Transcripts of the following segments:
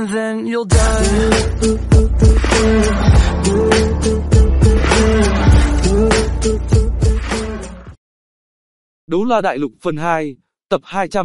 and then you'll die. Đấu La Đại Lục phần 2, tập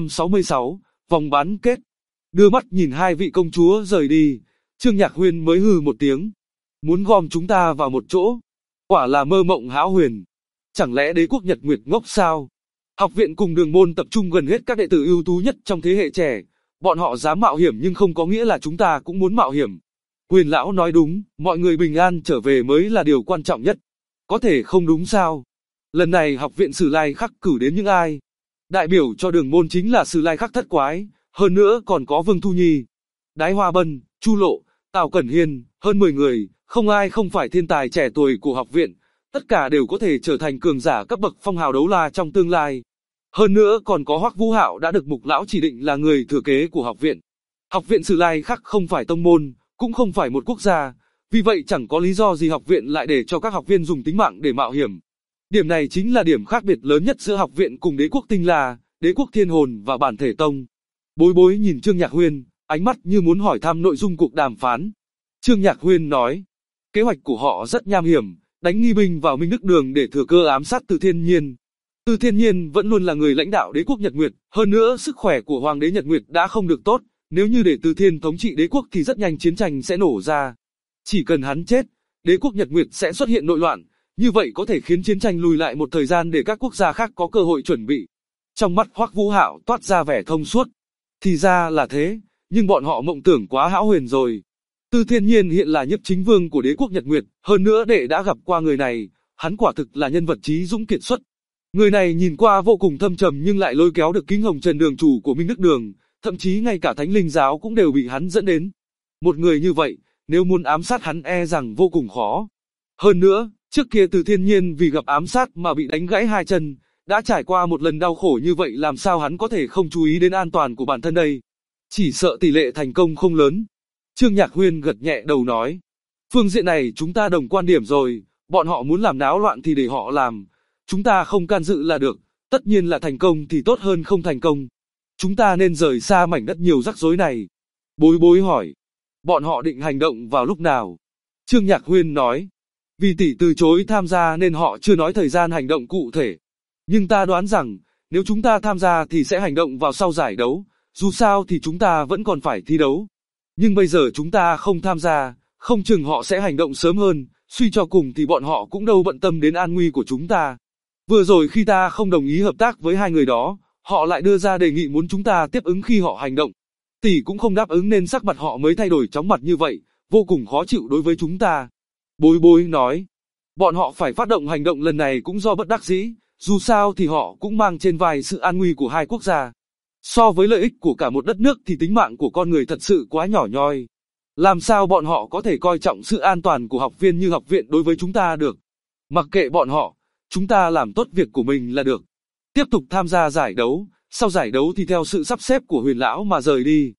266, vòng bán kết. Đưa mắt nhìn hai vị công chúa rời đi, Trương Nhạc Huyên mới hừ một tiếng. Muốn gom chúng ta vào một chỗ, quả là mơ mộng hão huyền. Chẳng lẽ đế quốc Nhật Nguyệt ngốc sao? Học viện cùng Đường môn tập trung gần hết các đệ tử ưu tú nhất trong thế hệ trẻ. Bọn họ dám mạo hiểm nhưng không có nghĩa là chúng ta cũng muốn mạo hiểm. Huyền lão nói đúng, mọi người bình an trở về mới là điều quan trọng nhất. Có thể không đúng sao? Lần này học viện Sử Lai Khắc cử đến những ai? Đại biểu cho Đường môn chính là Sử Lai Khắc Thất Quái, hơn nữa còn có Vương Thu Nhi, Đái Hoa Bân, Chu Lộ, Tào Cẩn Hiên, hơn 10 người, không ai không phải thiên tài trẻ tuổi của học viện, tất cả đều có thể trở thành cường giả cấp bậc phong hào đấu la trong tương lai. Hơn nữa còn có Hoắc Vũ Hạo đã được Mục lão chỉ định là người thừa kế của học viện. Học viện Sử Lai Khắc không phải tông môn, cũng không phải một quốc gia, vì vậy chẳng có lý do gì học viện lại để cho các học viên dùng tính mạng để mạo hiểm. Điểm này chính là điểm khác biệt lớn nhất giữa học viện cùng đế quốc Tinh La, đế quốc Thiên Hồn và Bản Thể Tông. Bối Bối nhìn Trương Nhạc Huyên, ánh mắt như muốn hỏi thăm nội dung cuộc đàm phán. Trương Nhạc Huyên nói, kế hoạch của họ rất nham hiểm, đánh nghi binh vào Minh Đức Đường để thừa cơ ám sát Từ Thiên Nhiên. Từ Thiên Nhiên vẫn luôn là người lãnh đạo đế quốc Nhật Nguyệt, hơn nữa sức khỏe của Hoàng đế Nhật Nguyệt đã không được tốt, nếu như để Từ Thiên thống trị đế quốc thì rất nhanh chiến tranh sẽ nổ ra. Chỉ cần hắn chết, đế quốc Nhật Nguyệt sẽ xuất hiện nội loạn, như vậy có thể khiến chiến tranh lùi lại một thời gian để các quốc gia khác có cơ hội chuẩn bị. Trong mắt Hoắc Vũ Hạo toát ra vẻ thông suốt. Thì ra là thế, nhưng bọn họ mộng tưởng quá hão huyền rồi. Từ Thiên Nhiên hiện là nhiếp chính vương của đế quốc Nhật Nguyệt, hơn nữa đệ đã gặp qua người này, hắn quả thực là nhân vật trí dũng kiệt xuất. Người này nhìn qua vô cùng thâm trầm nhưng lại lôi kéo được Kính Hồng Trần đường chủ của Minh Đức Đường, thậm chí ngay cả Thánh Linh giáo cũng đều bị hắn dẫn đến. Một người như vậy, nếu muốn ám sát hắn e rằng vô cùng khó. Hơn nữa, trước kia Từ Thiên Nhiên vì gặp ám sát mà bị đánh gãy hai chân, đã trải qua một lần đau khổ như vậy làm sao hắn có thể không chú ý đến an toàn của bản thân đây. Chỉ sợ tỷ lệ thành công không lớn. Trương Nhạc Huyên gật nhẹ đầu nói, phương diện này chúng ta đồng quan điểm rồi, bọn họ muốn làm náo loạn thì để họ làm. Chúng ta không can dự là được, tất nhiên là thành công thì tốt hơn không thành công. Chúng ta nên rời xa mảnh đất nhiều rắc rối này. Bối Bối hỏi, bọn họ định hành động vào lúc nào? Trương Nhạc Huyên nói, vì tỷ từ chối tham gia nên họ chưa nói thời gian hành động cụ thể. Nhưng ta đoán rằng, nếu chúng ta tham gia thì sẽ hành động vào sau giải đấu, dù sao thì chúng ta vẫn còn phải thi đấu. Nhưng bây giờ chúng ta không tham gia, không chừng họ sẽ hành động sớm hơn, suy cho cùng thì bọn họ cũng đâu bận tâm đến an nguy của chúng ta. Vừa rồi khi ta không đồng ý hợp tác với hai người đó, họ lại đưa ra đề nghị muốn chúng ta tiếp ứng khi họ hành động. Tỷ cũng không đáp ứng nên sắc mặt họ mới thay đổi chóng mặt như vậy, vô cùng khó chịu đối với chúng ta. Bối Bối nói, bọn họ phải phát động hành động lần này cũng do bất đắc dĩ, dù sao thì họ cũng mang trên vai sự an nguy của hai quốc gia. So với lợi ích của cả một đất nước thì tính mạng của con người thật sự quá nhỏ nhoi. Làm sao bọn họ có thể coi trọng sự an toàn của học viên như học viện đối với chúng ta được? Mặc kệ bọn họ, chúng ta làm tốt việc của mình là được. Tiếp tục tham gia giải đấu, sau giải đấu thì theo sự sắp xếp của Huyền lão mà rời đi.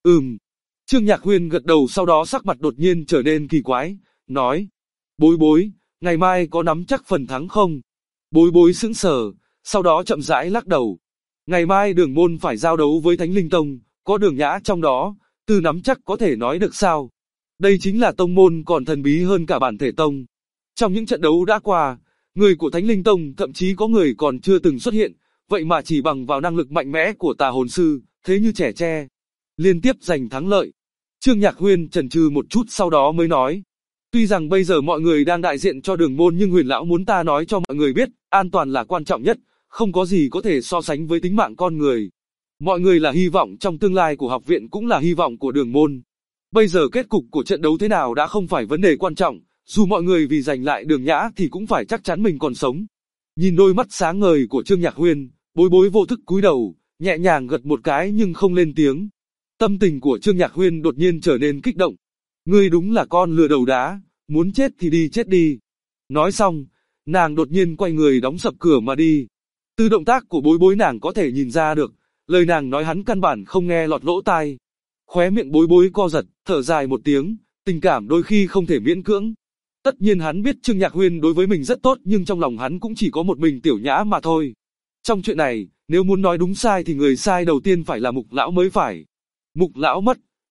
Trương Nhạc Huyên gật đầu, sau đó sắc mặt đột nhiên trở nên kỳ quái, nói, Bối Bối, ngày mai có nắm chắc phần thắng không? Bối Bối sững sờ, sau đó chậm rãi lắc đầu. Ngày mai Đường môn phải giao đấu với Thánh Linh Tông, có Đường Nhã trong đó, từ nắm chắc có thể nói được sao? Đây chính là tông môn còn thần bí hơn cả Bản Thể Tông. Trong những trận đấu đã qua, người của Thánh Linh Tông thậm chí có người còn chưa từng xuất hiện, vậy mà chỉ bằng vào năng lực mạnh mẽ của Tà Hồn Sư, thế như trẻ tre, liên tiếp giành thắng lợi. Trương Nhạc Huyên chần chừ một chút sau đó mới nói, tuy rằng bây giờ mọi người đang đại diện cho Đường môn nhưng Huyền lão muốn ta nói cho mọi người biết, an toàn là quan trọng nhất, không có gì có thể so sánh với tính mạng con người. Mọi người là hy vọng trong tương lai của học viện cũng là hy vọng của Đường môn. Bây giờ kết cục của trận đấu thế nào đã không phải vấn đề quan trọng, dù mọi người vì giành lại Đường Nhã thì cũng phải chắc chắn mình còn sống. Nhìn đôi mắt sáng ngời của Trương Nhạc Huyên, Bối Bối vô thức cúi đầu, nhẹ nhàng gật một cái nhưng không lên tiếng. Tâm tình của Trương Nhạc Huyên đột nhiên trở nên kích động. Ngươi đúng là con lừa đầu đá, muốn chết thì đi chết đi. Nói xong, nàng đột nhiên quay người đóng sập cửa mà đi. Từ động tác của Bối Bối nàng có thể nhìn ra được, lời nàng nói hắn căn bản không nghe lọt lỗ tai. Khóe miệng Bối Bối co giật, thở dài một tiếng, tình cảm đôi khi không thể miễn cưỡng. Tất nhiên hắn biết Trương Nhạc Huyên đối với mình rất tốt nhưng trong lòng hắn cũng chỉ có một mình Tiểu Nhã mà thôi. Trong chuyện này, nếu muốn nói đúng sai thì người sai đầu tiên phải là Mục lão mới phải. Mục lão mất,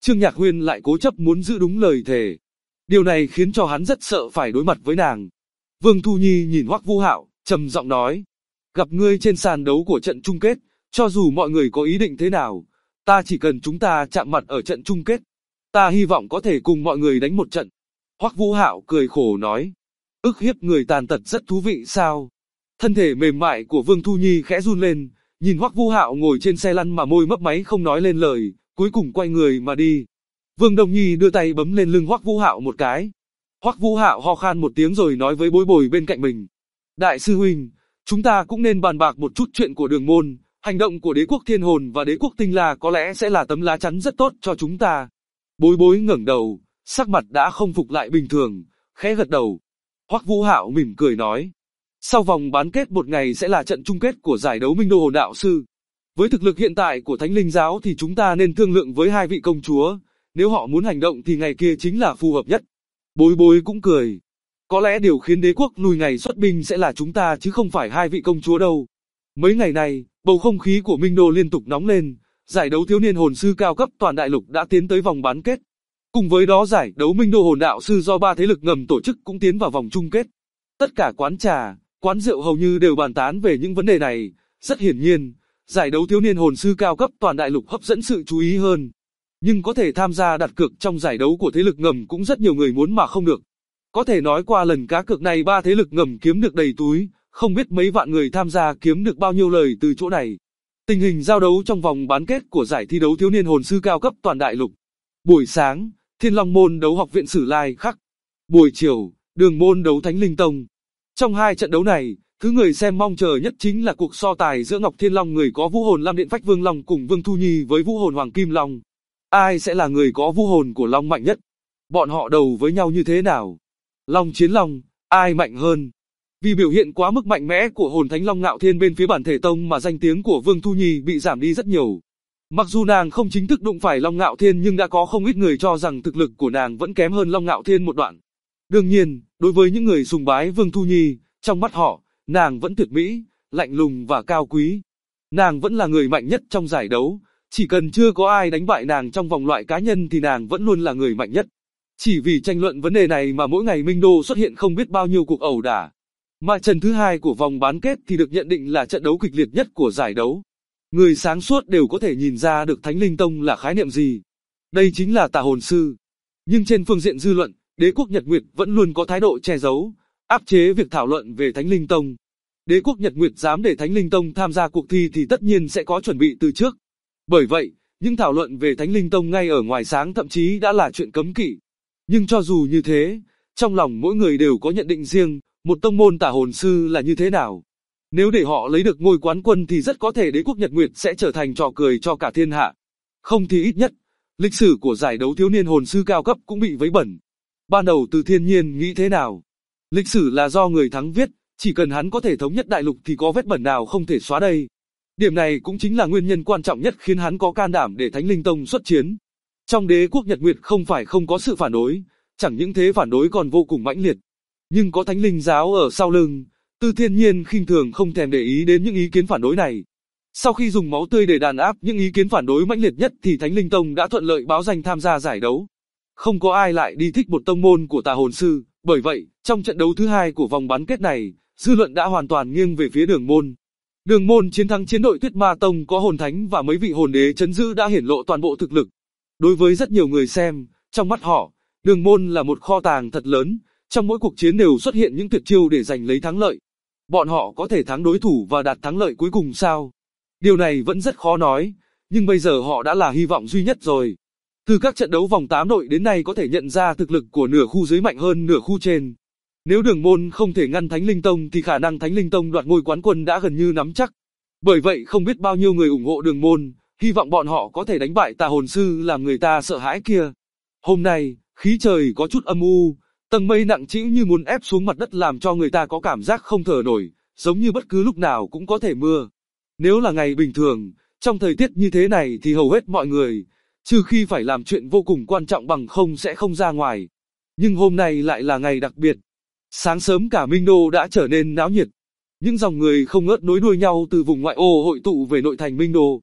Trương Nhạc Huyên lại cố chấp muốn giữ đúng lời thề. Điều này khiến cho hắn rất sợ phải đối mặt với nàng. Vương Thu Nhi nhìn Hoắc Vũ Hạo, trầm giọng nói: gặp ngươi trên sàn đấu của trận chung kết, cho dù mọi người có ý định thế nào, ta chỉ cần chúng ta chạm mặt ở trận chung kết, ta hy vọng có thể cùng mọi người đánh một trận. Hoắc Vũ Hạo cười khổ nói: ức hiếp người tàn tật rất thú vị sao? Thân thể mềm mại của Vương Thu Nhi khẽ run lên, nhìn Hoắc Vũ Hạo ngồi trên xe lăn mà môi mấp máy không nói lên lời, cuối cùng quay người mà đi. Vương Đông Nhi đưa tay bấm lên lưng Hoắc Vũ Hạo một cái. Hoắc Vũ Hạo ho khan một tiếng rồi nói với Bối Bồi bên cạnh mình: đại sư huynh, chúng ta cũng nên bàn bạc một chút chuyện của Đường Môn. Hành động của đế quốc Thiên Hồn và đế quốc Tinh La có lẽ sẽ là tấm lá chắn rất tốt cho chúng ta. Bối Bối ngẩng đầu, sắc mặt đã không phục lại bình thường, khẽ gật đầu. Hoắc Vũ Hạo mỉm cười nói: sau vòng bán kết một ngày sẽ là trận chung kết của giải đấu Minh Đô Hồn Đạo Sư. Với thực lực hiện tại của Thánh Linh Giáo thì chúng ta nên thương lượng với hai vị công chúa, nếu họ muốn hành động thì ngày kia chính là phù hợp nhất. Bối Bối cũng cười: có lẽ điều khiến đế quốc lùi ngày xuất binh sẽ là chúng ta chứ không phải hai vị công chúa đâu. Mấy ngày này, bầu không khí của Minh Đô liên tục nóng lên, giải đấu thiếu niên hồn sư cao cấp toàn đại lục đã tiến tới vòng bán kết. Cùng với đó giải đấu Minh Đô Hồn Đạo Sư do 3 thế lực ngầm tổ chức cũng tiến vào vòng chung kết. Tất cả quán trà, quán rượu hầu như đều bàn tán về những vấn đề này. Rất hiển nhiên, giải đấu thiếu niên hồn sư cao cấp toàn đại lục hấp dẫn sự chú ý hơn. Nhưng có thể tham gia đặt cược trong giải đấu của thế lực ngầm cũng rất nhiều người muốn mà không được. Có thể nói qua lần cá cược này 3 thế lực ngầm kiếm được đầy túi, không biết mấy vạn người tham gia kiếm được bao nhiêu lời từ chỗ này. Tình hình giao đấu trong vòng bán kết của giải thi đấu thiếu niên hồn sư cao cấp toàn đại lục. Buổi sáng, Thiên Long Môn đấu Học viện Sử Lai Khắc. Buổi chiều, Đường Môn đấu Thánh Linh Tông. Trong hai trận đấu này, thứ người xem mong chờ nhất chính là cuộc so tài giữa Ngọc Thiên Long người có vũ hồn Lam Điện Phách Vương Long cùng Vương Thu Nhi với vũ hồn Hoàng Kim Long. Ai sẽ là người có vũ hồn của Long mạnh nhất? Bọn họ đấu với nhau như thế nào? Long chiến Long, ai mạnh hơn? Vì biểu hiện quá mức mạnh mẽ của hồn Thánh Long Ngạo Thiên bên phía bản thể tông mà danh tiếng của Vương Thu Nhi bị giảm đi rất nhiều. Mặc dù nàng không chính thức đụng phải Long Ngạo Thiên nhưng đã có không ít người cho rằng thực lực của nàng vẫn kém hơn Long Ngạo Thiên một đoạn. Đương nhiên, đối với những người sùng bái Vương Thu Nhi, trong mắt họ, nàng vẫn tuyệt mỹ, lạnh lùng và cao quý. Nàng vẫn là người mạnh nhất trong giải đấu, chỉ cần chưa có ai đánh bại nàng trong vòng loại cá nhân thì nàng vẫn luôn là người mạnh nhất. Chỉ vì tranh luận vấn đề này mà mỗi ngày Minh Đô xuất hiện không biết bao nhiêu cuộc ẩu đả. Mà trận thứ hai của vòng bán kết thì được nhận định là trận đấu kịch liệt nhất của giải đấu. Người sáng suốt đều có thể nhìn ra được Thánh Linh Tông là khái niệm gì. Đây chính là tà hồn sư. Nhưng trên phương diện dư luận, đế quốc Nhật Nguyệt vẫn luôn có thái độ che giấu, áp chế việc thảo luận về Thánh Linh Tông. Đế quốc Nhật Nguyệt dám để Thánh Linh Tông tham gia cuộc thi thì tất nhiên sẽ có chuẩn bị từ trước. Bởi vậy, những thảo luận về Thánh Linh Tông ngay ở ngoài sáng thậm chí đã là chuyện cấm kỵ. Nhưng cho dù như thế, trong lòng mỗi người đều có nhận định riêng, một tông môn tà hồn sư là như thế nào. Nếu để họ lấy được ngôi quán quân thì rất có thể đế quốc Nhật Nguyệt sẽ trở thành trò cười cho cả thiên hạ. Không thì ít nhất, lịch sử của giải đấu thiếu niên hồn sư cao cấp cũng bị vấy bẩn. Ban đầu Từ Thiên Nhiên nghĩ thế nào? Lịch sử là do người thắng viết, chỉ cần hắn có thể thống nhất đại lục thì có vết bẩn nào không thể xóa đây. Điểm này cũng chính là nguyên nhân quan trọng nhất khiến hắn có can đảm để Thánh Linh Tông xuất chiến. Trong đế quốc Nhật Nguyệt không phải không có sự phản đối, chẳng những thế phản đối còn vô cùng mãnh liệt. Nhưng có Thánh Linh Giáo ở sau lưng, Từ Thiên Nhiên khinh thường không thèm để ý đến những ý kiến phản đối này. Sau khi dùng máu tươi để đàn áp những ý kiến phản đối mãnh liệt nhất thì Thánh Linh Tông đã thuận lợi báo danh tham gia giải đấu. Không có ai lại đi thích một tông môn của tà hồn sư, bởi vậy, trong trận đấu thứ hai của vòng bán kết này, dư luận đã hoàn toàn nghiêng về phía Đường Môn. Đường Môn chiến thắng chiến đội Tuyết Ma Tông có hồn thánh và mấy vị hồn đế trấn giữ đã hiển lộ toàn bộ thực lực. Đối với rất nhiều người xem, trong mắt họ, Đường Môn là một kho tàng thật lớn, trong mỗi cuộc chiến đều xuất hiện những tuyệt chiêu để giành lấy thắng lợi. Bọn họ có thể thắng đối thủ và đạt thắng lợi cuối cùng sao? Điều này vẫn rất khó nói, nhưng bây giờ họ đã là hy vọng duy nhất rồi. Từ các trận đấu vòng 8 đội đến nay có thể nhận ra thực lực của nửa khu dưới mạnh hơn nửa khu trên. Nếu Đường Môn không thể ngăn Thánh Linh Tông thì khả năng Thánh Linh Tông đoạt ngôi quán quân đã gần như nắm chắc. Bởi vậy không biết bao nhiêu người ủng hộ Đường Môn, hy vọng bọn họ có thể đánh bại tà hồn sư làm người ta sợ hãi kia. Hôm nay, khí trời có chút âm u, tầng mây nặng trĩu như muốn ép xuống mặt đất làm cho người ta có cảm giác không thở nổi, giống như bất cứ lúc nào cũng có thể mưa. Nếu là ngày bình thường, trong thời tiết như thế này thì hầu hết mọi người, trừ khi phải làm chuyện vô cùng quan trọng bằng không sẽ không ra ngoài. Nhưng hôm nay lại là ngày đặc biệt. Sáng sớm cả Minh Đô đã trở nên náo nhiệt. Những dòng người không ngớt nối đuôi nhau từ vùng ngoại ô hội tụ về nội thành Minh Đô.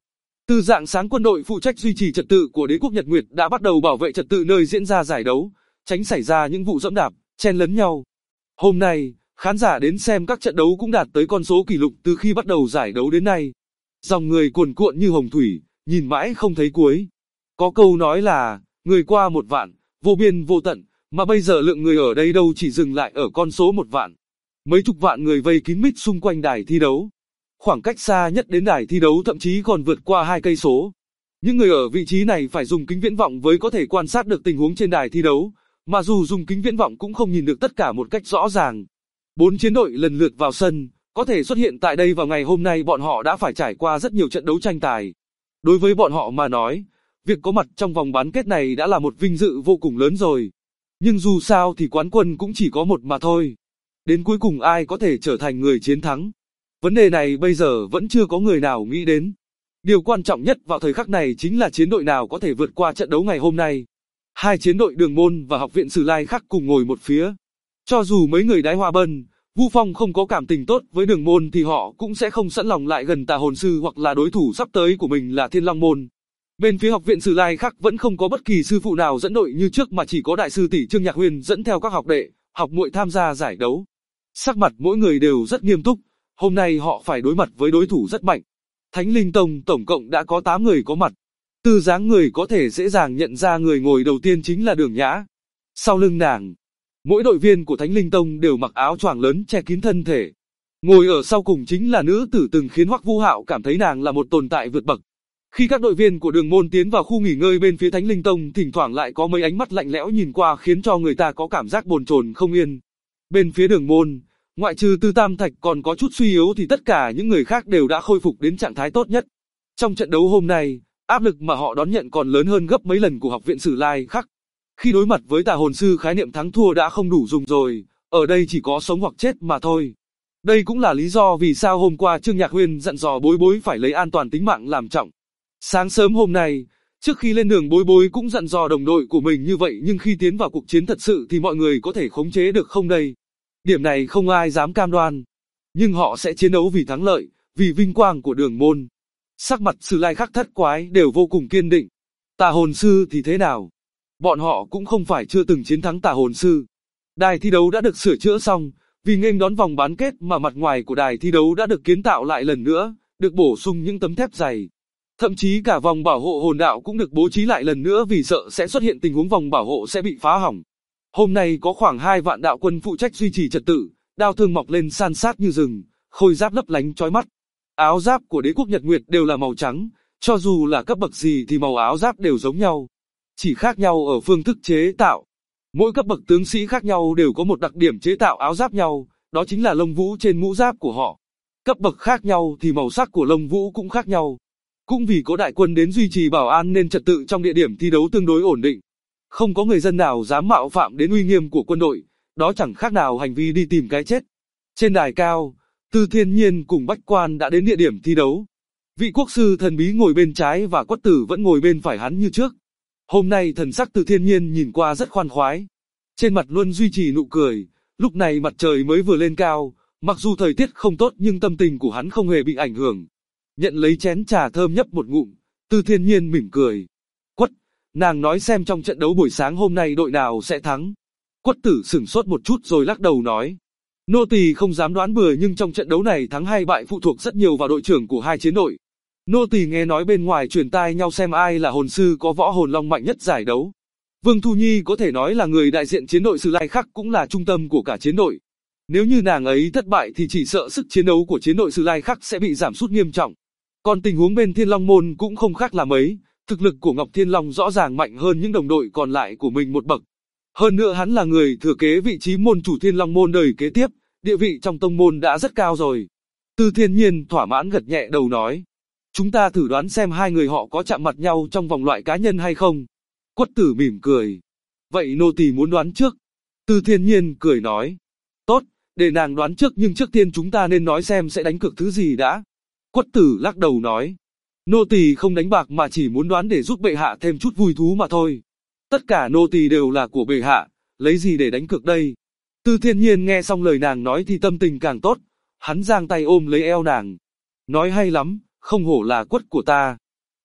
Từ rạng sáng quân đội phụ trách duy trì trật tự của đế quốc Nhật Nguyệt đã bắt đầu bảo vệ trật tự nơi diễn ra giải đấu, tránh xảy ra những vụ dẫm đạp, chen lấn nhau. Hôm nay, khán giả đến xem các trận đấu cũng đạt tới con số kỷ lục từ khi bắt đầu giải đấu đến nay. Dòng người cuồn cuộn như hồng thủy, nhìn mãi không thấy cuối. Có câu nói là, người qua 1 vạn, vô biên vô tận, mà bây giờ lượng người ở đây đâu chỉ dừng lại ở con số 1 vạn. Mấy chục vạn người vây kín mít xung quanh đài thi đấu. Khoảng cách xa nhất đến đài thi đấu thậm chí còn vượt qua 2 cây số. Những người ở vị trí này phải dùng kính viễn vọng mới có thể quan sát được tình huống trên đài thi đấu, mà dù dùng kính viễn vọng cũng không nhìn được tất cả một cách rõ ràng. 4 chiến đội lần lượt vào sân, có thể xuất hiện tại đây vào ngày hôm nay bọn họ đã phải trải qua rất nhiều trận đấu tranh tài. Đối với bọn họ mà nói, việc có mặt trong vòng bán kết này đã là một vinh dự vô cùng lớn rồi. Nhưng dù sao thì quán quân cũng chỉ có một mà thôi. Đến cuối cùng ai có thể trở thành người chiến thắng? Vấn đề này bây giờ vẫn chưa có người nào nghĩ đến. Điều quan trọng nhất vào thời khắc này chính là chiến đội nào có thể vượt qua trận đấu ngày hôm nay. Hai chiến đội Đường Môn và Học viện Sử Lai Khắc cùng ngồi một phía. Cho dù mấy người Đái Hoa Bân, Vu Phong không có cảm tình tốt với Đường Môn thì họ cũng sẽ không sẵn lòng lại gần Tà Hồn Sư hoặc là đối thủ sắp tới của mình là Thiên Long Môn. Bên phía Học viện Sử Lai Khắc vẫn không có bất kỳ sư phụ nào dẫn đội như trước mà chỉ có đại sư tỷ Trương Nhạc Huyền dẫn theo các học đệ, học muội tham gia giải đấu. Sắc mặt mỗi người đều rất nghiêm túc, hôm nay họ phải đối mặt với đối thủ rất mạnh. Thánh Linh Tông tổng cộng đã có 8 người có mặt. Từ dáng người có thể dễ dàng nhận ra người ngồi đầu tiên chính là Đường Nhã. Sau lưng nàng, mỗi đội viên của Thánh Linh Tông đều mặc áo choàng lớn che kín thân thể. Ngồi ở sau cùng chính là nữ tử từng khiến Hoắc Vũ Hạo cảm thấy nàng là một tồn tại vượt bậc. Khi các đội viên của Đường Môn tiến vào khu nghỉ ngơi bên phía Thánh Linh Tông, thỉnh thoảng lại có mấy ánh mắt lạnh lẽo nhìn qua khiến cho người ta có cảm giác bồn chồn không yên. Bên phía Đường Môn, ngoại trừ Tư Tam Thạch còn có chút suy yếu thì tất cả những người khác đều đã khôi phục đến trạng thái tốt nhất. Trong trận đấu hôm nay, áp lực mà họ đón nhận còn lớn hơn gấp mấy lần của Học viện Sử Lai Khắc. Khi đối mặt với Tà Hồn Sư, khái niệm thắng thua đã không đủ dùng rồi, ở đây chỉ có sống hoặc chết mà thôi. Đây cũng là lý do vì sao hôm qua Trương Nhạc Huyền dặn dò Bối Bối phải lấy an toàn tính mạng làm trọng. Sáng sớm hôm nay, trước khi lên đường Bối Bối cũng dặn dò đồng đội của mình như vậy, nhưng khi tiến vào cuộc chiến thật sự thì mọi người có thể khống chế được không đây? Điểm này không ai dám cam đoan. Nhưng họ sẽ chiến đấu vì thắng lợi, vì vinh quang của Đường Môn. Sắc mặt Sử Lai Khắc Thất Quái đều vô cùng kiên định. Tà Hồn Sư thì thế nào? Bọn họ cũng không phải chưa từng chiến thắng Tà Hồn Sư. Đài thi đấu đã được sửa chữa xong, vì nghênh đón vòng bán kết mà mặt ngoài của đài thi đấu đã được kiến tạo lại lần nữa, được bổ sung những tấm thép dày. Thậm chí cả vòng bảo hộ hồn đạo cũng được bố trí lại lần nữa vì sợ sẽ xuất hiện tình huống vòng bảo hộ sẽ bị phá hỏng. Hôm nay có khoảng 2 vạn đạo quân phụ trách duy trì trật tự, đao thương mọc lên san sát như rừng, khôi giáp lấp lánh chói mắt. Áo giáp của đế quốc Nhật Nguyệt đều là màu trắng, cho dù là cấp bậc gì thì màu áo giáp đều giống nhau, chỉ khác nhau ở phương thức chế tạo. Mỗi cấp bậc tướng sĩ khác nhau đều có một đặc điểm chế tạo áo giáp nhau, đó chính là lông vũ trên mũ giáp của họ. Cấp bậc khác nhau thì màu sắc của lông vũ cũng khác nhau. Cũng vì có đại quân đến duy trì bảo an nên trật tự trong địa điểm thi đấu tương đối ổn định. Không có người dân nào dám mạo phạm đến uy nghiêm của quân đội, đó chẳng khác nào hành vi đi tìm cái chết. Trên đài cao, Tư Thiên Nhiên cùng Bách Quan đã đến địa điểm thi đấu. Vị quốc sư thần bí ngồi bên trái và Quất Tử vẫn ngồi bên phải hắn như trước. Hôm nay thần sắc Tư Thiên Nhiên nhìn qua rất khoan khoái. Trên mặt luôn duy trì nụ cười, lúc này mặt trời mới vừa lên cao, mặc dù thời tiết không tốt nhưng tâm tình của hắn không hề bị ảnh hưởng. Nhận lấy chén trà thơm nhấp một ngụm, Tư Thiên Nhiên mỉm cười. Quất, nàng nói xem trong trận đấu buổi sáng hôm nay đội nào sẽ thắng. Quất Tử sửng sốt một chút rồi lắc đầu nói. Nô tỳ không dám đoán bừa nhưng trong trận đấu này thắng hay bại phụ thuộc rất nhiều vào đội trưởng của hai chiến đội. Nô tỳ nghe nói bên ngoài truyền tai nhau xem ai là hồn sư có võ hồn long mạnh nhất giải đấu. Vương Thu Nhi có thể nói là người đại diện chiến đội Sử Lai Khắc cũng là trung tâm của cả chiến đội. Nếu như nàng ấy thất bại thì chỉ sợ sức chiến đấu của chiến đội Sử Lai Khắc sẽ bị giảm sút nghiêm trọng. Còn tình huống bên Thiên Long Môn cũng không khác là mấy, thực lực của Ngọc Thiên Long rõ ràng mạnh hơn những đồng đội còn lại của mình một bậc. Hơn nữa hắn là người thừa kế vị trí môn chủ Thiên Long Môn đời kế tiếp, địa vị trong tông môn đã rất cao rồi. Tư Thiên Nhiên thỏa mãn gật nhẹ đầu nói. Chúng ta thử đoán xem hai người họ có chạm mặt nhau trong vòng loại cá nhân hay không. Quất Tử mỉm cười. Vậy nô tỳ muốn đoán trước. Tư Thiên Nhiên cười nói. Tốt, để nàng đoán trước nhưng trước tiên chúng ta nên nói xem sẽ đánh cược thứ gì đã. Quất Tử lắc đầu nói. Nô tỳ không đánh bạc mà chỉ muốn đoán để giúp bệ hạ thêm chút vui thú mà thôi. Tất cả nô tỳ đều là của bệ hạ, lấy gì để đánh cược đây? Tư Thiên Nhiên nghe xong lời nàng nói thì tâm tình càng tốt. Hắn giang tay ôm lấy eo nàng. Nói hay lắm, không hổ là Quất của ta.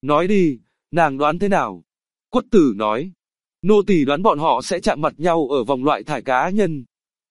Nói đi, nàng đoán thế nào? Quất tử nói. Nô tỳ đoán bọn họ sẽ chạm mặt nhau ở vòng loại thải cá nhân.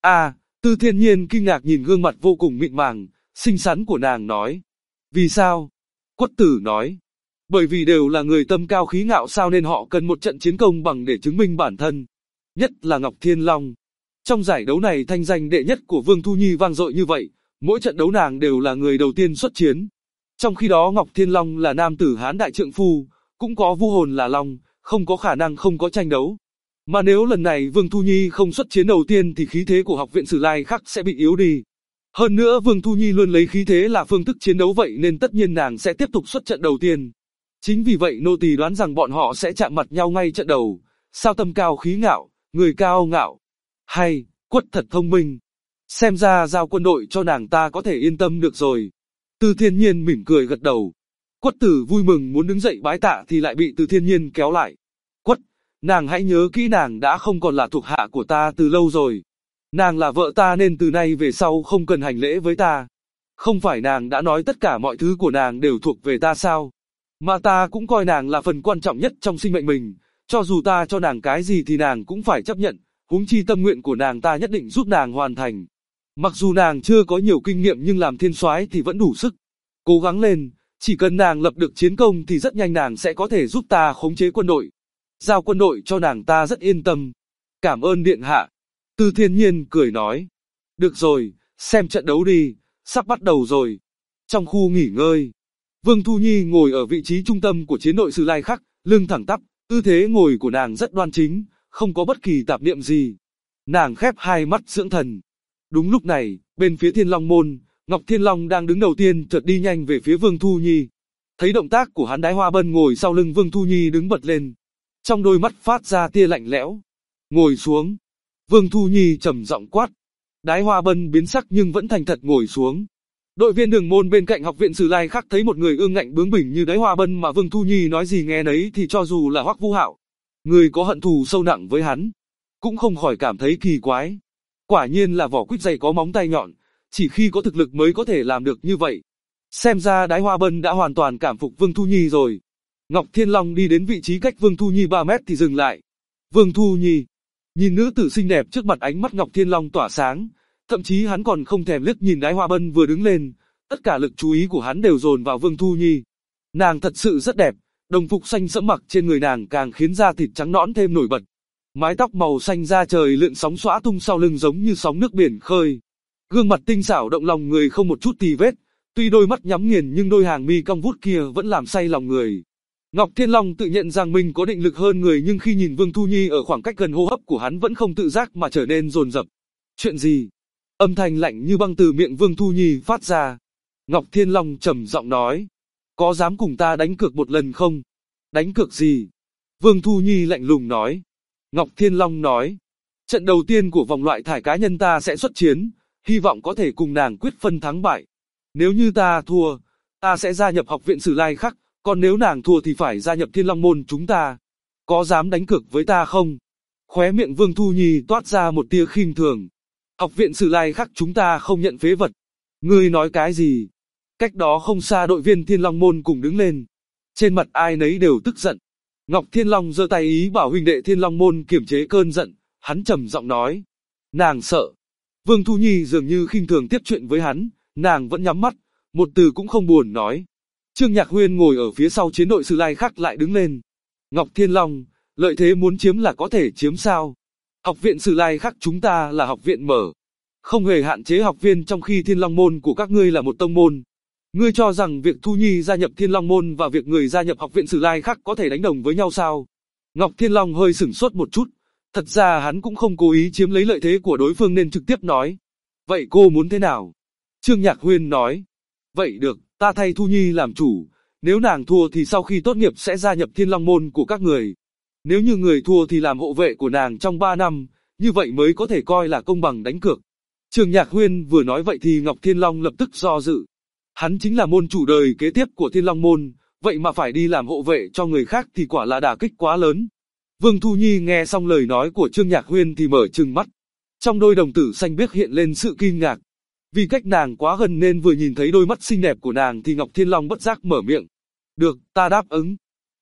Tư Thiên Nhiên kinh ngạc nhìn gương mặt vô cùng mịn màng, xinh xắn của nàng nói. Vì sao? Quất tử nói. Bởi vì đều là người tâm cao khí ngạo sao nên họ cần một trận chiến công bằng để chứng minh bản thân. Nhất là Ngọc Thiên Long. Trong giải đấu này thanh danh đệ nhất của Vương Thu Nhi vang dội như vậy, mỗi trận đấu nàng đều là người đầu tiên xuất chiến. Trong khi đó Ngọc Thiên Long là nam tử Hán đại trượng phu, cũng có vu hồn là long, không có khả năng không có tranh đấu. Mà nếu lần này Vương Thu Nhi không xuất chiến đầu tiên thì khí thế của học viện Sử Lai Khắc sẽ bị yếu đi. Hơn nữa Vương Thu Nhi luôn lấy khí thế là phương thức chiến đấu vậy nên tất nhiên nàng sẽ tiếp tục xuất trận đầu tiên. Chính vì vậy nô tỳ đoán rằng bọn họ sẽ chạm mặt nhau ngay trận đầu. Sao tâm cao khí ngạo, người cao ngạo. Hay, Quất thật thông minh. Xem ra giao quân đội cho nàng ta có thể yên tâm được rồi. Từ Thiên Nhiên mỉm cười gật đầu. Quất tử vui mừng muốn đứng dậy bái tạ thì lại bị Từ Thiên Nhiên kéo lại. Quất, nàng hãy nhớ kỹ nàng đã không còn là thuộc hạ của ta từ lâu rồi. Nàng là vợ ta nên từ nay về sau không cần hành lễ với ta. Không phải nàng đã nói tất cả mọi thứ của nàng đều thuộc về ta sao? Mà ta cũng coi nàng là phần quan trọng nhất trong sinh mệnh mình. Cho dù ta cho nàng cái gì thì nàng cũng phải chấp nhận. Huống chi tâm nguyện của nàng ta nhất định giúp nàng hoàn thành. Mặc dù nàng chưa có nhiều kinh nghiệm nhưng làm thiên soái thì vẫn đủ sức. Cố gắng lên, chỉ cần nàng lập được chiến công thì rất nhanh nàng sẽ có thể giúp ta khống chế quân đội. Giao quân đội cho nàng ta rất yên tâm. Cảm ơn điện hạ. Từ Thiên Nhiên cười nói. Được rồi, xem trận đấu đi, sắp bắt đầu rồi. Trong khu nghỉ ngơi, Vương Thu Nhi ngồi ở vị trí trung tâm của chiến đội Sử Lai Khắc, lưng thẳng tắp, tư thế ngồi của nàng rất đoan chính, không có bất kỳ tạp niệm gì. Nàng khép hai mắt dưỡng thần. Đúng lúc này, bên phía Thiên Long Môn, Ngọc Thiên Long đang đứng đầu tiên chợt đi nhanh về phía Vương Thu Nhi. Thấy động tác của hắn, Đái Hoa Bân ngồi sau lưng Vương Thu Nhi đứng bật lên. Trong đôi mắt phát ra tia lạnh lẽo. Ngồi xuống. Vương Thu Nhi trầm giọng quát. Đái Hoa Bân biến sắc nhưng vẫn thành thật ngồi xuống. Đội viên đường môn bên cạnh học viện Sử Lai Khắc thấy một người ương ngạnh bướng bỉnh như Đái Hoa Bân mà Vương Thu Nhi nói gì nghe nấy thì cho dù là Hoắc Vũ Hạo, người có hận thù sâu nặng với hắn, cũng không khỏi cảm thấy kỳ quái. Quả nhiên là vỏ quýt dày có móng tay nhọn, chỉ khi có thực lực mới có thể làm được như vậy. Xem ra Đái Hoa Bân đã hoàn toàn cảm phục Vương Thu Nhi rồi. Ngọc Thiên Long đi đến vị trí cách Vương Thu Nhi 3 mét thì dừng lại. Vương Thu Nhi, nhìn nữ tử xinh đẹp trước mặt, ánh mắt Ngọc Thiên Long tỏa sáng, thậm chí hắn còn không thèm liếc nhìn Đái Hoa Bân vừa đứng lên, tất cả lực chú ý của hắn đều dồn vào Vương Thu Nhi. Nàng thật sự rất đẹp, đồng phục xanh sẫm mặc trên người nàng càng khiến da thịt trắng nõn thêm nổi bật. Mái tóc màu xanh da trời lượn sóng xõa tung sau lưng giống như sóng nước biển khơi. Gương mặt tinh xảo động lòng người không một chút tì vết, tuy đôi mắt nhắm nghiền nhưng đôi hàng mi cong vút kia vẫn làm say lòng người. Ngọc Thiên Long tự nhận rằng mình có định lực hơn người nhưng khi nhìn Vương Thu Nhi ở khoảng cách gần, hô hấp của hắn vẫn không tự giác mà trở nên dồn dập. Chuyện gì? Âm thanh lạnh như băng từ miệng Vương Thu Nhi phát ra. Ngọc Thiên Long trầm giọng nói. Có dám cùng ta đánh cược một lần không? Đánh cược gì? Vương Thu Nhi lạnh lùng nói. Ngọc Thiên Long nói. Trận đầu tiên của vòng loại thải cá nhân ta sẽ xuất chiến, hy vọng có thể cùng nàng quyết phân thắng bại. Nếu như ta thua, ta sẽ gia nhập học viện Sử Lai Khắc, còn nếu nàng thua thì phải gia nhập Thiên Long Môn chúng ta. Có dám đánh cược với ta không? Khóe miệng Vương Thu Nhi toát ra một tia khinh thường. Học viện Sử Lai Khắc chúng ta không nhận phế vật. Ngươi nói cái gì? Cách đó không xa đội viên Thiên Long Môn cùng đứng lên. Trên mặt ai nấy đều tức giận. Ngọc Thiên Long giơ tay ý bảo huynh đệ Thiên Long Môn kiềm chế cơn giận, hắn trầm giọng nói. Nàng sợ. Vương Thu Nhi dường như khinh thường tiếp chuyện với hắn, nàng vẫn nhắm mắt, một từ cũng không buồn nói. Trương Nhạc Huyên ngồi ở phía sau chiến đội Sử Lai Khắc lại đứng lên. Ngọc Thiên Long, lợi thế muốn chiếm là có thể chiếm sao? Học viện Sử Lai Khắc chúng ta là học viện mở, không hề hạn chế học viên, trong khi Thiên Long Môn của các ngươi là một tông môn. Ngươi cho rằng việc Thu Nhi gia nhập Thiên Long Môn và việc người gia nhập học viện Sử Lai Khắc có thể đánh đồng với nhau sao? Ngọc Thiên Long hơi sửng sốt một chút. Thật ra hắn cũng không cố ý chiếm lấy lợi thế của đối phương nên trực tiếp nói. Vậy cô muốn thế nào? Trương Nhạc Huyên nói. Vậy được, ta thay Thu Nhi làm chủ. Nếu nàng thua thì sau khi tốt nghiệp sẽ gia nhập Thiên Long Môn của các người. Nếu như người thua thì làm hộ vệ của nàng trong 3 năm, như vậy mới có thể coi là công bằng đánh cược. Trương Nhạc Huyên vừa nói vậy thì Ngọc Thiên Long lập tức do dự. Hắn chính là môn chủ đời kế tiếp của Thiên Long Môn, vậy mà phải đi làm hộ vệ cho người khác thì quả là đả kích quá lớn. Vương Thu Nhi nghe xong lời nói của Trương Nhạc Huyên thì mở trừng mắt. Trong đôi đồng tử xanh biếc hiện lên sự kinh ngạc. Vì cách nàng quá gần nên vừa nhìn thấy đôi mắt xinh đẹp của nàng thì Ngọc Thiên Long bất giác mở miệng. Được, ta đáp ứng.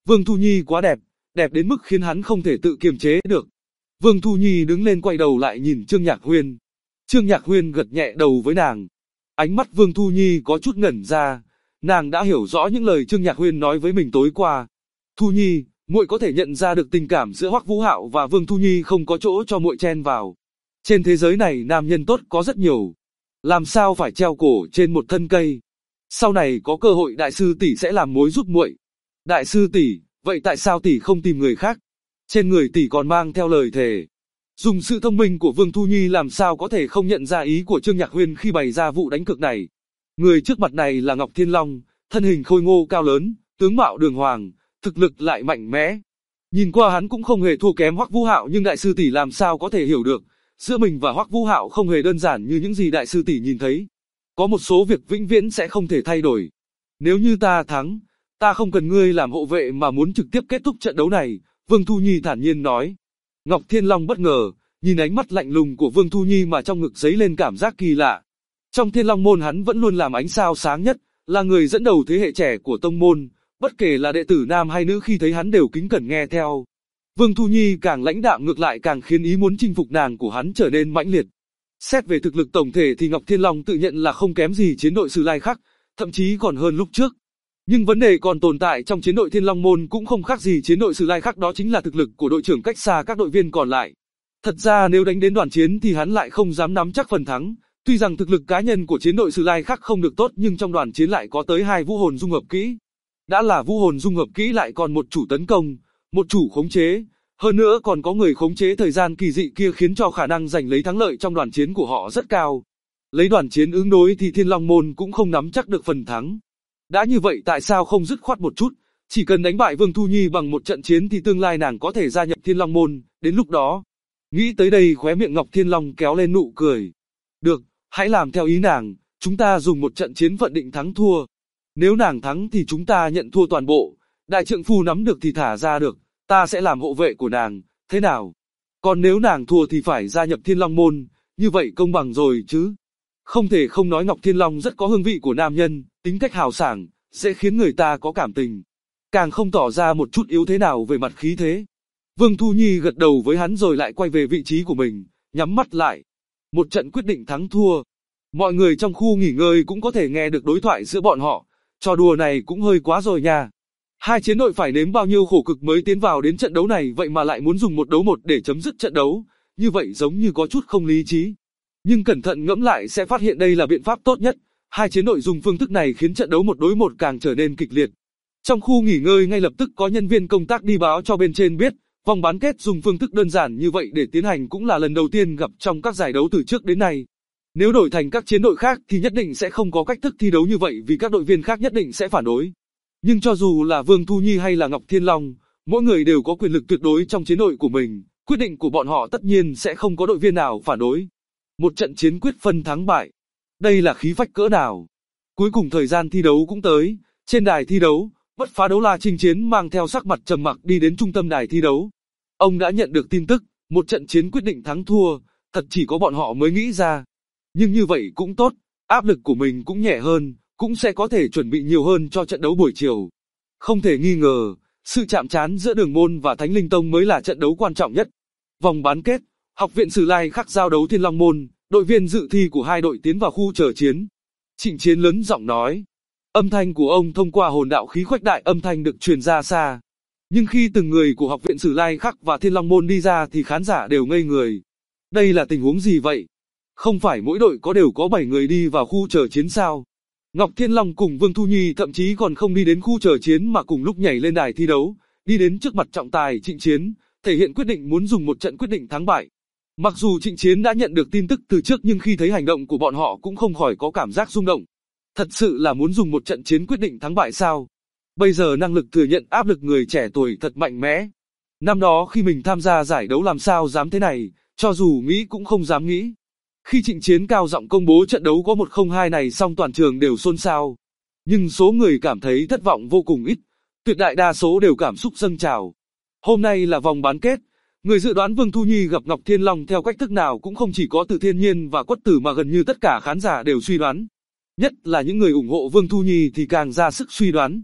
Vương Thu Nhi quá đẹp, đẹp đến mức khiến hắn không thể tự kiềm chế được. Vương Thu Nhi đứng lên quay đầu lại nhìn Trương Nhạc Huyên. Trương Nhạc Huyên gật nhẹ đầu với nàng. Ánh mắt Vương Thu Nhi có chút ngẩn ra, nàng đã hiểu rõ những lời Trương Nhạc Huyên nói với mình tối qua. Thu Nhi, muội có thể nhận ra được tình cảm giữa Hoắc Vũ Hạo và Vương Thu Nhi không có chỗ cho muội chen vào. Trên thế giới này nam nhân tốt có rất nhiều, làm sao phải treo cổ trên một thân cây. Sau này có cơ hội đại sư tỷ sẽ làm mối giúp muội. Đại sư tỷ, vậy tại sao tỷ không tìm người khác? Trên người tỷ còn mang theo lời thề. Dùng sự thông minh của Vương Thu Nhi làm sao có thể không nhận ra ý của Trương Nhạc Huyên khi bày ra vụ đánh cược này. Người trước mặt này là Ngọc Thiên Long, thân hình khôi ngô cao lớn, tướng mạo đường hoàng, thực lực lại mạnh mẽ. Nhìn qua hắn cũng không hề thua kém Hoắc Vũ Hạo, nhưng đại sư tỷ làm sao có thể hiểu được, giữa mình và Hoắc Vũ Hạo không hề đơn giản như những gì đại sư tỷ nhìn thấy. Có một số việc vĩnh viễn sẽ không thể thay đổi. Nếu như ta thắng, ta không cần ngươi làm hộ vệ mà muốn trực tiếp kết thúc trận đấu này, Vương Thu Nhi thản nhiên nói. Ngọc Thiên Long bất ngờ, nhìn ánh mắt lạnh lùng của Vương Thu Nhi mà trong ngực dấy lên cảm giác kỳ lạ. Trong Thiên Long môn hắn vẫn luôn làm ánh sao sáng nhất, là người dẫn đầu thế hệ trẻ của tông môn, bất kể là đệ tử nam hay nữ khi thấy hắn đều kính cẩn nghe theo. Vương Thu Nhi càng lãnh đạm ngược lại càng khiến ý muốn chinh phục nàng của hắn trở nên mãnh liệt. Xét về thực lực tổng thể thì Ngọc Thiên Long tự nhận là không kém gì chiến đội Sử Lai Khắc, thậm chí còn hơn lúc trước. Nhưng vấn đề còn tồn tại trong chiến đội Thiên Long môn cũng không khác gì chiến đội Sử Lai Khắc, đó chính là thực lực của đội trưởng cách xa các đội viên còn lại. Thật ra nếu đánh đến đoàn chiến thì hắn lại không dám nắm chắc phần thắng. Tuy rằng thực lực cá nhân của chiến đội Sử Lai Khắc không được tốt, nhưng trong đoàn chiến lại có tới 2 vũ hồn dung hợp kỹ. Đã là vũ hồn dung hợp kỹ lại còn một chủ tấn công, một chủ khống chế, hơn nữa còn có người khống chế thời gian kỳ dị kia, khiến cho khả năng giành lấy thắng lợi trong đoàn chiến của họ rất cao. Lấy đoàn chiến ứng đối thì Thiên Long môn cũng không nắm chắc được phần thắng. Đã như vậy tại sao không dứt khoát một chút, chỉ cần đánh bại Vương Thu Nhi bằng một trận chiến thì tương lai nàng có thể gia nhập Thiên Long môn, đến lúc đó. Nghĩ tới đây khóe miệng Ngọc Thiên Long kéo lên nụ cười. Được, hãy làm theo ý nàng, chúng ta dùng một trận chiến phận định thắng thua. Nếu nàng thắng thì chúng ta nhận thua toàn bộ, đại trượng phu nắm được thì thả ra được, ta sẽ làm hộ vệ của nàng, thế nào? Còn nếu nàng thua thì phải gia nhập Thiên Long môn, như vậy công bằng rồi chứ? Không thể không nói Ngọc Thiên Long rất có hương vị của nam nhân, tính cách hào sảng, dễ khiến người ta có cảm tình. Càng không tỏ ra một chút yếu thế nào về mặt khí thế. Vương Thu Nhi gật đầu với hắn rồi lại quay về vị trí của mình, nhắm mắt lại. Một trận quyết định thắng thua. Mọi người trong khu nghỉ ngơi cũng có thể nghe được đối thoại giữa bọn họ. Trò đùa này cũng hơi quá rồi nha. Hai chiến đội phải nếm bao nhiêu khổ cực mới tiến vào đến trận đấu này, vậy mà lại muốn dùng 1 đấu 1 để chấm dứt trận đấu. Như vậy giống như có chút không lý trí. Nhưng cẩn thận ngẫm lại sẽ phát hiện đây là biện pháp tốt nhất. Hai chiến đội dùng phương thức này khiến trận đấu 1 đối 1 càng trở nên kịch liệt. Trong khu nghỉ ngơi ngay lập tức có nhân viên công tác đi báo cho bên trên biết, vòng bán kết dùng phương thức đơn giản như vậy để tiến hành cũng là lần đầu tiên gặp trong các giải đấu từ trước đến nay. Nếu đổi thành các chiến đội khác thì nhất định sẽ không có cách thức thi đấu như vậy, vì các đội viên khác nhất định sẽ phản đối. Nhưng cho dù là Vương Thu Nhi hay là Ngọc Thiên Long, mỗi người đều có quyền lực tuyệt đối trong chiến đội của mình, quyết định của bọn họ tất nhiên sẽ không có đội viên nào phản đối. Một trận chiến quyết phân thắng bại. Đây là khí phách cỡ nào. Cuối cùng thời gian thi đấu cũng tới, trên đài thi đấu, Bất Phá Đấu La Chinh Chiến mang theo sắc mặt trầm mặc đi đến trung tâm đài thi đấu. Ông đã nhận được tin tức, một trận chiến quyết định thắng thua, thật chỉ có bọn họ mới nghĩ ra. Nhưng như vậy cũng tốt, áp lực của mình cũng nhẹ hơn, cũng sẽ có thể chuẩn bị nhiều hơn cho trận đấu buổi chiều. Không thể nghi ngờ, sự chạm trán giữa Đường Môn và Thánh Linh Tông mới là trận đấu quan trọng nhất. Vòng bán kết, Học viện Sử Lai Khắc giao đấu Thiên Long môn, đội viên dự thi của hai đội tiến vào khu chờ chiến. Trịnh Chiến lớn giọng nói. Âm thanh của ông thông qua hồn đạo khí khuếch đại âm thanh được truyền ra xa. Nhưng khi từng người của Học viện Sử Lai Khắc và Thiên Long môn đi ra thì khán giả đều ngây người. Đây là tình huống gì vậy? Không phải mỗi đội đều có 7 người đi vào khu chờ chiến sao? Ngọc Thiên Long cùng Vương Thu Nhi thậm chí còn không đi đến khu chờ chiến mà cùng lúc nhảy lên đài thi đấu, đi đến trước mặt trọng tài Trịnh Chiến, thể hiện quyết định muốn dùng một trận quyết định thắng bại. Mặc dù Trịnh Chiến đã nhận được tin tức từ trước, nhưng khi thấy hành động của bọn họ cũng không khỏi có cảm giác rung động. Thật sự là muốn dùng một trận chiến quyết định thắng bại sao? Bây giờ năng lực thừa nhận áp lực người trẻ tuổi thật mạnh mẽ. Năm đó khi mình tham gia giải đấu làm sao dám thế này, cho dù nghĩ cũng không dám nghĩ. Khi Trịnh Chiến cao giọng công bố trận đấu có 1-0-2 này xong, toàn trường đều xôn xao. Nhưng số người cảm thấy thất vọng vô cùng ít, tuyệt đại đa số đều cảm xúc dâng trào. Hôm nay là vòng bán kết, người dự đoán Vương Thu Nhi gặp Ngọc Thiên Long theo cách thức nào cũng không chỉ có Từ Thiên Nhiên và Quất Tử mà gần như tất cả khán giả đều suy đoán. Nhất là những người ủng hộ Vương Thu Nhi thì càng ra sức suy đoán.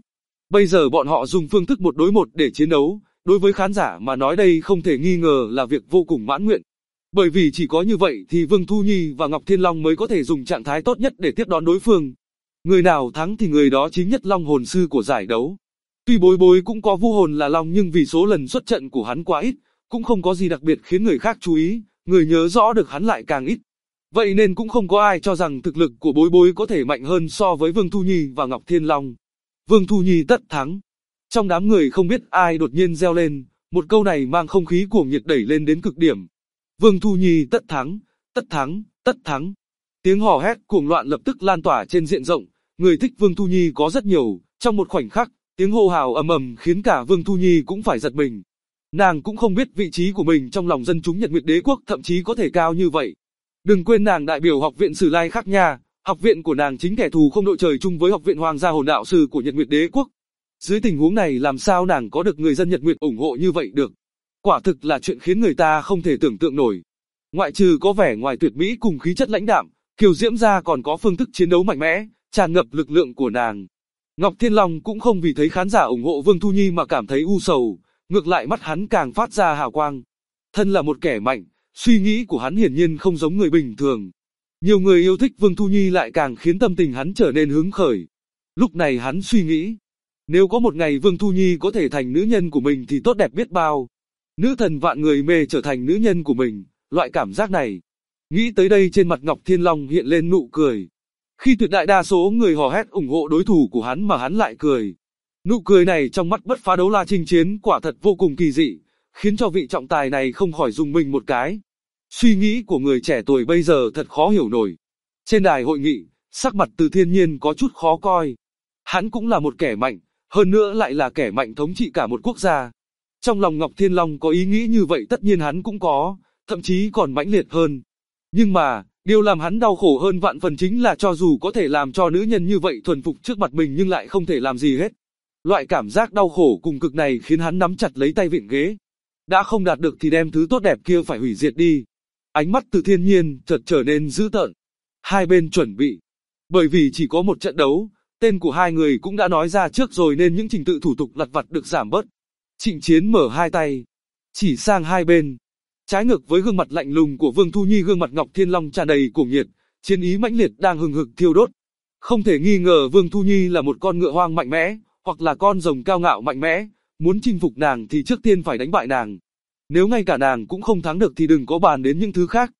Bây giờ bọn họ dùng phương thức 1 đối 1 để chiến đấu, đối với khán giả mà nói đây không thể nghi ngờ là việc vô cùng mãn nguyện. Bởi vì chỉ có như vậy thì Vương Thu Nhi và Ngọc Thiên Long mới có thể dùng trạng thái tốt nhất để tiếp đón đối phương. Người nào thắng thì người đó chính nhất Long hồn sư của giải đấu. Tuy Bối Bối cũng có vũ hồn là Long nhưng vì số lần xuất trận của hắn quá ít, cũng không có gì đặc biệt khiến người khác chú ý, người nhớ rõ được hắn lại càng ít. Vậy nên cũng không có ai cho rằng thực lực của Bối Bối có thể mạnh hơn so với Vương Thu Nhi và Ngọc Thiên Long. Vương Thu Nhi tất thắng. Trong đám người không biết ai đột nhiên reo lên, một câu này mang không khí cuồng nhiệt đẩy lên đến cực điểm. Vương Thu Nhi tất thắng, tất thắng, tất thắng. Tiếng hò hét cuồng loạn lập tức lan tỏa trên diện rộng, người thích Vương Thu Nhi có rất nhiều, trong một khoảnh khắc, tiếng hô hào ầm ầm khiến cả Vương Thu Nhi cũng phải giật mình. Nàng cũng không biết vị trí của mình trong lòng dân chúng Nhật Nguyệt Đế Quốc thậm chí có thể cao như vậy. Đừng quên nàng đại biểu học viện Sử Lai Khắc nha, học viện của nàng chính kẻ thù không đội trời chung với học viện Hoàng gia hồn đạo sư của Nhật Nguyệt Đế Quốc. Dưới tình huống này làm sao nàng có được người dân Nhật Nguyệt ủng hộ như vậy được? Quả thực là chuyện khiến người ta không thể tưởng tượng nổi. Ngoại trừ có vẻ ngoài tuyệt mỹ cùng khí chất lãnh đạm, Kiều Diễm ra còn có phương thức chiến đấu mạnh mẽ, tràn ngập lực lượng của nàng. Ngọc Thiên Long cũng không vì thấy khán giả ủng hộ Vương Thu Nhi mà cảm thấy u sầu, ngược lại mắt hắn càng phát ra hào quang. Thân là một kẻ mạnh, suy nghĩ của hắn hiển nhiên không giống người bình thường. Nhiều người yêu thích Vương Thu Nhi lại càng khiến tâm tình hắn trở nên hứng khởi. Lúc này hắn suy nghĩ, nếu có một ngày Vương Thu Nhi có thể thành nữ nhân của mình thì tốt đẹp biết bao. Nữ thần vạn người mê trở thành nữ nhân của mình, loại cảm giác này. Nghĩ tới đây trên mặt Ngọc Thiên Long hiện lên nụ cười. Khi tuyệt đại đa số người hò hét ủng hộ đối thủ của hắn mà hắn lại cười. Nụ cười này trong mắt Bất Phá Đấu La chinh chiến quả thật vô cùng kỳ dị, khiến cho vị trọng tài này không khỏi rùng mình một cái. Suy nghĩ của người trẻ tuổi bây giờ thật khó hiểu nổi. Trên đài hội nghị, sắc mặt Từ Thiên Nhiên có chút khó coi. Hắn cũng là một kẻ mạnh, hơn nữa lại là kẻ mạnh thống trị cả một quốc gia. Trong lòng Ngọc Thiên Long có ý nghĩ như vậy tất nhiên hắn cũng có, thậm chí còn mãnh liệt hơn. Nhưng mà, điều làm hắn đau khổ hơn vạn phần chính là cho dù có thể làm cho nữ nhân như vậy thuần phục trước mặt mình nhưng lại không thể làm gì hết. Loại cảm giác đau khổ cùng cực này khiến hắn nắm chặt lấy tay vịn ghế. Đã không đạt được thì đem thứ tốt đẹp kia phải hủy diệt đi. Ánh mắt Từ Thiên Nhiên chợt trở nên dữ tợn. Hai bên chuẩn bị. Bởi vì chỉ có một trận đấu, tên của hai người cũng đã nói ra trước rồi nên những trình tự thủ tục lặt vặt được giảm bớt. Trịnh Chiến mở hai tay, chỉ sang hai bên. Trái ngược với gương mặt lạnh lùng của Vương Thu Nhi, gương mặt Ngọc Thiên Long tràn đầy cuồng nhiệt, chiến ý mãnh liệt đang hừng hực thiêu đốt. Không thể nghi ngờ Vương Thu Nhi là một con ngựa hoang mạnh mẽ, hoặc là con rồng cao ngạo mạnh mẽ, muốn chinh phục nàng thì trước tiên phải đánh bại nàng. Nếu ngay cả nàng cũng không thắng được thì đừng có bàn đến những thứ khác.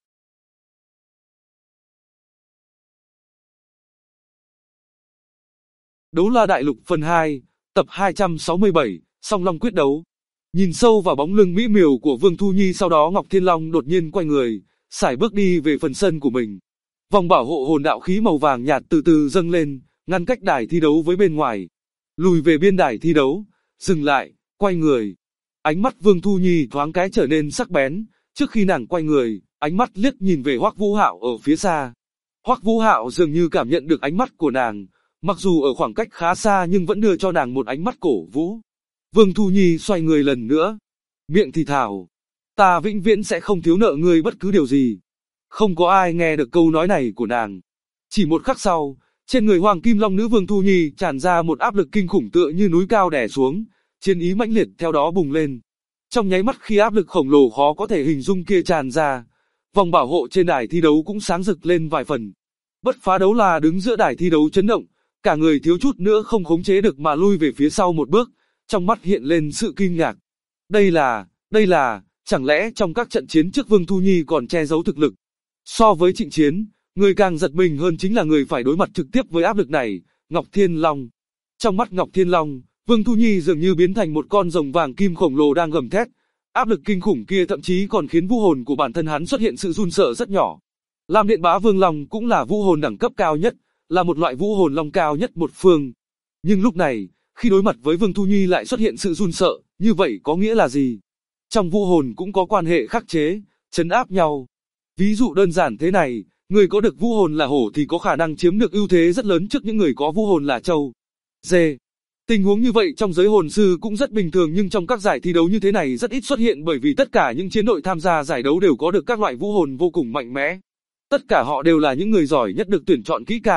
Đấu La Đại Lục phần 2, tập 267, Song Long quyết đấu. Nhìn sâu vào bóng lưng mỹ miều của Vương Thu Nhi, sau đó Ngọc Thiên Long đột nhiên quay người, sải bước đi về phần sân của mình. Vòng bảo hộ hồn đạo khí màu vàng nhạt từ từ dâng lên, ngăn cách đài thi đấu với bên ngoài. Lùi về biên đài thi đấu, dừng lại, quay người. Ánh mắt Vương Thu Nhi thoáng cái trở nên sắc bén, trước khi nàng quay người, ánh mắt liếc nhìn về Hoắc Vũ Hạo ở phía xa. Hoắc Vũ Hạo dường như cảm nhận được ánh mắt của nàng, mặc dù ở khoảng cách khá xa nhưng vẫn đưa cho nàng một ánh mắt cổ vũ. Vương Thu Nhi xoay người lần nữa, miệng thì thào, ta vĩnh viễn sẽ không thiếu nợ ngươi bất cứ điều gì. Không có ai nghe được câu nói này của nàng. Chỉ một khắc sau, trên người Hoàng Kim Long nữ Vương Thu Nhi tràn ra một áp lực kinh khủng tựa như núi cao đè xuống, chiến ý mãnh liệt theo đó bùng lên. Trong nháy mắt khi áp lực khổng lồ khó có thể hình dung kia tràn ra, vòng bảo hộ trên đài thi đấu cũng sáng rực lên vài phần. Bất Phá Đấu La đứng giữa đài thi đấu chấn động, cả người thiếu chút nữa không khống chế được mà lui về phía sau một bước, trong mắt hiện lên sự kinh ngạc. Đây là, chẳng lẽ trong các trận chiến trước Vương Thu Nhi còn che giấu thực lực? So với Trịnh Chiến, người càng giật mình hơn chính là người phải đối mặt trực tiếp với áp lực này, Ngọc Thiên Long. Trong mắt Ngọc Thiên Long, Vương Thu Nhi dường như biến thành một con rồng vàng kim khổng lồ đang gầm thét. Áp lực kinh khủng kia thậm chí còn khiến vũ hồn của bản thân hắn xuất hiện sự run sợ rất nhỏ. Lam Điện Bá Vương Long cũng là vũ hồn đẳng cấp cao nhất, là một loại vũ hồn long cao nhất một phương. Nhưng lúc này, khi đối mặt với Vương Thu Nhi lại xuất hiện sự run sợ, như vậy có nghĩa là gì? Trong vũ hồn cũng có quan hệ khắc chế, trấn áp nhau. Ví dụ đơn giản thế này, người có được vũ hồn là hổ thì có khả năng chiếm được ưu thế rất lớn trước những người có vũ hồn là trâu, dê. Tình huống như vậy trong giới hồn sư cũng rất bình thường, nhưng trong các giải thi đấu như thế này rất ít xuất hiện, bởi vì tất cả những chiến đội tham gia giải đấu đều có được các loại vũ hồn vô cùng mạnh mẽ. Tất cả họ đều là những người giỏi nhất được tuyển chọn kỹ càng,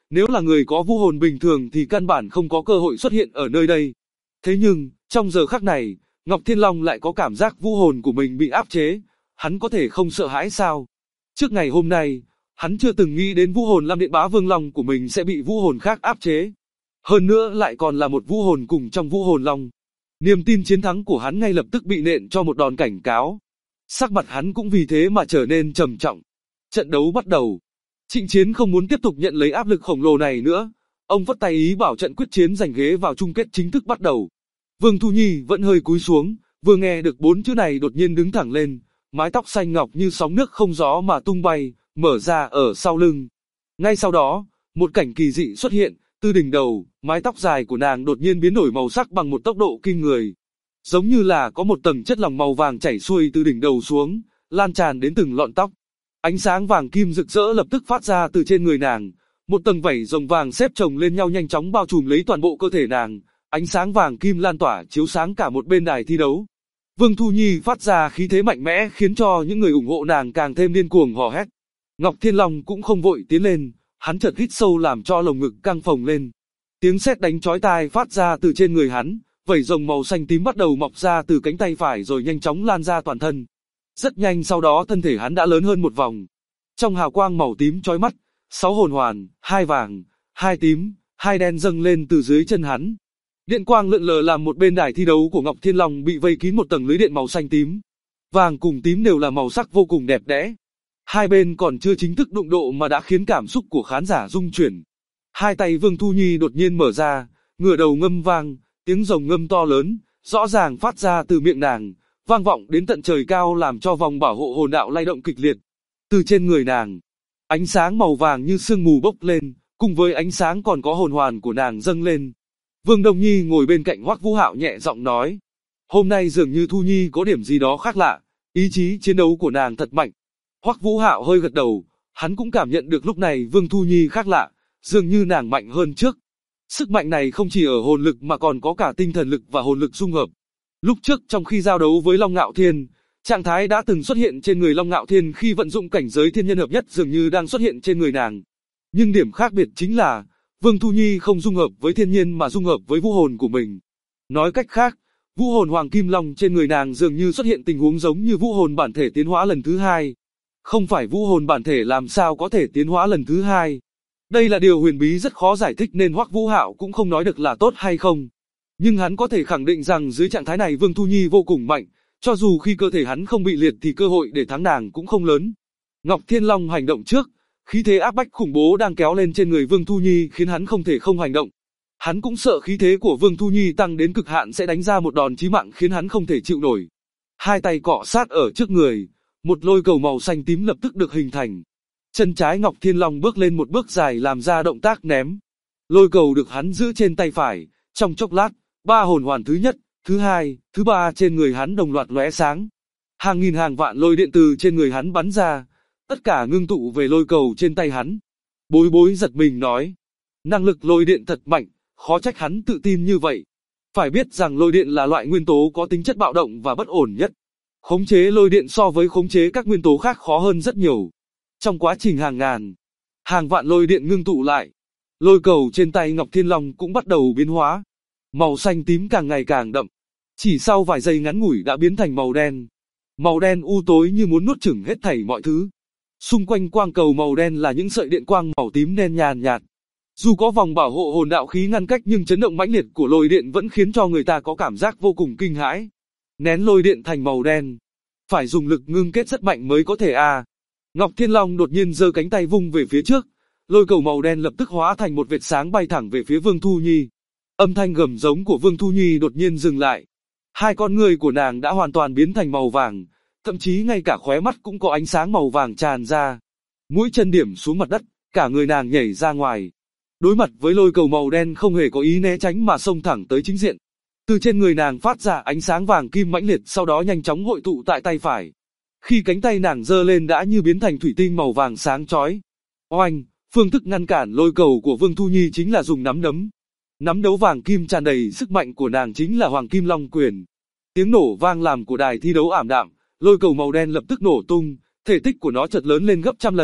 Nếu là người có vũ hồn bình thường thì căn bản không có cơ hội xuất hiện ở nơi đây. Thế nhưng, trong giờ khắc này, Ngọc Thiên Long lại có cảm giác vũ hồn của mình bị áp chế, hắn có thể không sợ hãi sao? Trước ngày hôm nay, hắn chưa từng nghĩ đến vũ hồn Lam Điện Bá Vương Long của mình sẽ bị vũ hồn khác áp chế. Hơn nữa lại còn là một vũ hồn cùng trong vũ hồn long. Niềm tin chiến thắng của hắn ngay lập tức bị nện cho một đòn cảnh cáo. Sắc mặt hắn cũng vì thế mà trở nên trầm trọng. Trận đấu bắt đầu. Trịnh Chiến không muốn tiếp tục nhận lấy áp lực khổng lồ này nữa. Ông vất tay ý bảo trận quyết chiến giành ghế vào chung kết chính thức bắt đầu. Vương Thu Nhi vẫn hơi cúi xuống, vừa nghe được 4 chữ này đột nhiên đứng thẳng lên, mái tóc xanh ngọc như sóng nước không gió mà tung bay, mở ra ở sau lưng. Ngay sau đó, một cảnh kỳ dị xuất hiện, từ đỉnh đầu, mái tóc dài của nàng đột nhiên biến đổi màu sắc bằng một tốc độ kinh người. Giống như là có một tầng chất lỏng màu vàng chảy xuôi từ đỉnh đầu xuống, lan tràn đến từng lọn tóc. Ánh sáng vàng kim rực rỡ lập tức phát ra từ trên người nàng, một tầng vảy rồng vàng xếp chồng lên nhau nhanh chóng bao trùm lấy toàn bộ cơ thể nàng, ánh sáng vàng kim lan tỏa chiếu sáng cả một bên đài thi đấu. Vương Thu Nhi phát ra khí thế mạnh mẽ khiến cho những người ủng hộ nàng càng thêm điên cuồng hò hét. Ngọc Thiên Long cũng không vội tiến lên, hắn chợt hít sâu làm cho lồng ngực căng phồng lên. Tiếng sét đánh chói tai phát ra từ trên người hắn, vảy rồng màu xanh tím bắt đầu mọc ra từ cánh tay phải rồi nhanh chóng lan ra toàn thân. Rất nhanh sau đó thân thể hắn đã lớn hơn một vòng. Trong hào quang màu tím chói mắt, 6 hồn hoàn, 2 vàng, 2 tím, 2 đen dâng lên từ dưới chân hắn. Điện quang lượn lờ làm một bên đài thi đấu của Ngọc Thiên Long bị vây kín một tầng lưới điện màu xanh tím. Vàng cùng tím đều là màu sắc vô cùng đẹp đẽ. Hai bên còn chưa chính thức đụng độ mà đã khiến cảm xúc của khán giả rung chuyển. Hai tay Vương Thu Nhi đột nhiên mở ra, ngửa đầu ngâm vang, tiếng rồng ngâm to lớn, rõ ràng phát ra từ miệng nàng, vang vọng đến tận trời cao làm cho vòng bảo hộ hồn đạo lay động kịch liệt. Từ trên người nàng, ánh sáng màu vàng như sương mù bốc lên, cùng với ánh sáng còn có hồn hoàn của nàng dâng lên. Vương Đông Nhi ngồi bên cạnh Hoắc Vũ Hạo nhẹ giọng nói, hôm nay dường như Thu Nhi có điểm gì đó khác lạ, ý chí chiến đấu của nàng thật mạnh. Hoắc Vũ Hạo hơi gật đầu, hắn cũng cảm nhận được lúc này Vương Thu Nhi khác lạ, dường như nàng mạnh hơn trước. Sức mạnh này không chỉ ở hồn lực mà còn có cả tinh thần lực và hồn lực dung hợp. Lúc trước trong khi giao đấu với Long Ngạo Thiên, trạng thái đã từng xuất hiện trên người Long Ngạo Thiên khi vận dụng cảnh giới thiên nhân hợp nhất dường như đang xuất hiện trên người nàng. Nhưng điểm khác biệt chính là, Vương Thu Nhi không dung hợp với thiên nhiên mà dung hợp với vũ hồn của mình. Nói cách khác, vũ hồn Hoàng Kim Long trên người nàng dường như xuất hiện tình huống giống như vũ hồn bản thể tiến hóa lần thứ hai. Không phải vũ hồn bản thể làm sao có thể tiến hóa lần thứ hai. Đây là điều huyền bí rất khó giải thích nên Hoắc Vũ Hạo cũng không nói được là tốt hay không. Nhưng hắn có thể khẳng định rằng dưới trạng thái này Vương Thu Nhi vô cùng mạnh, cho dù khi cơ thể hắn không bị liệt thì cơ hội để thắng nàng cũng không lớn. Ngọc Thiên Long hành động trước, khí thế áp bách khủng bố đang kéo lên trên người Vương Thu Nhi khiến hắn không thể không hành động. Hắn cũng sợ khí thế của Vương Thu Nhi tăng đến cực hạn sẽ đánh ra một đòn chí mạng khiến hắn không thể chịu nổi. Hai tay cọ sát ở trước người, một lôi cầu màu xanh tím lập tức được hình thành. Chân trái Ngọc Thiên Long bước lên một bước dài làm ra động tác ném. Lôi cầu được hắn giữ trên tay phải, trong chốc lát, 3 hồn hoàn thứ nhất, thứ hai, thứ ba trên người hắn đồng loạt lóe sáng. Hàng nghìn hàng vạn lôi điện từ trên người hắn bắn ra, tất cả ngưng tụ về lôi cầu trên tay hắn. Bối Bối giật mình nói, năng lực lôi điện thật mạnh, khó trách hắn tự tin như vậy. Phải biết rằng lôi điện là loại nguyên tố có tính chất bạo động và bất ổn nhất. Khống chế lôi điện so với khống chế các nguyên tố khác khó hơn rất nhiều. Trong quá trình hàng ngàn, hàng vạn lôi điện ngưng tụ lại, lôi cầu trên tay Ngọc Thiên Long cũng bắt đầu biến hóa. Màu xanh tím càng ngày càng đậm, chỉ sau vài giây ngắn ngủi đã biến thành màu đen. Màu đen u tối như muốn nuốt chửng hết thảy mọi thứ. Xung quanh quang cầu màu đen là những sợi điện quang màu tím đen nhàn nhạt. Dù có vòng bảo hộ hồn đạo khí ngăn cách nhưng chấn động mãnh liệt của lôi điện vẫn khiến cho người ta có cảm giác vô cùng kinh hãi. Nén lôi điện thành màu đen, phải dùng lực ngưng kết rất mạnh mới có thể Ngọc Thiên Long đột nhiên giơ cánh tay vung về phía trước, lôi cầu màu đen lập tức hóa thành một vệt sáng bay thẳng về phía Vương Thu Nhi. Âm thanh gầm giống của Vương Thu Nhi đột nhiên dừng lại. Hai con ngươi của nàng đã hoàn toàn biến thành màu vàng, thậm chí ngay cả khóe mắt cũng có ánh sáng màu vàng tràn ra. Mũi chân điểm xuống mặt đất, cả người nàng nhảy ra ngoài. Đối mặt với lôi cầu màu đen không hề có ý né tránh mà xông thẳng tới chính diện. Từ trên người nàng phát ra ánh sáng vàng kim mãnh liệt sau đó nhanh chóng hội tụ tại tay phải. Khi cánh tay nàng giơ lên đã như biến thành thủy tinh màu vàng sáng chói. Oanh, phương thức ngăn cản lôi cầu của Vương Thu Nhi chính là dùng nắm đấm. Nắm đấu vàng kim tràn đầy sức mạnh của nàng chính là Hoàng Kim Long Quyền. Tiếng nổ vang làm của đài thi đấu ảm đạm, lôi cầu màu đen lập tức nổ tung, thể tích của nó chợt lớn lên gấp trăm lần,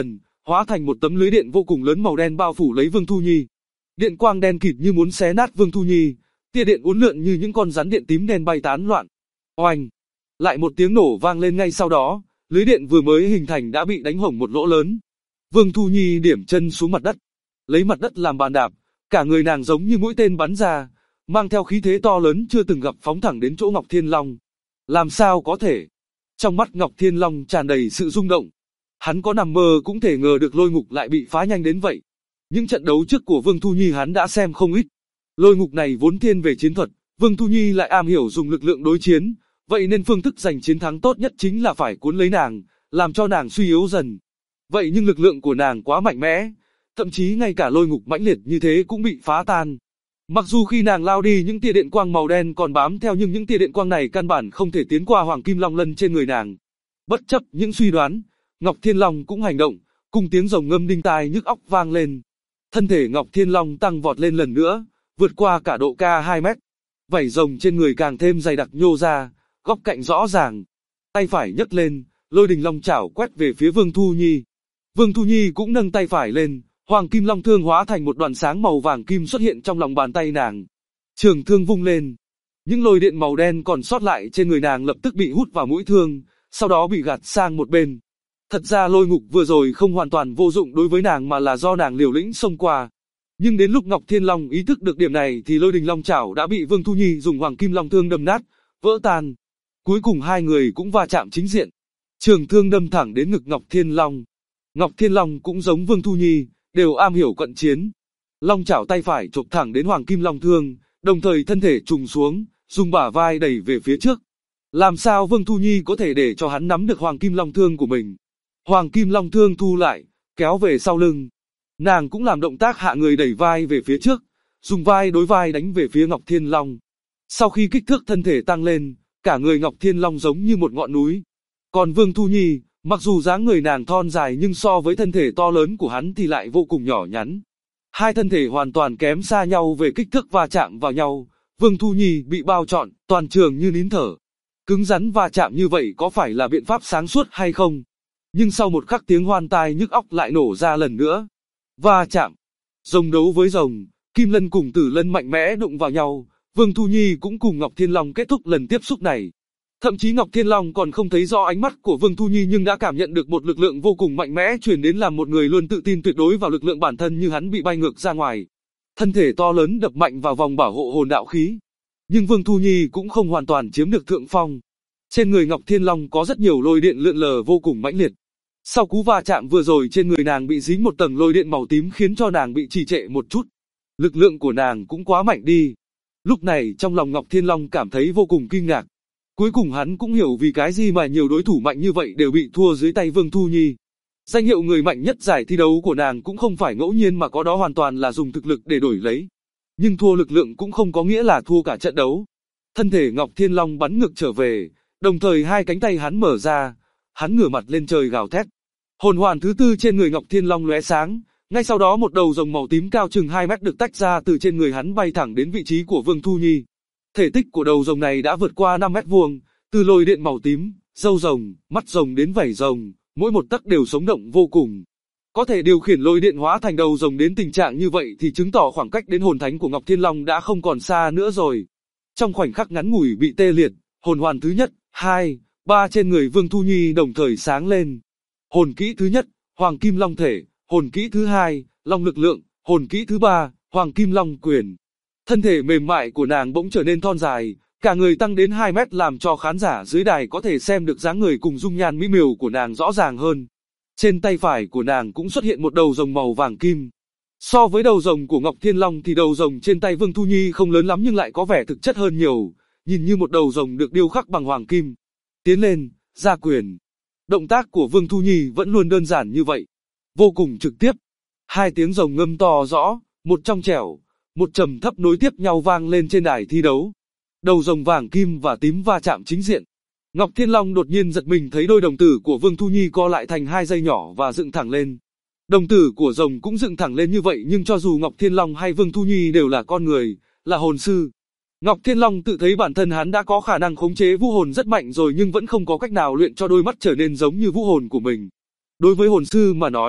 hóa thành một tấm lưới điện vô cùng lớn màu đen bao phủ lấy Vương Thu Nhi. Điện quang đen kịt như muốn xé nát Vương Thu Nhi, tia điện uốn lượn như những con rắn điện tím đen bay tán loạn. Oanh! Lại một tiếng nổ vang lên ngay sau đó, lưới điện vừa mới hình thành đã bị đánh hổng một lỗ lớn. Vương Thu Nhi điểm chân xuống mặt đất, lấy mặt đất làm bàn đạp, cả người nàng giống như mũi tên bắn ra, mang theo khí thế to lớn chưa từng gặp phóng thẳng đến chỗ Ngọc Thiên Long. Làm sao có thể? Trong mắt Ngọc Thiên Long tràn đầy sự rung động. Hắn có nằm mơ cũng thể ngờ được lôi ngục lại bị phá nhanh đến vậy. Những trận đấu trước của Vương Thu Nhi hắn đã xem không ít. Lôi ngục này vốn thiên về chiến thuật, Vương Thu Nhi lại am hiểu dùng lực lượng đối chiến, vậy nên phương thức giành chiến thắng tốt nhất chính là phải cuốn lấy nàng, làm cho nàng suy yếu dần. Vậy nhưng lực lượng của nàng quá mạnh mẽ, thậm chí ngay cả lôi ngục mãnh liệt như thế cũng bị phá tan. Mặc dù khi nàng lao đi những tia điện quang màu đen còn bám theo nhưng những tia điện quang này căn bản không thể tiến qua Hoàng Kim Long Lân trên người nàng. Bất chấp những suy đoán, Ngọc Thiên Long cũng hành động, cùng tiếng rồng ngâm đinh tai nhức óc vang lên. Thân thể Ngọc Thiên Long tăng vọt lên lần nữa, vượt qua cả độ cao 2 mét. Vảy rồng trên người càng thêm dày đặc nhô ra, góc cạnh rõ ràng. Tay phải nhấc lên, Lôi Đình Long chảo quét về phía Vương Thu Nhi. Vương Thu Nhi cũng nâng tay phải lên, Hoàng Kim Long thương hóa thành một đoàn sáng màu vàng kim xuất hiện trong lòng bàn tay nàng. Trường thương vung lên, những lôi điện màu đen còn sót lại trên người nàng lập tức bị hút vào mũi thương, sau đó bị gạt sang một bên. Thật ra lôi ngục vừa rồi không hoàn toàn vô dụng đối với nàng mà là do nàng liều lĩnh xông qua. Nhưng đến lúc Ngọc Thiên Long ý thức được điểm này thì Lôi Đình Long chảo đã bị Vương Thu Nhi dùng Hoàng Kim Long thương đâm nát, vỡ tan. Cuối cùng hai người cũng va chạm chính diện. Trường thương đâm thẳng đến ngực Ngọc Thiên Long. Ngọc Thiên Long cũng giống Vương Thu Nhi, đều am hiểu cận chiến. Long chảo tay phải chộp thẳng đến Hoàng Kim Long thương, đồng thời thân thể trùng xuống, dùng bả vai đẩy về phía trước. Làm sao Vương Thu Nhi có thể để cho hắn nắm được Hoàng Kim Long thương của mình? Hoàng Kim Long thương thu lại, kéo về sau lưng. Nàng cũng làm động tác hạ người đẩy vai về phía trước, dùng vai đối vai đánh về phía Ngọc Thiên Long. Sau khi kích thước thân thể tăng lên, cả người Ngọc Thiên Long giống như một ngọn núi. Còn Vương Thu Nhi, mặc dù dáng người nàng thon dài nhưng so với thân thể to lớn của hắn thì lại vô cùng nhỏ nhắn. Hai thân thể hoàn toàn kém xa nhau về kích thước va chạm vào nhau, Vương Thu Nhi bị bao trọn, toàn trường như nín thở. Cứng rắn va chạm như vậy có phải là biện pháp sáng suốt hay không? Nhưng sau một khắc tiếng hoan tai nhức óc lại nổ ra lần nữa. Va chạm. Rồng đấu với rồng, Kim Lân cùng Tử Lân mạnh mẽ đụng vào nhau, Vương Thu Nhi cũng cùng Ngọc Thiên Long kết thúc lần tiếp xúc này. Thậm chí Ngọc Thiên Long còn không thấy rõ ánh mắt của Vương Thu Nhi nhưng đã cảm nhận được một lực lượng vô cùng mạnh mẽ truyền đến làm một người luôn tự tin tuyệt đối vào lực lượng bản thân như hắn bị bay ngược ra ngoài. Thân thể to lớn đập mạnh vào vòng bảo hộ hồn đạo khí. Nhưng Vương Thu Nhi cũng không hoàn toàn chiếm được thượng phong. Trên người Ngọc Thiên Long có rất nhiều lôi điện lượn lờ vô cùng mãnh liệt. Sau cú va chạm vừa rồi trên người nàng bị dính một tầng lôi điện màu tím khiến cho nàng bị trì trệ một chút. Lực lượng của nàng cũng quá mạnh đi. Lúc này trong lòng Ngọc Thiên Long cảm thấy vô cùng kinh ngạc. Cuối cùng hắn cũng hiểu vì cái gì mà nhiều đối thủ mạnh như vậy đều bị thua dưới tay Vương Thu Nhi. Danh hiệu người mạnh nhất giải thi đấu của nàng cũng không phải ngẫu nhiên mà có đó hoàn toàn là dùng thực lực để đổi lấy. Nhưng thua lực lượng cũng không có nghĩa là thua cả trận đấu. Thân thể Ngọc Thiên Long bắn ngược trở về, đồng thời hai cánh tay hắn mở ra, hắn ngửa mặt lên trời gào thét. Hồn hoàn thứ tư trên người Ngọc Thiên Long lóe sáng, ngay sau đó một đầu rồng màu tím cao chừng 2 mét được tách ra từ trên người hắn bay thẳng đến vị trí của Vương Thu Nhi. Thể tích của đầu rồng này đã vượt qua 5 mét vuông, từ lôi điện màu tím, râu rồng, mắt rồng đến vảy rồng, mỗi một tấc đều sống động vô cùng. Có thể điều khiển lôi điện hóa thành đầu rồng đến tình trạng như vậy thì chứng tỏ khoảng cách đến hồn thánh của Ngọc Thiên Long đã không còn xa nữa rồi. Trong khoảnh khắc ngắn ngủi bị tê liệt, hồn hoàn thứ nhất, 2, 3 trên người Vương Thu Nhi đồng thời sáng lên. Hồn kỹ thứ nhất, Hoàng Kim Long thể, hồn kỹ thứ hai, Long lực lượng, hồn kỹ thứ ba, Hoàng Kim Long quyền. Thân thể mềm mại của nàng bỗng trở nên thon dài, cả người tăng đến 2 mét làm cho khán giả dưới đài có thể xem được dáng người cùng dung nhan mỹ miều của nàng rõ ràng hơn. Trên tay phải của nàng cũng xuất hiện một đầu rồng màu vàng kim. So với đầu rồng của Ngọc Thiên Long thì đầu rồng trên tay Vương Thu Nhi không lớn lắm nhưng lại có vẻ thực chất hơn nhiều, nhìn như một đầu rồng được điêu khắc bằng hoàng kim. Tiến lên, ra quyền. Động tác của Vương Thu Nhi vẫn luôn đơn giản như vậy, vô cùng trực tiếp. Hai tiếng rồng ngâm to rõ, một trong trẻo, một trầm thấp nối tiếp nhau vang lên trên đài thi đấu. Đầu rồng vàng kim và tím va chạm chính diện. Ngọc Thiên Long đột nhiên giật mình thấy đôi đồng tử của Vương Thu Nhi co lại thành hai dây nhỏ và dựng thẳng lên. Đồng tử của rồng cũng dựng thẳng lên như vậy nhưng cho dù Ngọc Thiên Long hay Vương Thu Nhi đều là con người, là hồn sư. Ngọc Thiên Long tự thấy bản thân hắn đã có khả năng khống chế vũ hồn rất mạnh rồi nhưng vẫn không có cách nào luyện cho đôi mắt trở nên giống như vũ hồn của mình. Đối với hồn sư mà nói,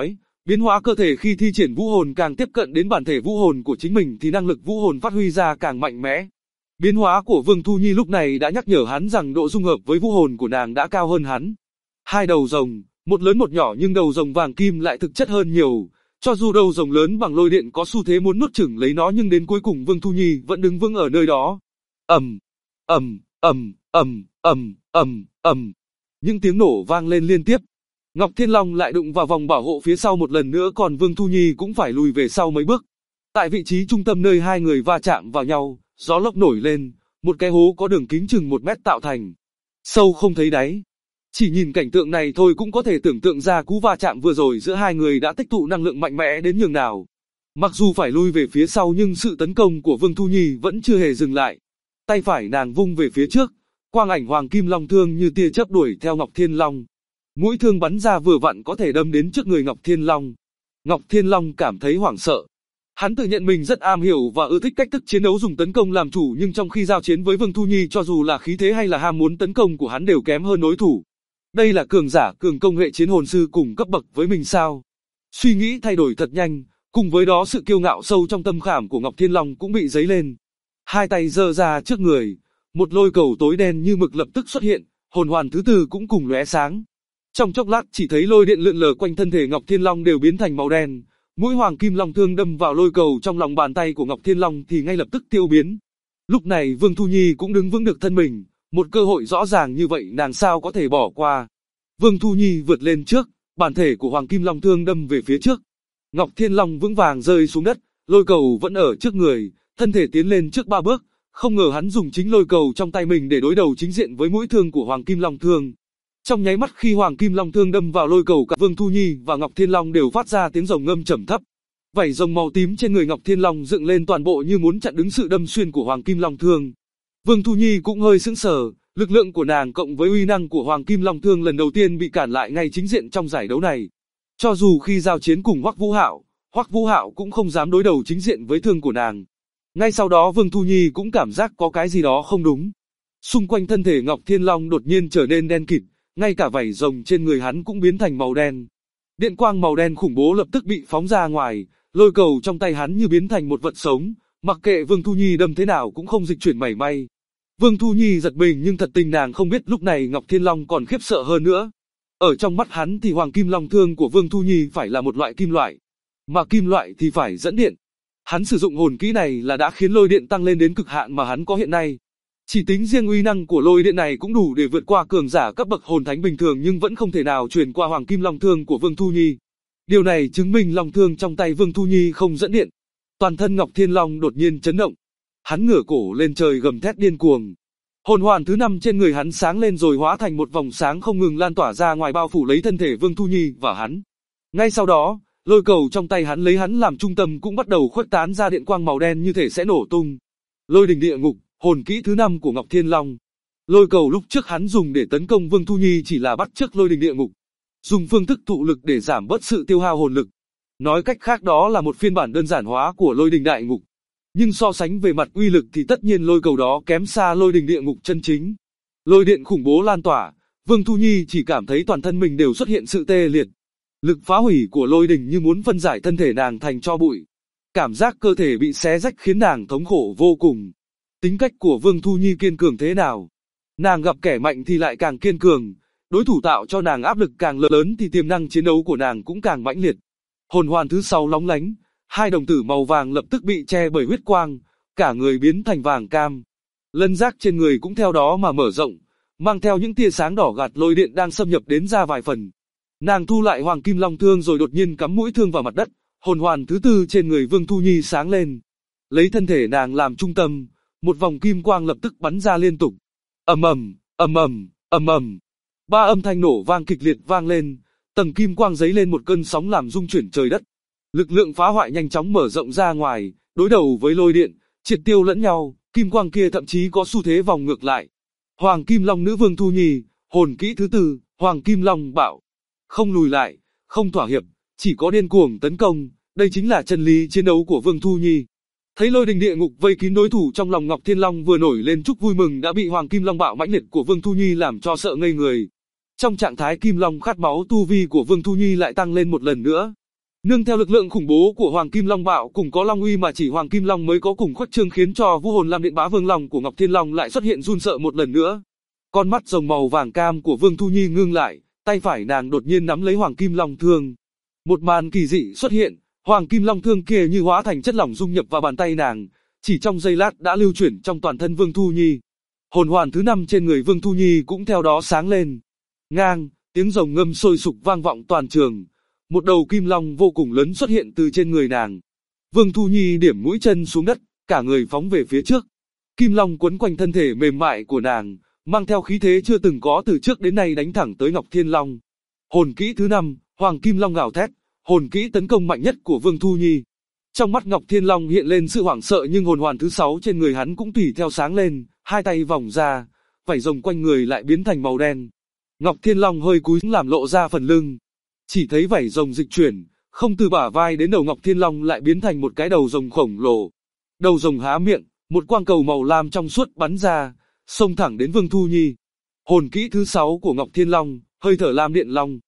Biến hóa cơ thể khi thi triển vũ hồn càng tiếp cận đến bản thể vũ hồn của chính mình thì năng lực vũ hồn phát huy ra càng mạnh mẽ. Biến hóa của Vương Thu Nhi lúc này đã nhắc nhở hắn rằng độ dung hợp với vũ hồn của nàng đã cao hơn hắn. Hai đầu rồng, một lớn một nhỏ nhưng đầu rồng vàng kim lại thực chất hơn nhiều. Cho dù đầu rồng lớn bằng lôi điện có xu thế muốn nuốt chửng lấy nó nhưng đến cuối cùng Vương Thu Nhi vẫn đứng vững ở nơi đó. ầm, ầm, ầm, ầm, ầm, ầm, ầm. Những tiếng nổ vang lên liên tiếp. Ngọc Thiên Long lại đụng vào vòng bảo hộ phía sau một lần nữa còn Vương Thu Nhi cũng phải lùi về sau mấy bước. Tại vị trí trung tâm nơi hai người va chạm vào nhau, gió lốc nổi lên, một cái hố có đường kính chừng 1 mét tạo thành. Sâu không thấy đáy. Chỉ nhìn cảnh tượng này thôi cũng có thể tưởng tượng ra cú va chạm vừa rồi giữa hai người đã tích tụ năng lượng mạnh mẽ đến nhường nào. Mặc dù phải lui về phía sau nhưng sự tấn công của Vương Thu Nhi vẫn chưa hề dừng lại. Tay phải nàng vung về phía trước, quang ảnh Hoàng Kim Long Thương như tia chớp đuổi theo Ngọc Thiên Long. Mũi thương bắn ra vừa vặn có thể đâm đến trước người Ngọc Thiên Long. Ngọc Thiên Long cảm thấy hoảng sợ. Hắn tự nhận mình rất am hiểu và ưa thích cách thức chiến đấu dùng tấn công làm chủ nhưng trong khi giao chiến với Vương Thu Nhi cho dù là khí thế hay là ham muốn tấn công của hắn đều kém hơn đối thủ. Đây là cường giả cường công hệ chiến hồn sư cùng cấp bậc với mình sao? Suy nghĩ thay đổi thật nhanh, cùng với đó sự kiêu ngạo sâu trong tâm khảm của Ngọc Thiên Long cũng bị dấy lên. Hai tay giơ ra trước người, một lôi cầu tối đen như mực lập tức xuất hiện, hồn hoàn thứ tư cũng cùng lóe sáng. Trong chốc lát chỉ thấy lôi điện lượn lờ quanh thân thể Ngọc Thiên Long đều biến thành màu đen. Mũi Hoàng Kim Long Thương đâm vào lôi cầu trong lòng bàn tay của Ngọc Thiên Long thì ngay lập tức tiêu biến. Lúc này Vương Thu Nhi cũng đứng vững được thân mình, một cơ hội rõ ràng như vậy nàng sao có thể bỏ qua. Vương Thu Nhi vượt lên trước, bản thể của Hoàng Kim Long Thương đâm về phía trước. Ngọc Thiên Long vững vàng rơi xuống đất, lôi cầu vẫn ở trước người, thân thể tiến lên trước 3 bước, không ngờ hắn dùng chính lôi cầu trong tay mình để đối đầu chính diện với mũi thương của Hoàng Kim Long Thương. Trong nháy mắt khi Hoàng Kim Long Thương đâm vào lôi cầu cả Vương Thu Nhi và Ngọc Thiên Long đều phát ra tiếng rồng ngâm trầm thấp. Vảy rồng màu tím trên người Ngọc Thiên Long dựng lên toàn bộ như muốn chặn đứng sự đâm xuyên của Hoàng Kim Long Thương. Vương Thu Nhi cũng hơi sững sờ, lực lượng của nàng cộng với uy năng của Hoàng Kim Long Thương lần đầu tiên bị cản lại ngay chính diện trong giải đấu này. Cho dù khi giao chiến cùng Hoắc Vũ Hạo cũng không dám đối đầu chính diện với thương của nàng. Ngay sau đó Vương Thu Nhi cũng cảm giác có cái gì đó không đúng. Xung quanh thân thể Ngọc Thiên Long đột nhiên trở nên đen kịt, ngay cả vảy rồng trên người hắn cũng biến thành màu đen. Điện quang màu đen khủng bố lập tức bị phóng ra ngoài, lôi cầu trong tay hắn như biến thành một vật sống, mặc kệ Vương Thu Nhi đâm thế nào cũng không dịch chuyển mảy may. Vương Thu Nhi giật mình nhưng thật tình nàng không biết lúc này Ngọc Thiên Long còn khiếp sợ hơn nữa. Ở trong mắt hắn thì Hoàng Kim Long Thương của Vương Thu Nhi phải là một loại kim loại, mà kim loại thì phải dẫn điện. Hắn sử dụng hồn kỹ này là đã khiến lôi điện tăng lên đến cực hạn mà hắn có hiện nay. Chỉ tính riêng uy năng của lôi điện này cũng đủ để vượt qua cường giả cấp bậc hồn thánh bình thường nhưng vẫn không thể nào truyền qua Hoàng Kim Long Thương của Vương Thu Nhi. Điều này chứng minh long thương trong tay Vương Thu Nhi không dẫn điện. Toàn thân Ngọc Thiên Long đột nhiên chấn động. Hắn ngửa cổ lên trời gầm thét điên cuồng. Hồn hoàn thứ 5 trên người hắn sáng lên rồi hóa thành một vòng sáng không ngừng lan tỏa ra ngoài bao phủ lấy thân thể Vương Thu Nhi và hắn. Ngay sau đó, lôi cầu trong tay hắn lấy hắn làm trung tâm cũng bắt đầu khuếch tán ra điện quang màu đen như thể sẽ nổ tung. Lôi đình địa ngục, hồn kỹ thứ 5 của Ngọc Thiên Long. Lôi cầu lúc trước hắn dùng để tấn công Vương Thu Nhi chỉ là bắt chước lôi đình địa ngục, dùng phương thức thụ lực để giảm bớt sự tiêu hao hồn lực. Nói cách khác đó là một phiên bản đơn giản hóa của lôi đình đại ngục. Nhưng so sánh về mặt uy lực thì tất nhiên lôi cầu đó kém xa lôi đình địa ngục chân chính. Lôi điện khủng bố lan tỏa, Vương Thu Nhi chỉ cảm thấy toàn thân mình đều xuất hiện sự tê liệt. Lực phá hủy của lôi đình như muốn phân giải thân thể nàng thành tro bụi. Cảm giác cơ thể bị xé rách khiến nàng thống khổ vô cùng. Tính cách của Vương Thu Nhi kiên cường thế nào? Nàng gặp kẻ mạnh thì lại càng kiên cường, đối thủ tạo cho nàng áp lực càng lớn thì tiềm năng chiến đấu của nàng cũng càng mãnh liệt. Hồn hoàn thứ 6 lóng lánh, hai đồng tử màu vàng lập tức bị che bởi huyết quang, cả người biến thành vàng cam. Lân giác trên người cũng theo đó mà mở rộng, mang theo những tia sáng đỏ gạt lôi điện đang xâm nhập đến ra vài phần. Nàng thu lại Hoàng Kim Long Thương rồi đột nhiên cắm mũi thương vào mặt đất, hồn hoàn thứ 4 trên người Vương Thu Nhi sáng lên. Lấy thân thể nàng làm trung tâm, một vòng kim quang lập tức bắn ra liên tục. Ầm ầm, ầm ầm, ầm ầm. 3 âm thanh nổ vang kịch liệt vang lên, tầng kim quang giấy lên một cơn sóng làm rung chuyển trời đất. Lực lượng phá hoại nhanh chóng mở rộng ra ngoài, đối đầu với lôi điện, triệt tiêu lẫn nhau, kim quang kia thậm chí có xu thế vòng ngược lại. Hoàng Kim Long Nữ Vương Thu Nhi, hồn kỹ thứ 4, Hoàng Kim Long Bạo. Không lùi lại, không thỏa hiệp, chỉ có điên cuồng tấn công, đây chính là chân lý chiến đấu của Vương Thu Nhi. Thấy lôi đình địa ngục vây kín đối thủ trong lòng Ngọc Thiên Long vừa nổi lên chút vui mừng đã bị Hoàng Kim Long Bạo mãnh liệt của Vương Thu Nhi làm cho sợ ngây người. Trong trạng thái Kim Long khát máu tu vi của Vương Thu Nhi lại tăng lên một lần nữa. Nương theo lực lượng khủng bố của Hoàng Kim Long Bạo cùng có Long Uy mà chỉ Hoàng Kim Long mới có cùng khuếch trương khiến cho vũ hồn Lam Điện Bá Vương Long của Ngọc Thiên Long lại xuất hiện run sợ một lần nữa. Con mắt rồng màu vàng cam của Vương Thu Nhi ngưng lại, tay phải nàng đột nhiên nắm lấy Hoàng Kim Long Thương. Một màn kỳ dị xuất hiện, Hoàng Kim Long Thương kia như hóa thành chất lỏng dung nhập vào bàn tay nàng, chỉ trong giây lát đã lưu chuyển trong toàn thân Vương Thu Nhi. Hồn hoàn thứ 5 trên người Vương Thu Nhi cũng theo đó sáng lên. Ngang, tiếng rồng ngâm sôi sục vang vọng toàn trường. Một đầu kim long vô cùng lớn xuất hiện từ trên người nàng. Vương Thu Nhi điểm mũi chân xuống đất, cả người phóng về phía trước. Kim long quấn quanh thân thể mềm mại của nàng, mang theo khí thế chưa từng có từ trước đến nay đánh thẳng tới Ngọc Thiên Long. Hồn kỹ thứ 5, Hoàng Kim Long gào thét, hồn kỹ tấn công mạnh nhất của Vương Thu Nhi. Trong mắt Ngọc Thiên Long hiện lên sự hoảng sợ nhưng hồn hoàn thứ 6 trên người hắn cũng tùy theo sáng lên, hai tay vòng ra, vảy rồng quanh người lại biến thành màu đen. Ngọc Thiên Long hơi cúi làm lộ ra phần lưng. Chỉ thấy vảy rồng dịch chuyển, không từ bả vai đến đầu Ngọc Thiên Long lại biến thành một cái đầu rồng khổng lồ. Đầu rồng há miệng, một quang cầu màu lam trong suốt bắn ra, xông thẳng đến Vương Thu Nhi. Hồn kỹ thứ 6 của Ngọc Thiên Long, hơi thở Lam Điện Long.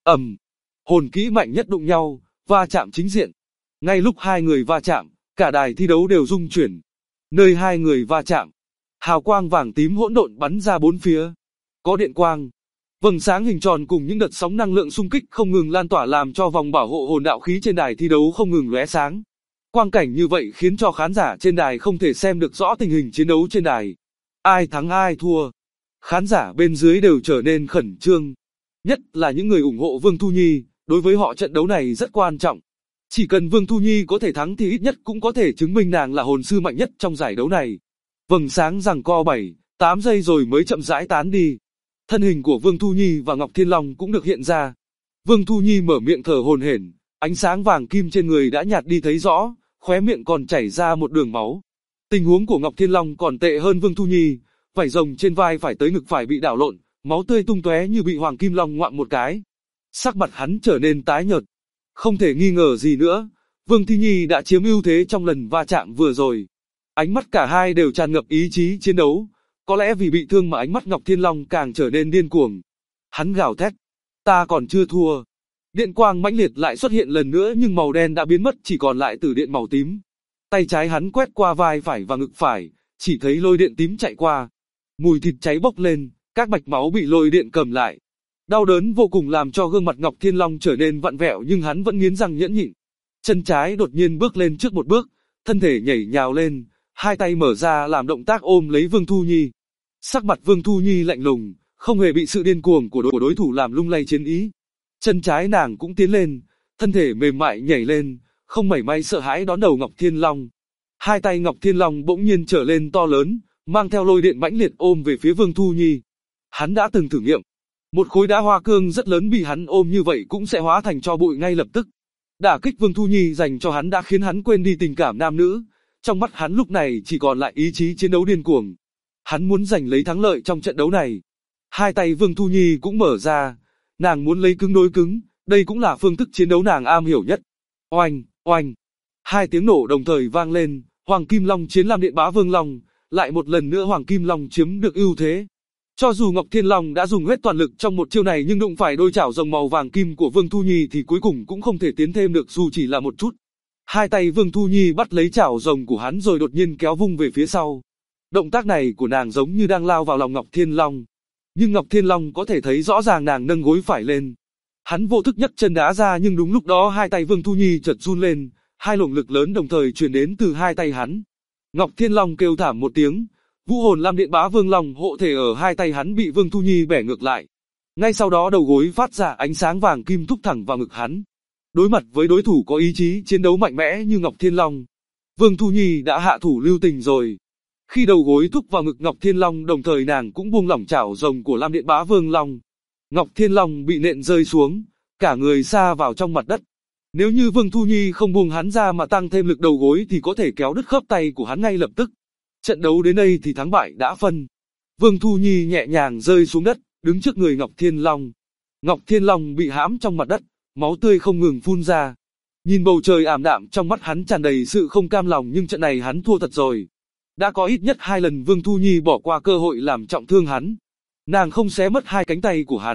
Hồn kỹ mạnh nhất đụng nhau, va chạm chính diện. Ngay lúc hai người va chạm, cả đài thi đấu đều rung chuyển. Nơi hai người va chạm, hào quang vàng tím hỗn độn bắn ra bốn phía. Có điện quang, vầng sáng hình tròn cùng những đợt sóng năng lượng xung kích không ngừng lan tỏa làm cho vòng bảo hộ hồn đạo khí trên đài thi đấu không ngừng lóe sáng. Quang cảnh như vậy khiến cho khán giả trên đài không thể xem được rõ tình hình chiến đấu trên đài. Ai thắng ai thua. Khán giả bên dưới đều trở nên khẩn trương. Nhất là những người ủng hộ Vương Thu Nhi, đối với họ trận đấu này rất quan trọng. Chỉ cần Vương Thu Nhi có thể thắng thì ít nhất cũng có thể chứng minh nàng là hồn sư mạnh nhất trong giải đấu này. Vầng sáng giằng co 7-8 giây rồi mới chậm rãi tán đi. Thân hình của Vương Thu Nhi và Ngọc Thiên Long cũng được hiện ra. Vương Thu Nhi mở miệng thở hổn hển, ánh sáng vàng kim trên người đã nhạt đi thấy rõ, khóe miệng còn chảy ra một đường máu. Tình huống của Ngọc Thiên Long còn tệ hơn Vương Thu Nhi, vảy rồng trên vai phải tới ngực phải bị đảo lộn, máu tươi tung tóe như bị Hoàng Kim Long ngoạm một cái. Sắc mặt hắn trở nên tái nhợt. Không thể nghi ngờ gì nữa, Vương Thu Nhi đã chiếm ưu thế trong lần va chạm vừa rồi. Ánh mắt cả hai đều tràn ngập ý chí chiến đấu. Có lẽ vì bị thương mà ánh mắt Ngọc Thiên Long càng trở nên điên cuồng. Hắn gào thét, ta còn chưa thua. Điện quang mãnh liệt lại xuất hiện lần nữa nhưng màu đen đã biến mất chỉ còn lại tử điện màu tím. Tay trái hắn quét qua vai phải và ngực phải, chỉ thấy lôi điện tím chạy qua. Mùi thịt cháy bốc lên, các mạch máu bị lôi điện cầm lại. Đau đớn vô cùng làm cho gương mặt Ngọc Thiên Long trở nên vặn vẹo nhưng hắn vẫn nghiến răng nhẫn nhịn. Chân trái đột nhiên bước lên trước một bước, thân thể nhảy nhào lên, hai tay mở ra làm động tác ôm lấy Vương Thu Nhi. Sắc mặt Vương Thu Nhi lạnh lùng, không hề bị sự điên cuồng của đối thủ làm lung lay chiến ý. Chân trái nàng cũng tiến lên, thân thể mềm mại nhảy lên, không mảy may sợ hãi đón đầu Ngọc Thiên Long. Hai tay Ngọc Thiên Long bỗng nhiên trở lên to lớn, mang theo lôi điện mãnh liệt ôm về phía Vương Thu Nhi. Hắn đã từng thử nghiệm, một khối đá hoa cương rất lớn bị hắn ôm như vậy cũng sẽ hóa thành tro bụi ngay lập tức. Đả kích Vương Thu Nhi dành cho hắn đã khiến hắn quên đi tình cảm nam nữ, trong mắt hắn lúc này chỉ còn lại ý chí chiến đấu điên cuồng. Hắn muốn giành lấy thắng lợi trong trận đấu này. Hai tay Vương Thu Nhi cũng mở ra, nàng muốn lấy cứng đối cứng, đây cũng là phương thức chiến đấu nàng am hiểu nhất. Oanh, oanh. Hai tiếng nổ đồng thời vang lên, Hoàng Kim Long chiến Lam Điện Bá Vương Long, lại một lần nữa Hoàng Kim Long chiếm được ưu thế. Cho dù Ngọc Thiên Long đã dùng hết toàn lực trong một chiêu này nhưng đụng phải đôi chảo rồng màu vàng kim của Vương Thu Nhi thì cuối cùng cũng không thể tiến thêm được dù chỉ là một chút. Hai tay Vương Thu Nhi bắt lấy chảo rồng của hắn rồi đột nhiên kéo vung về phía sau. Động tác này của nàng giống như đang lao vào lòng Ngọc Thiên Long. Nhưng Ngọc Thiên Long có thể thấy rõ ràng nàng nâng gối phải lên. Hắn vô thức nhấc chân đá ra nhưng đúng lúc đó hai tay Vương Thu Nhi chợt run lên, hai luồng lực lớn đồng thời truyền đến từ hai tay hắn. Ngọc Thiên Long kêu thảm một tiếng, vũ hồn Lam Điện Bá Vương Long hộ thể ở hai tay hắn bị Vương Thu Nhi bẻ ngược lại. Ngay sau đó đầu gối phát ra ánh sáng vàng kim thúc thẳng vào ngực hắn. Đối mặt với đối thủ có ý chí chiến đấu mạnh mẽ như Ngọc Thiên Long, Vương Thu Nhi đã hạ thủ lưu tình rồi. Khi đầu gối thúc vào ngực Ngọc Thiên Long đồng thời nàng cũng buông lỏng chảo rồng của Lam Điện Bá Vương Long. Ngọc Thiên Long bị nện rơi xuống, cả người sa vào trong mặt đất. Nếu như Vương Thu Nhi không buông hắn ra mà tăng thêm lực đầu gối thì có thể kéo đứt khớp tay của hắn ngay lập tức. Trận đấu đến đây thì thắng bại đã phân. Vương Thu Nhi nhẹ nhàng rơi xuống đất, đứng trước người Ngọc Thiên Long. Ngọc Thiên Long bị hãm trong mặt đất, máu tươi không ngừng phun ra. Nhìn bầu trời ảm đạm trong mắt hắn tràn đầy sự không cam lòng nhưng trận này hắn thua thật rồi. Đã có ít nhất 2 lần Vương Thu Nhi bỏ qua cơ hội làm trọng thương hắn. Nàng không xé mất 2 cánh tay của hắn,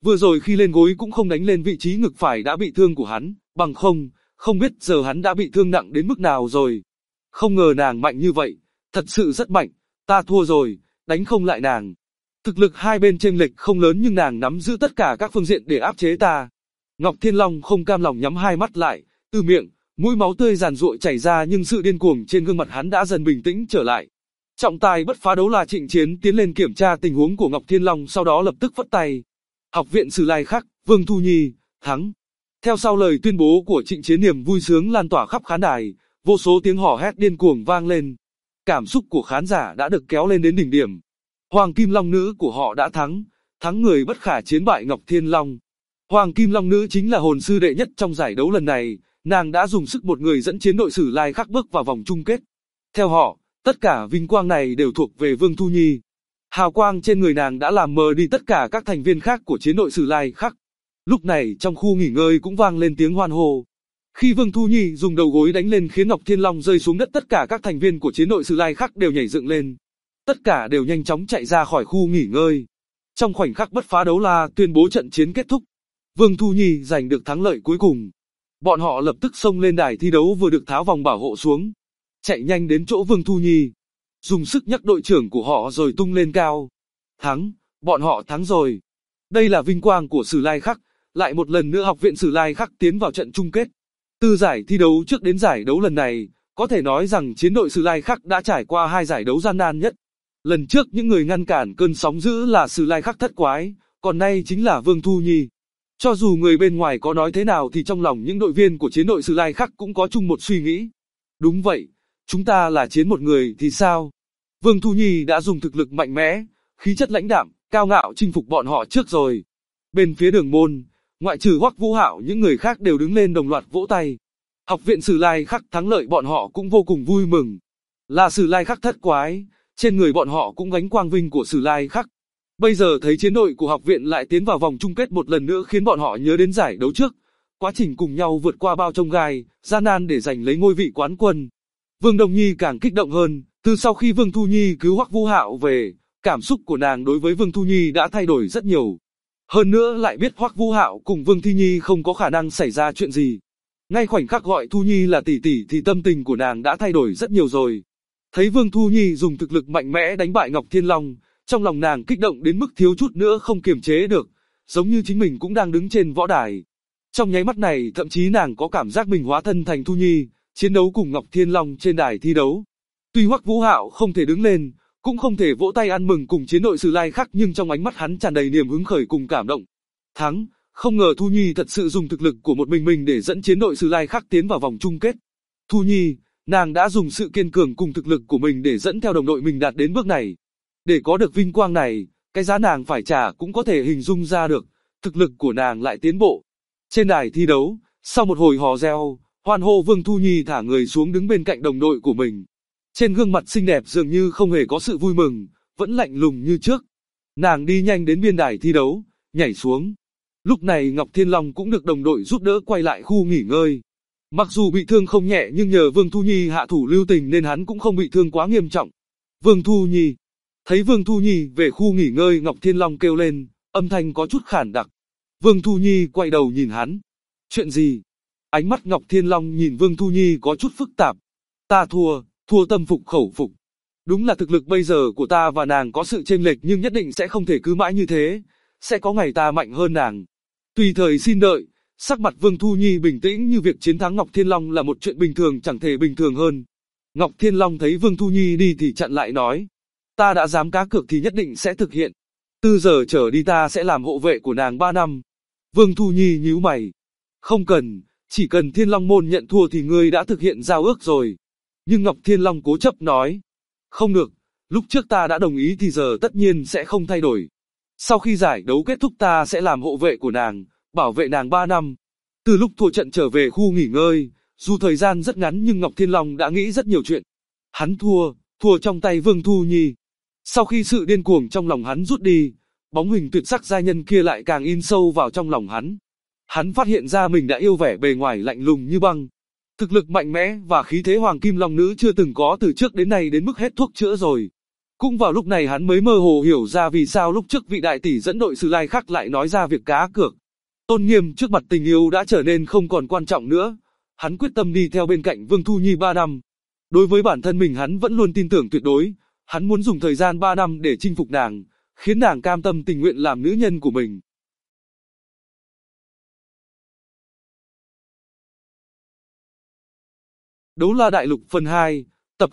Vừa rồi khi lên gối cũng không đánh lên vị trí ngực phải đã bị thương của hắn, bằng không biết giờ hắn đã bị thương nặng đến mức nào rồi. Không ngờ nàng mạnh như vậy, thật sự rất mạnh, ta thua rồi, đánh không lại nàng. Thực lực hai bên chênh lệch không lớn nhưng nàng nắm giữ tất cả các phương diện để áp chế ta. Ngọc Thiên Long không cam lòng nhắm hai mắt lại, từ miệng, mũi máu tươi giàn giụa chảy ra nhưng sự điên cuồng trên gương mặt hắn đã dần bình tĩnh trở lại. Trọng tài bất phá đấu la Trịnh Chiến tiến lên kiểm tra tình huống của Ngọc Thiên Long sau đó lập tức phất tay. Học viện Sử Lai Khắc, Vương Thu Nhi, thắng. Theo sau lời tuyên bố của Trịnh Chiến niềm vui sướng lan tỏa khắp khán đài, vô số tiếng hò hét điên cuồng vang lên. Cảm xúc của khán giả đã được kéo lên đến đỉnh điểm. Hoàng Kim Long Nữ của họ đã thắng người bất khả chiến bại Ngọc Thiên Long. Hoàng Kim Long Nữ chính là hồn sư đệ nhất trong giải đấu lần này, nàng đã dùng sức một người dẫn chiến đội Sử Lai Khắc bước vào vòng chung kết. Theo họ, tất cả vinh quang này đều thuộc về Vương Thu Nhi. Hào quang trên người nàng đã làm mờ đi tất cả các thành viên khác của chiến đội Sử Lai Khắc. Lúc này trong khu nghỉ ngơi cũng vang lên tiếng hoan hô. Khi Vương Thu Nhi dùng đầu gối đánh lên khiến Ngọc Thiên Long rơi xuống đất, tất cả các thành viên của chiến đội Sử Lai Khắc đều nhảy dựng lên. Tất cả đều nhanh chóng chạy ra khỏi khu nghỉ ngơi. Trong khoảnh khắc bất phá đấu la tuyên bố trận chiến kết thúc, Vương Thu Nhi giành được thắng lợi cuối cùng. Bọn họ lập tức xông lên đài thi đấu vừa được tháo vòng bảo hộ xuống. Chạy nhanh đến chỗ Vương Thu Nhi. Dùng sức nhắc đội trưởng của họ rồi tung lên cao. Thắng, bọn họ thắng rồi. Đây là vinh quang của Sử Lai Khắc. Lại một lần nữa học viện Sử Lai Khắc tiến vào trận chung kết. Từ giải thi đấu trước đến giải đấu lần này, có thể nói rằng chiến đội Sử Lai Khắc đã trải qua hai giải đấu gian nan nhất. Lần trước những người ngăn cản cơn sóng dữ là Sử Lai Khắc Thất Quái, còn nay chính là Vương Thu Nhi. Cho dù người bên ngoài có nói thế nào thì trong lòng những đội viên của chiến đội Sử Lai Khắc cũng có chung một suy nghĩ. Đúng vậy, chúng ta là chiến một người thì sao? Vương Thu Nhi đã dùng thực lực mạnh mẽ, khí chất lãnh đạm, cao ngạo chinh phục bọn họ trước rồi. Bên phía đường môn, ngoại trừ Hoắc Vũ Hạo, những người khác đều đứng lên đồng loạt vỗ tay. Học viện Sử Lai Khắc thắng lợi bọn họ cũng vô cùng vui mừng. Là Sử Lai Khắc Thất Quái, trên người bọn họ cũng gánh quang vinh của Sử Lai Khắc. Bây giờ thấy chiến đội của học viện lại tiến vào vòng chung kết một lần nữa khiến bọn họ nhớ đến giải đấu trước. Quá trình cùng nhau vượt qua bao chông gai, gian nan để giành lấy ngôi vị quán quân. Vương Đồng Nhi càng kích động hơn, từ sau khi Vương Thu Nhi cứu Hoắc Vũ Hạo về, cảm xúc của nàng đối với Vương Thu Nhi đã thay đổi rất nhiều. Hơn nữa lại biết Hoắc Vũ Hạo cùng Vương Thi Nhi không có khả năng xảy ra chuyện gì. Ngay khoảnh khắc gọi Thu Nhi là tỷ tỷ thì tâm tình của nàng đã thay đổi rất nhiều rồi. Thấy Vương Thu Nhi dùng thực lực mạnh mẽ đánh bại Ngọc Thiên Long, trong lòng nàng kích động đến mức thiếu chút nữa không kiềm chế được, giống như chính mình cũng đang đứng trên võ đài. Trong nháy mắt này thậm chí nàng có cảm giác mình hóa thân thành Thu Nhi, chiến đấu cùng Ngọc Thiên Long trên đài thi đấu. Tuy Hoắc Vũ Hạo không thể đứng lên, cũng không thể vỗ tay ăn mừng cùng chiến đội Sử Lai Khắc, nhưng trong ánh mắt hắn tràn đầy niềm hứng khởi cùng cảm động. Thắng, không ngờ Thu Nhi thật sự dùng thực lực của một mình để dẫn chiến đội Sử Lai Khắc tiến vào vòng chung kết. Thu Nhi, nàng đã dùng sự kiên cường cùng thực lực của mình để dẫn theo đồng đội mình đạt đến bước này. Để có được vinh quang này, cái giá nàng phải trả cũng có thể hình dung ra được, thực lực của nàng lại tiến bộ. Trên đài thi đấu, sau một hồi hò reo, hoan hô, Vương Thu Nhi thả người xuống đứng bên cạnh đồng đội của mình. Trên gương mặt xinh đẹp dường như không hề có sự vui mừng, vẫn lạnh lùng như trước. Nàng đi nhanh đến biên đài thi đấu, nhảy xuống. Lúc này Ngọc Thiên Long cũng được đồng đội giúp đỡ quay lại khu nghỉ ngơi. Mặc dù bị thương không nhẹ nhưng nhờ Vương Thu Nhi hạ thủ lưu tình nên hắn cũng không bị thương quá nghiêm trọng. Vương Thu Nhi. Thấy Vương Thu Nhi về khu nghỉ ngơi, Ngọc Thiên Long kêu lên, âm thanh có chút khản đặc. Vương Thu Nhi quay đầu nhìn hắn. Chuyện gì? Ánh mắt Ngọc Thiên Long nhìn Vương Thu Nhi có chút phức tạp. Ta thua tâm phục khẩu phục. Đúng là thực lực bây giờ của ta và nàng có sự chênh lệch nhưng nhất định sẽ không thể cứ mãi như thế. Sẽ có ngày ta mạnh hơn nàng. Tùy thời xin đợi. Sắc mặt Vương Thu Nhi bình tĩnh như việc chiến thắng Ngọc Thiên Long là một chuyện bình thường, chẳng thể bình thường hơn. Ngọc Thiên Long thấy Vương Thu Nhi đi thì chặn lại nói. Ta đã dám cá cược thì nhất định sẽ thực hiện. Từ giờ trở đi ta sẽ làm hộ vệ của nàng 3 năm. Vương Thu Nhi nhíu mày. Không cần, chỉ cần Thiên Long môn nhận thua thì ngươi đã thực hiện giao ước rồi. Nhưng Ngọc Thiên Long cố chấp nói. Không được, lúc trước ta đã đồng ý thì giờ tất nhiên sẽ không thay đổi. Sau khi giải đấu kết thúc ta sẽ làm hộ vệ của nàng, bảo vệ nàng 3 năm. Từ lúc thua trận trở về khu nghỉ ngơi, dù thời gian rất ngắn nhưng Ngọc Thiên Long đã nghĩ rất nhiều chuyện. Hắn thua trong tay Vương Thu Nhi. Sau khi sự điên cuồng trong lòng hắn rút đi, bóng hình tuyệt sắc giai nhân kia lại càng in sâu vào trong lòng hắn. Hắn phát hiện ra mình đã yêu vẻ bề ngoài lạnh lùng như băng. Thực lực mạnh mẽ và khí thế Hoàng Kim Long Nữ chưa từng có từ trước đến nay đến mức hết thuốc chữa rồi. Cũng vào lúc này hắn mới mơ hồ hiểu ra vì sao lúc trước vị đại tỷ dẫn đội Sử Lai Khắc lại nói ra việc cá cược. Tôn nghiêm trước mặt tình yêu đã trở nên không còn quan trọng nữa. Hắn quyết tâm đi theo bên cạnh Vương Thu Nhi 3 năm. Đối với bản thân mình hắn vẫn luôn tin tưởng tuyệt đối. Hắn muốn dùng thời gian 3 năm để chinh phục nàng, khiến nàng cam tâm tình nguyện làm nữ nhân của mình. Đấu La Đại Lục phần 2, tập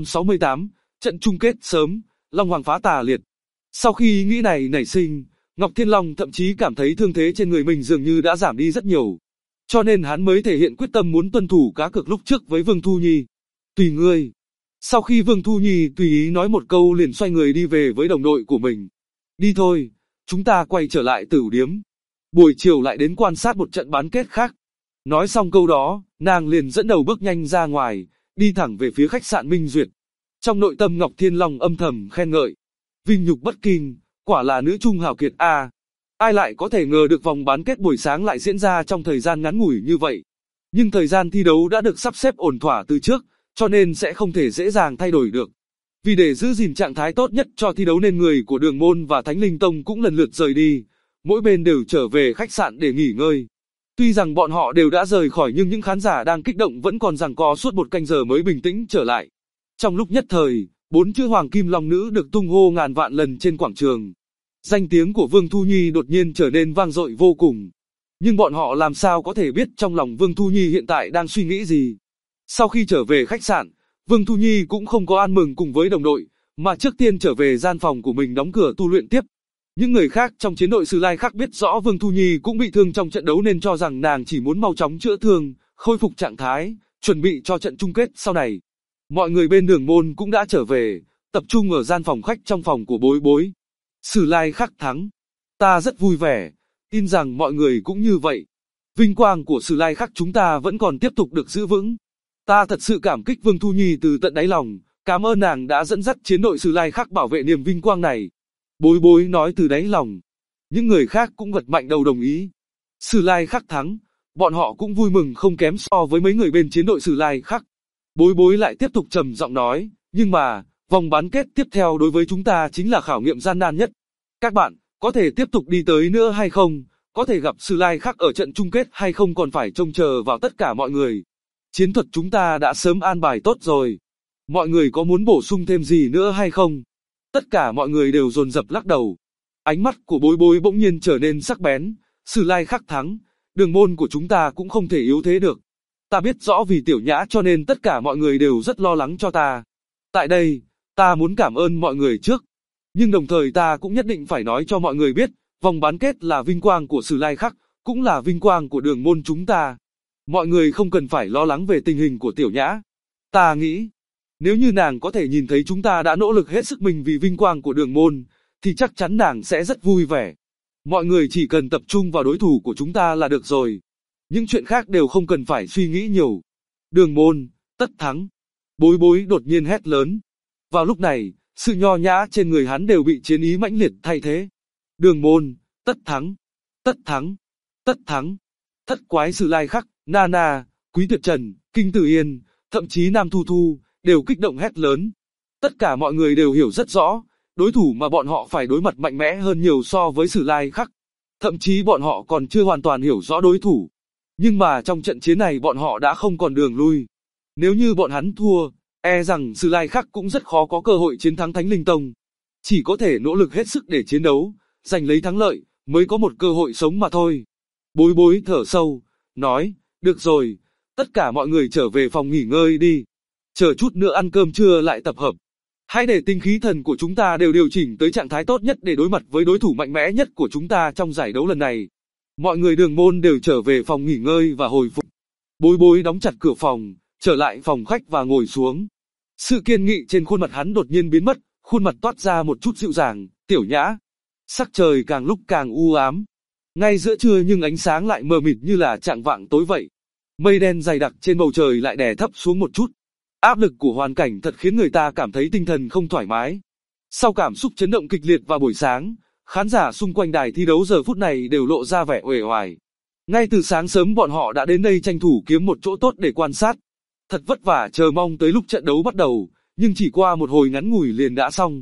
268, trận chung kết sớm, Long Hoàng phá tà liệt. Sau khi ý nghĩ này nảy sinh, Ngọc Thiên Long thậm chí cảm thấy thương thế trên người mình dường như đã giảm đi rất nhiều. Cho nên hắn mới thể hiện quyết tâm muốn tuân thủ cá cược lúc trước với Vương Thu Nhi. Tùy ngươi. Sau khi Vương Thu Nhi tùy ý nói một câu liền xoay người đi về với đồng đội của mình. Đi thôi, chúng ta quay trở lại Tử Điếm. Buổi chiều lại đến quan sát một trận bán kết khác. Nói xong câu đó, nàng liền dẫn đầu bước nhanh ra ngoài, đi thẳng về phía khách sạn Minh Duyệt. Trong nội tâm Ngọc Thiên Long âm thầm khen ngợi. Vinh nhục bất kinh, quả là nữ trung hào kiệt a. Ai lại có thể ngờ được vòng bán kết buổi sáng lại diễn ra trong thời gian ngắn ngủi như vậy. Nhưng thời gian thi đấu đã được sắp xếp ổn thỏa từ trước, cho nên sẽ không thể dễ dàng thay đổi được. Vì để giữ gìn trạng thái tốt nhất cho thi đấu nên người của Đường Môn và Thánh Linh Tông cũng lần lượt rời đi, mỗi bên đều trở về khách sạn để nghỉ ngơi. Tuy rằng bọn họ đều đã rời khỏi nhưng những khán giả đang kích động vẫn còn giằng co suốt 1 canh giờ mới bình tĩnh trở lại. Trong lúc nhất thời, 4 chữ Hoàng Kim Long Nữ được tung hô ngàn vạn lần trên quảng trường. Danh tiếng của Vương Thu Nhi đột nhiên trở nên vang dội vô cùng. Nhưng bọn họ làm sao có thể biết trong lòng Vương Thu Nhi hiện tại đang suy nghĩ gì. Sau khi trở về khách sạn, Vương Thu Nhi cũng không có ăn mừng cùng với đồng đội, mà trước tiên trở về gian phòng của mình đóng cửa tu luyện tiếp. Những người khác trong chiến đội Sử Lai Khắc biết rõ Vương Thu Nhi cũng bị thương trong trận đấu nên cho rằng nàng chỉ muốn mau chóng chữa thương, khôi phục trạng thái, chuẩn bị cho trận chung kết sau này. Mọi người bên Đường Môn cũng đã trở về, tập trung ở gian phòng khách trong phòng của Bối Bối. Sử Lai Khắc thắng. Ta rất vui vẻ, tin rằng mọi người cũng như vậy. Vinh quang của Sử Lai Khắc chúng ta vẫn còn tiếp tục được giữ vững. Ta thật sự cảm kích Vương Thu Nhi từ tận đáy lòng, cảm ơn nàng đã dẫn dắt chiến đội Sử Lai Khắc bảo vệ niềm vinh quang này. Bối Bối nói từ đáy lòng. Những người khác cũng gật mạnh đầu đồng ý. Sử Lai Khắc thắng, bọn họ cũng vui mừng không kém so với mấy người bên chiến đội Sử Lai Khắc. Bối Bối lại tiếp tục trầm giọng nói, nhưng mà, vòng bán kết tiếp theo đối với chúng ta chính là khảo nghiệm gian nan nhất. Các bạn, có thể tiếp tục đi tới nữa hay không? Có thể gặp Sử Lai Khắc ở trận chung kết hay không còn phải trông chờ vào tất cả mọi người. Chiến thuật chúng ta đã sớm an bài tốt rồi. Mọi người có muốn bổ sung thêm gì nữa hay không? Tất cả mọi người đều dồn dập lắc đầu. Ánh mắt của Bối Bối bỗng nhiên trở nên sắc bén. Sử Lai Khắc thắng, Đường Môn của chúng ta cũng không thể yếu thế được. Ta biết rõ vì Tiểu Nhã cho nên tất cả mọi người đều rất lo lắng cho ta. Tại đây, ta muốn cảm ơn mọi người trước. Nhưng đồng thời ta cũng nhất định phải nói cho mọi người biết, vòng bán kết là vinh quang của Sử Lai Khắc, cũng là vinh quang của Đường Môn chúng ta. Mọi người không cần phải lo lắng về tình hình của Tiểu Nhã. Ta nghĩ, nếu như nàng có thể nhìn thấy chúng ta đã nỗ lực hết sức mình vì vinh quang của Đường Môn, thì chắc chắn nàng sẽ rất vui vẻ. Mọi người chỉ cần tập trung vào đối thủ của chúng ta là được rồi. Những chuyện khác đều không cần phải suy nghĩ nhiều. Đường Môn, tất thắng. Bối Bối đột nhiên hét lớn. Vào lúc này, sự nho nhã trên người hắn đều bị chiến ý mãnh liệt thay thế. Đường Môn, tất thắng. Tất thắng. Tất thắng. Thất quái Sử Lai Khắc, Nana, Quý Tuyệt Trần, Kinh Tử Yên, thậm chí Nam Thu Thu, đều kích động hét lớn. Tất cả mọi người đều hiểu rất rõ, đối thủ mà bọn họ phải đối mặt mạnh mẽ hơn nhiều so với Sử Lai Khắc. Thậm chí bọn họ còn chưa hoàn toàn hiểu rõ đối thủ. Nhưng mà trong trận chiến này bọn họ đã không còn đường lui. Nếu như bọn hắn thua, e rằng Sử Lai Khắc cũng rất khó có cơ hội chiến thắng Thánh Linh Tông. Chỉ có thể nỗ lực hết sức để chiến đấu, giành lấy thắng lợi, mới có một cơ hội sống mà thôi. Bối Bối thở sâu, nói, được rồi, tất cả mọi người trở về phòng nghỉ ngơi đi. Chờ chút nữa ăn cơm trưa lại tập hợp. Hãy để tinh khí thần của chúng ta đều điều chỉnh tới trạng thái tốt nhất để đối mặt với đối thủ mạnh mẽ nhất của chúng ta trong giải đấu lần này. Mọi người Đường Môn đều trở về phòng nghỉ ngơi và hồi phục. Bối Bối đóng chặt cửa phòng, trở lại phòng khách và ngồi xuống. Sự kiên nghị trên khuôn mặt hắn đột nhiên biến mất, khuôn mặt toát ra một chút dịu dàng, Tiểu Nhã. Sắc trời càng lúc càng u ám. Ngay giữa trưa nhưng ánh sáng lại mờ mịt như là chạng vạng tối vậy. Mây đen dày đặc trên bầu trời lại đè thấp xuống một chút. Áp lực của hoàn cảnh thật khiến người ta cảm thấy tinh thần không thoải mái. Sau cảm xúc chấn động kịch liệt vào buổi sáng, khán giả xung quanh đài thi đấu giờ phút này đều lộ ra vẻ uể oải. Ngay từ sáng sớm bọn họ đã đến đây tranh thủ kiếm một chỗ tốt để quan sát. Thật vất vả chờ mong tới lúc trận đấu bắt đầu, nhưng chỉ qua một hồi ngắn ngủi liền đã xong.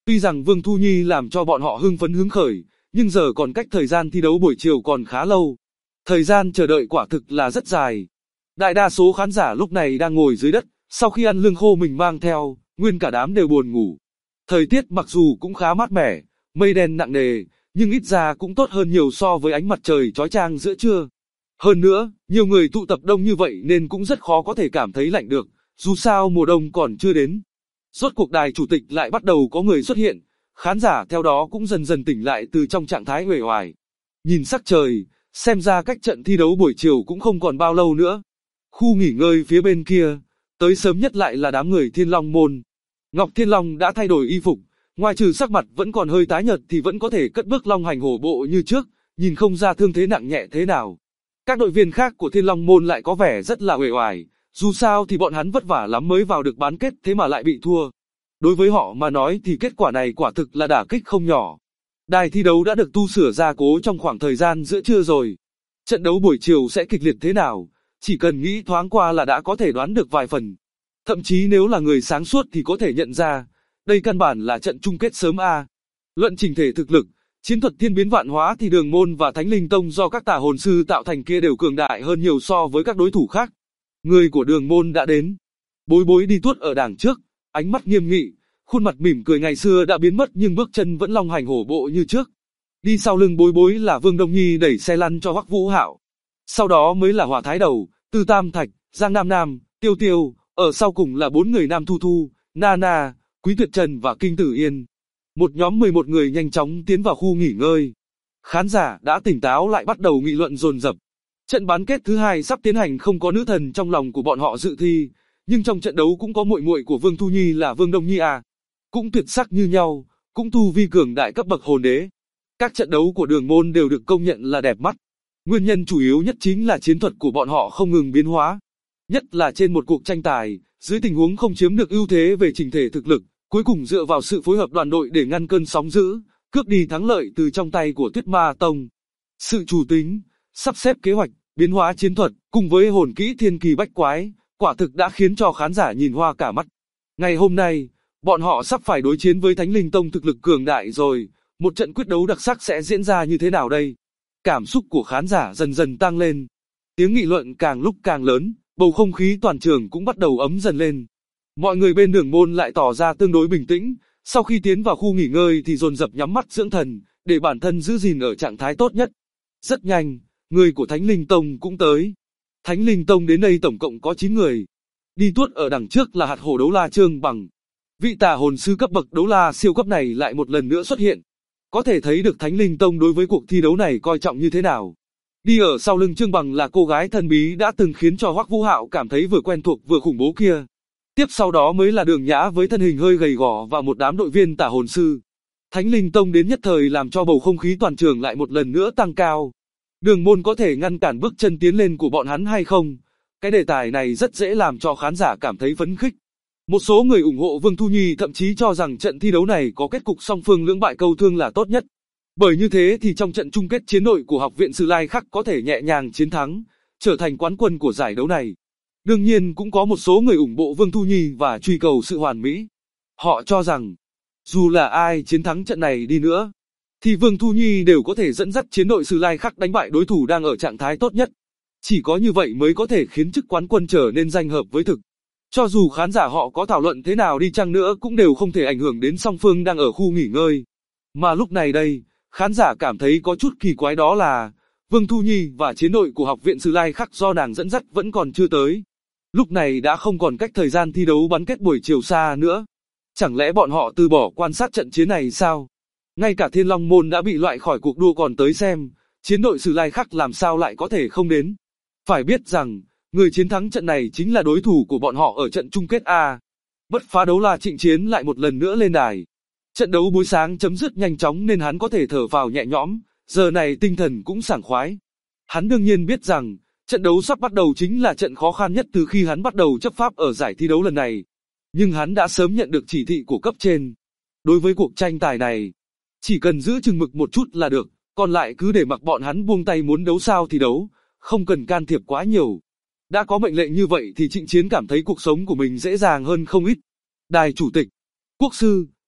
Tuy rằng Vương Thu Nhi làm cho bọn họ hưng phấn hứng khởi, nhưng giờ còn cách thời gian thi đấu buổi chiều còn khá lâu. Thời gian chờ đợi quả thực là rất dài. Đại đa số khán giả lúc này đang ngồi dưới đất, sau khi ăn lương khô mình mang theo, nguyên cả đám đều buồn ngủ. Thời tiết mặc dù cũng khá mát mẻ, mây đen nặng nề, nhưng ít ra cũng tốt hơn nhiều so với ánh mặt trời chói chang giữa trưa. Hơn nữa, nhiều người tụ tập đông như vậy nên cũng rất khó có thể cảm thấy lạnh được, dù sao mùa đông còn chưa đến. Rốt cuộc đài chủ tịch lại bắt đầu có người xuất hiện, khán giả theo đó cũng dần dần tỉnh lại từ trong trạng thái uể oải. Nhìn sắc trời, xem ra cách trận thi đấu buổi chiều cũng không còn bao lâu nữa. Khu nghỉ ngơi phía bên kia, tới sớm nhất lại là đám người Thiên Long môn. Ngọc Thiên Long đã thay đổi y phục, ngoài trừ sắc mặt vẫn còn hơi tái nhợt thì vẫn có thể cất bước long hành hổ bộ như trước, nhìn không ra thương thế nặng nhẹ thế nào. Các đội viên khác của Thiên Long môn lại có vẻ rất là uể oải, dù sao thì bọn hắn vất vả lắm mới vào được bán kết thế mà lại bị thua. Đối với họ mà nói thì kết quả này quả thực là đả kích không nhỏ. Đài thi đấu đã được tu sửa gia cố trong khoảng thời gian giữa trưa rồi. Trận đấu buổi chiều sẽ kịch liệt thế nào, chỉ cần nghĩ thoáng qua là đã có thể đoán được vài phần. Thậm chí nếu là người sáng suốt thì có thể nhận ra, đây căn bản là trận chung kết sớm A. Luận trình thể thực lực, chiến thuật thiên biến vạn hóa thì Đường Môn và Thánh Linh Tông do các tà hồn sư tạo thành kia đều cường đại hơn nhiều so với các đối thủ khác. Người của Đường Môn đã đến. Bối Bối đi tuốt ở đằng trước, ánh mắt nghiêm nghị, khuôn mặt mỉm cười ngày xưa đã biến mất nhưng bước chân vẫn long hành hổ bộ như trước. Đi sau lưng Bối Bối là Vương Đông Nhi đẩy xe lăn cho Hoắc Vũ Hạo. Sau đó mới là Hỏa Thái Đầu, Tư Tam Thạch, Giang Nam Nam, Tiêu Tiêu, ở sau cùng là 4 người Nam Thu Thu, Nana, Quý Tuyệt Trần và Kinh Tử Yên. Một nhóm 11 người nhanh chóng tiến vào khu nghỉ ngơi. Khán giả đã tỉnh táo lại bắt đầu nghị luận dồn dập. Trận bán kết thứ hai sắp tiến hành không có nữ thần trong lòng của bọn họ dự thi, nhưng trong trận đấu cũng có muội muội của Vương Thu Nhi là Vương Đông Nhi à. Cũng tuyệt sắc như nhau, cũng tu vi cường đại cấp bậc hồn đế. Các trận đấu của Đường Môn đều được công nhận là đẹp mắt. Nguyên nhân chủ yếu nhất chính là chiến thuật của bọn họ không ngừng biến hóa. Nhất là trên một cuộc tranh tài, dưới tình huống không chiếm được ưu thế về trình thể thực lực, cuối cùng dựa vào sự phối hợp đoàn đội để ngăn cơn sóng dữ, cướp đi thắng lợi từ trong tay của Tuyết Ma Tông. Sự chủ tính, sắp xếp kế hoạch, biến hóa chiến thuật, cùng với hồn kỹ thiên kỳ bách quái, quả thực đã khiến cho khán giả nhìn hoa cả mắt. Ngày hôm nay, bọn họ sắp phải đối chiến với Thánh Linh Tông thực lực cường đại rồi, một trận quyết đấu đặc sắc sẽ diễn ra như thế nào đây? Cảm xúc của khán giả dần dần tăng lên. Tiếng nghị luận càng lúc càng lớn, bầu không khí toàn trường cũng bắt đầu ấm dần lên. Mọi người bên Đường Môn lại tỏ ra tương đối bình tĩnh, sau khi tiến vào khu nghỉ ngơi thì dồn dập nhắm mắt dưỡng thần, để bản thân giữ gìn ở trạng thái tốt nhất. Rất nhanh, người của Thánh Linh Tông cũng tới. Thánh Linh Tông đến đây tổng cộng có 9 người. Đi tuốt ở đằng trước là hạt hổ đấu la Trương Bằng. Vị tà hồn sư cấp bậc đấu la siêu cấp này lại một lần nữa xuất hiện. Có thể thấy được Thánh Linh Tông đối với cuộc thi đấu này coi trọng như thế nào. Đi ở sau lưng Trương Bằng là cô gái thần bí đã từng khiến cho Hoắc Vũ Hạo cảm thấy vừa quen thuộc vừa khủng bố kia. Tiếp sau đó mới là Đường Nhã với thân hình hơi gầy gò và một đám đội viên tà hồn sư. Thánh Linh Tông đến nhất thời làm cho bầu không khí toàn trường lại một lần nữa tăng cao. Đường Môn có thể ngăn cản bước chân tiến lên của bọn hắn hay không? Cái đề tài này rất dễ làm cho khán giả cảm thấy phấn khích. Một số người ủng hộ Vương Thu Nhi thậm chí cho rằng trận thi đấu này có kết cục song phương lưỡng bại câu thương là tốt nhất. Bởi như thế thì trong trận chung kết chiến đội của Học viện Sử Lai Khắc có thể nhẹ nhàng chiến thắng, trở thành quán quân của giải đấu này. Đương nhiên cũng có một số người ủng hộ Vương Thu Nhi và truy cầu sự hoàn mỹ. Họ cho rằng, dù là ai chiến thắng trận này đi nữa, thì Vương Thu Nhi đều có thể dẫn dắt chiến đội Sử Lai Khắc đánh bại đối thủ đang ở trạng thái tốt nhất. Chỉ có như vậy mới có thể khiến chức quán quân trở nên danh hợp với thực. Cho dù khán giả họ có thảo luận thế nào đi chăng nữa cũng đều không thể ảnh hưởng đến song phương đang ở khu nghỉ ngơi. Mà lúc này đây, khán giả cảm thấy có chút kỳ quái đó là, Vương Thu Nhi và chiến đội của Học viện Sử Lai Khắc do nàng dẫn dắt vẫn còn chưa tới. Lúc này đã không còn cách thời gian thi đấu bán kết buổi chiều xa nữa. Chẳng lẽ bọn họ từ bỏ quan sát trận chiến này sao? Ngay cả Thiên Long Môn đã bị loại khỏi cuộc đua còn tới xem, chiến đội Sử Lai Khắc làm sao lại có thể không đến. Phải biết rằng, người chiến thắng trận này chính là đối thủ của bọn họ ở trận chung kết A. Bất phá đấu la Trịnh Chiến lại một lần nữa lên đài. Trận đấu buổi sáng chấm dứt nhanh chóng nên hắn có thể thở vào nhẹ nhõm, giờ này tinh thần cũng sảng khoái. Hắn đương nhiên biết rằng, trận đấu sắp bắt đầu chính là trận khó khăn nhất từ khi hắn bắt đầu chấp pháp ở giải thi đấu lần này. Nhưng hắn đã sớm nhận được chỉ thị của cấp trên. Đối với cuộc tranh tài này, chỉ cần giữ chừng mực một chút là được, còn lại cứ để mặc bọn hắn buông tay muốn đấu sao thì đấu, không cần can thiệp quá nhiều. Đã có mệnh lệnh như vậy thì Trịnh Chiến cảm thấy cuộc sống của mình dễ dàng hơn không ít. Đài chủ tịch, quốc sư,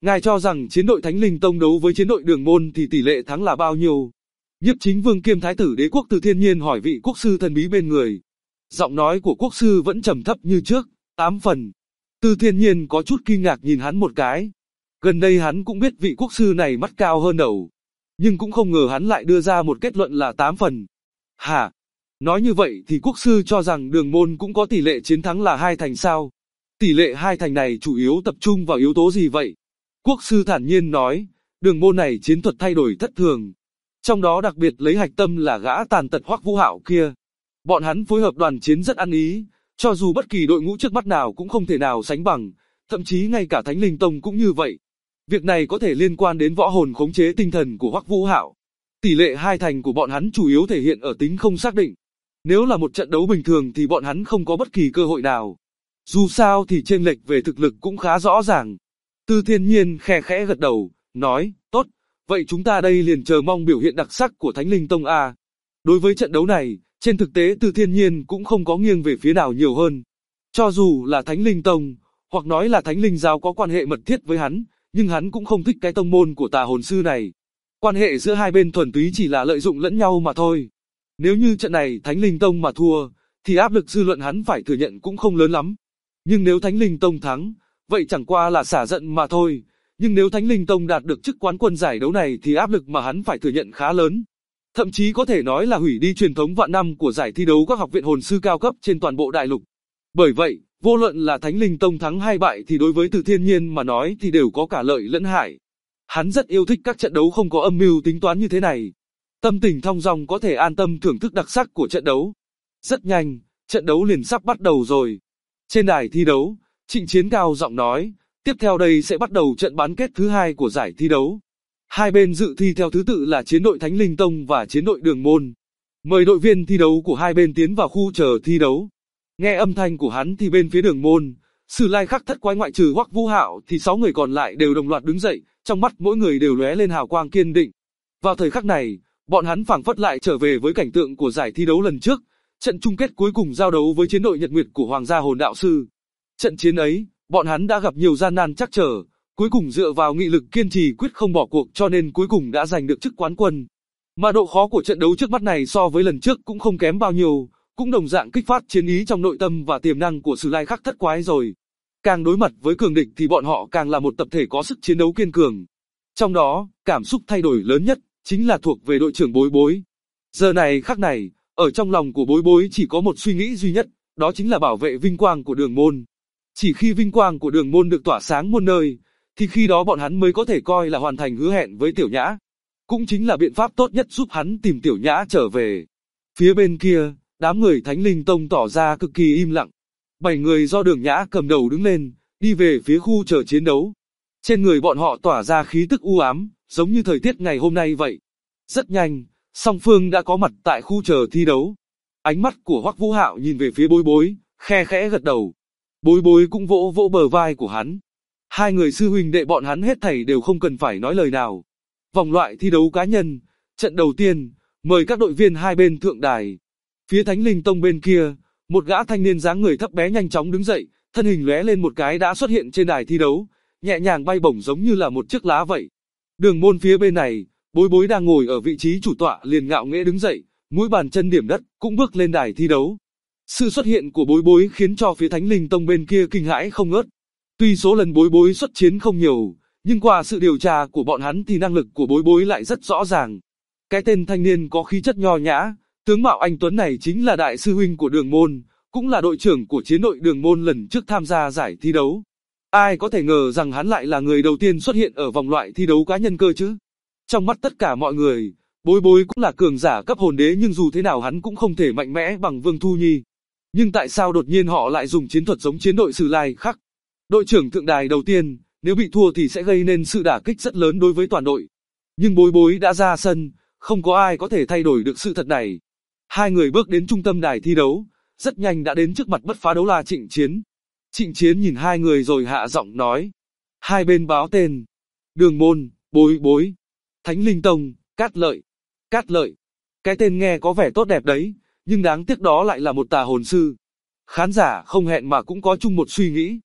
Ngài cho rằng chiến đội Thánh Linh Tông đấu với chiến đội Đường Môn thì tỷ lệ thắng là bao nhiêu? Nhiếp Chính Vương kiêm Thái tử Đế quốc Từ Thiên Nhiên hỏi vị quốc sư thần bí bên người. Giọng nói của quốc sư vẫn trầm thấp như trước, 8 phần. Từ Thiên Nhiên có chút kinh ngạc nhìn hắn một cái. Gần đây hắn cũng biết vị quốc sư này mắt cao hơn đầu. Nhưng cũng không ngờ hắn lại đưa ra một kết luận là 8 phần. Hả? Nói như vậy thì quốc sư cho rằng Đường Môn cũng có tỷ lệ chiến thắng là 2 thành sao? Tỷ lệ 2 thành này chủ yếu tập trung vào yếu tố gì vậy? Quốc sư thản nhiên nói, Đường Môn này chiến thuật thay đổi thất thường. Trong đó đặc biệt lấy hạch tâm là gã tàn tật Hoắc Vũ Hạo kia. Bọn hắn phối hợp đoàn chiến rất ăn ý, cho dù bất kỳ đội ngũ trước mắt nào cũng không thể nào sánh bằng, thậm chí ngay cả Thánh Linh Tông cũng như vậy. Việc này có thể liên quan đến võ hồn khống chế tinh thần của Hoắc Vũ Hạo. Tỷ lệ 2 thành của bọn hắn chủ yếu thể hiện ở tính không xác định. Nếu là một trận đấu bình thường thì bọn hắn không có bất kỳ cơ hội nào. Dù sao thì chênh lệch về thực lực cũng khá rõ ràng. Từ Thiên Nhiên khe khẽ gật đầu, nói, tốt, vậy chúng ta đây liền chờ mong biểu hiện đặc sắc của Thánh Linh Tông A. Đối với trận đấu này, trên thực tế Từ Thiên Nhiên cũng không có nghiêng về phía nào nhiều hơn. Cho dù là Thánh Linh Tông, hoặc nói là Thánh Linh Giáo có quan hệ mật thiết với hắn, nhưng hắn cũng không thích cái tông môn của tà hồn sư này. Quan hệ giữa hai bên thuần túy chỉ là lợi dụng lẫn nhau mà thôi. Nếu như trận này Thánh Linh Tông mà thua, thì áp lực dư luận hắn phải thừa nhận cũng không lớn lắm. Nhưng nếu Thánh Linh Tông thắng, vậy chẳng qua là xả giận mà thôi. Nhưng nếu Thánh Linh Tông đạt được chức quán quân giải đấu này thì áp lực mà hắn phải thừa nhận khá lớn. Thậm chí có thể nói là hủy đi truyền thống vạn năm của giải thi đấu các học viện hồn sư cao cấp trên toàn bộ đại lục. Bởi vậy, vô luận là Thánh Linh Tông thắng hay bại thì đối với Từ Thiên Nhiên mà nói thì đều có cả lợi lẫn hại. Hắn rất yêu thích các trận đấu không có âm mưu tính toán như thế này. Tâm tình thong dong có thể an tâm thưởng thức đặc sắc của trận đấu. Rất nhanh, trận đấu liền sắp bắt đầu rồi. Trên đài thi đấu, Trịnh Chiến cao giọng nói, tiếp theo đây sẽ bắt đầu trận bán kết thứ 2 của giải thi đấu. Hai bên dự thi theo thứ tự là chiến đội Thánh Linh Tông và chiến đội Đường Môn. Mời đội viên thi đấu của hai bên tiến vào khu chờ thi đấu. Nghe âm thanh của hắn thì bên phía Đường Môn, Sử Lai Khắc Thất Quái ngoại trừ Hoắc Vũ Hạo thì 6 người còn lại đều đồng loạt đứng dậy, trong mắt mỗi người đều lóe lên hào quang kiên định. Vào thời khắc này, bọn hắn phảng phất lại trở về với cảnh tượng của giải thi đấu lần trước, trận chung kết cuối cùng giao đấu với chiến đội Nhật Nguyệt của Hoàng gia Hồn Đạo Sư. Trận chiến ấy, bọn hắn đã gặp nhiều gian nan trắc trở, cuối cùng dựa vào nghị lực kiên trì quyết không bỏ cuộc cho nên cuối cùng đã giành được chức quán quân. Mà độ khó của trận đấu trước mắt này so với lần trước cũng không kém bao nhiêu, cũng đồng dạng kích phát chiến ý trong nội tâm và tiềm năng của Sử Lai Khắc Thất Quái rồi. Càng đối mặt với cường địch thì bọn họ càng là một tập thể có sức chiến đấu kiên cường. Trong đó, cảm xúc thay đổi lớn nhất chính là thuộc về đội trưởng Bối Bối. Giờ này khắc này, ở trong lòng của Bối Bối chỉ có một suy nghĩ duy nhất, đó chính là bảo vệ vinh quang của Đường Môn. Chỉ khi vinh quang của Đường Môn được tỏa sáng muôn nơi, thì khi đó bọn hắn mới có thể coi là hoàn thành hứa hẹn với Tiểu Nhã. Cũng chính là biện pháp tốt nhất giúp hắn tìm Tiểu Nhã trở về. Phía bên kia, đám người Thánh Linh Tông tỏ ra cực kỳ im lặng. 7 người do Đường Nhã cầm đầu đứng lên, đi về phía khu chờ chiến đấu. Trên người bọn họ tỏa ra khí tức u ám, giống như thời tiết ngày hôm nay vậy. Rất nhanh, song phương đã có mặt tại khu chờ thi đấu. Ánh mắt của Hoắc Vũ Hạo nhìn về phía Bối Bối, khe khẽ gật đầu. Bối Bối cũng vỗ vỗ bờ vai của hắn. Hai người sư huynh đệ bọn hắn hết thảy đều không cần phải nói lời nào. Vòng loại thi đấu cá nhân, trận đầu tiên, mời các đội viên hai bên thượng đài. Phía Thánh Linh Tông bên kia, một gã thanh niên dáng người thấp bé nhanh chóng đứng dậy, thân hình lóe lên một cái đã xuất hiện trên đài thi đấu, nhẹ nhàng bay bổng giống như là một chiếc lá vậy. Đường Môn phía bên này, Bối Bối đang ngồi ở vị trí chủ tọa liền ngạo nghễ đứng dậy, mũi bàn chân điểm đất, cũng bước lên đài thi đấu. Sự xuất hiện của Bối Bối khiến cho phía Thánh Linh Tông bên kia kinh hãi không ngớt. Tuy số lần Bối Bối xuất chiến không nhiều, nhưng qua sự điều tra của bọn hắn thì năng lực của Bối Bối lại rất rõ ràng. Cái tên thanh niên có khí chất nho nhã, tướng mạo anh tuấn này chính là đại sư huynh của Đường Môn, cũng là đội trưởng của chiến đội Đường Môn lần trước tham gia giải thi đấu. Ai có thể ngờ rằng hắn lại là người đầu tiên xuất hiện ở vòng loại thi đấu cá nhân cơ chứ? Trong mắt tất cả mọi người, Bối Bối cũng là cường giả cấp hồn đế nhưng dù thế nào hắn cũng không thể mạnh mẽ bằng Vương Thu Nhi. Nhưng tại sao đột nhiên họ lại dùng chiến thuật giống chiến đội Sử Lai Khắc? Đội trưởng thượng đài đầu tiên, nếu bị thua thì sẽ gây nên sự đả kích rất lớn đối với toàn đội. Nhưng Bối Bối đã ra sân, không có ai có thể thay đổi được sự thật này. Hai người bước đến trung tâm đài thi đấu, rất nhanh đã đến trước mặt bất phá đấu la Trịnh Chiến. Trịnh Chiến nhìn hai người rồi hạ giọng nói. Hai bên báo tên. Đường Môn, Bối Bối. Thánh Linh Tông, Cát Lợi. Cát Lợi. Cái tên nghe có vẻ tốt đẹp đấy, nhưng đáng tiếc đó lại là một tà hồn sư. Khán giả không hẹn mà cũng có chung một suy nghĩ.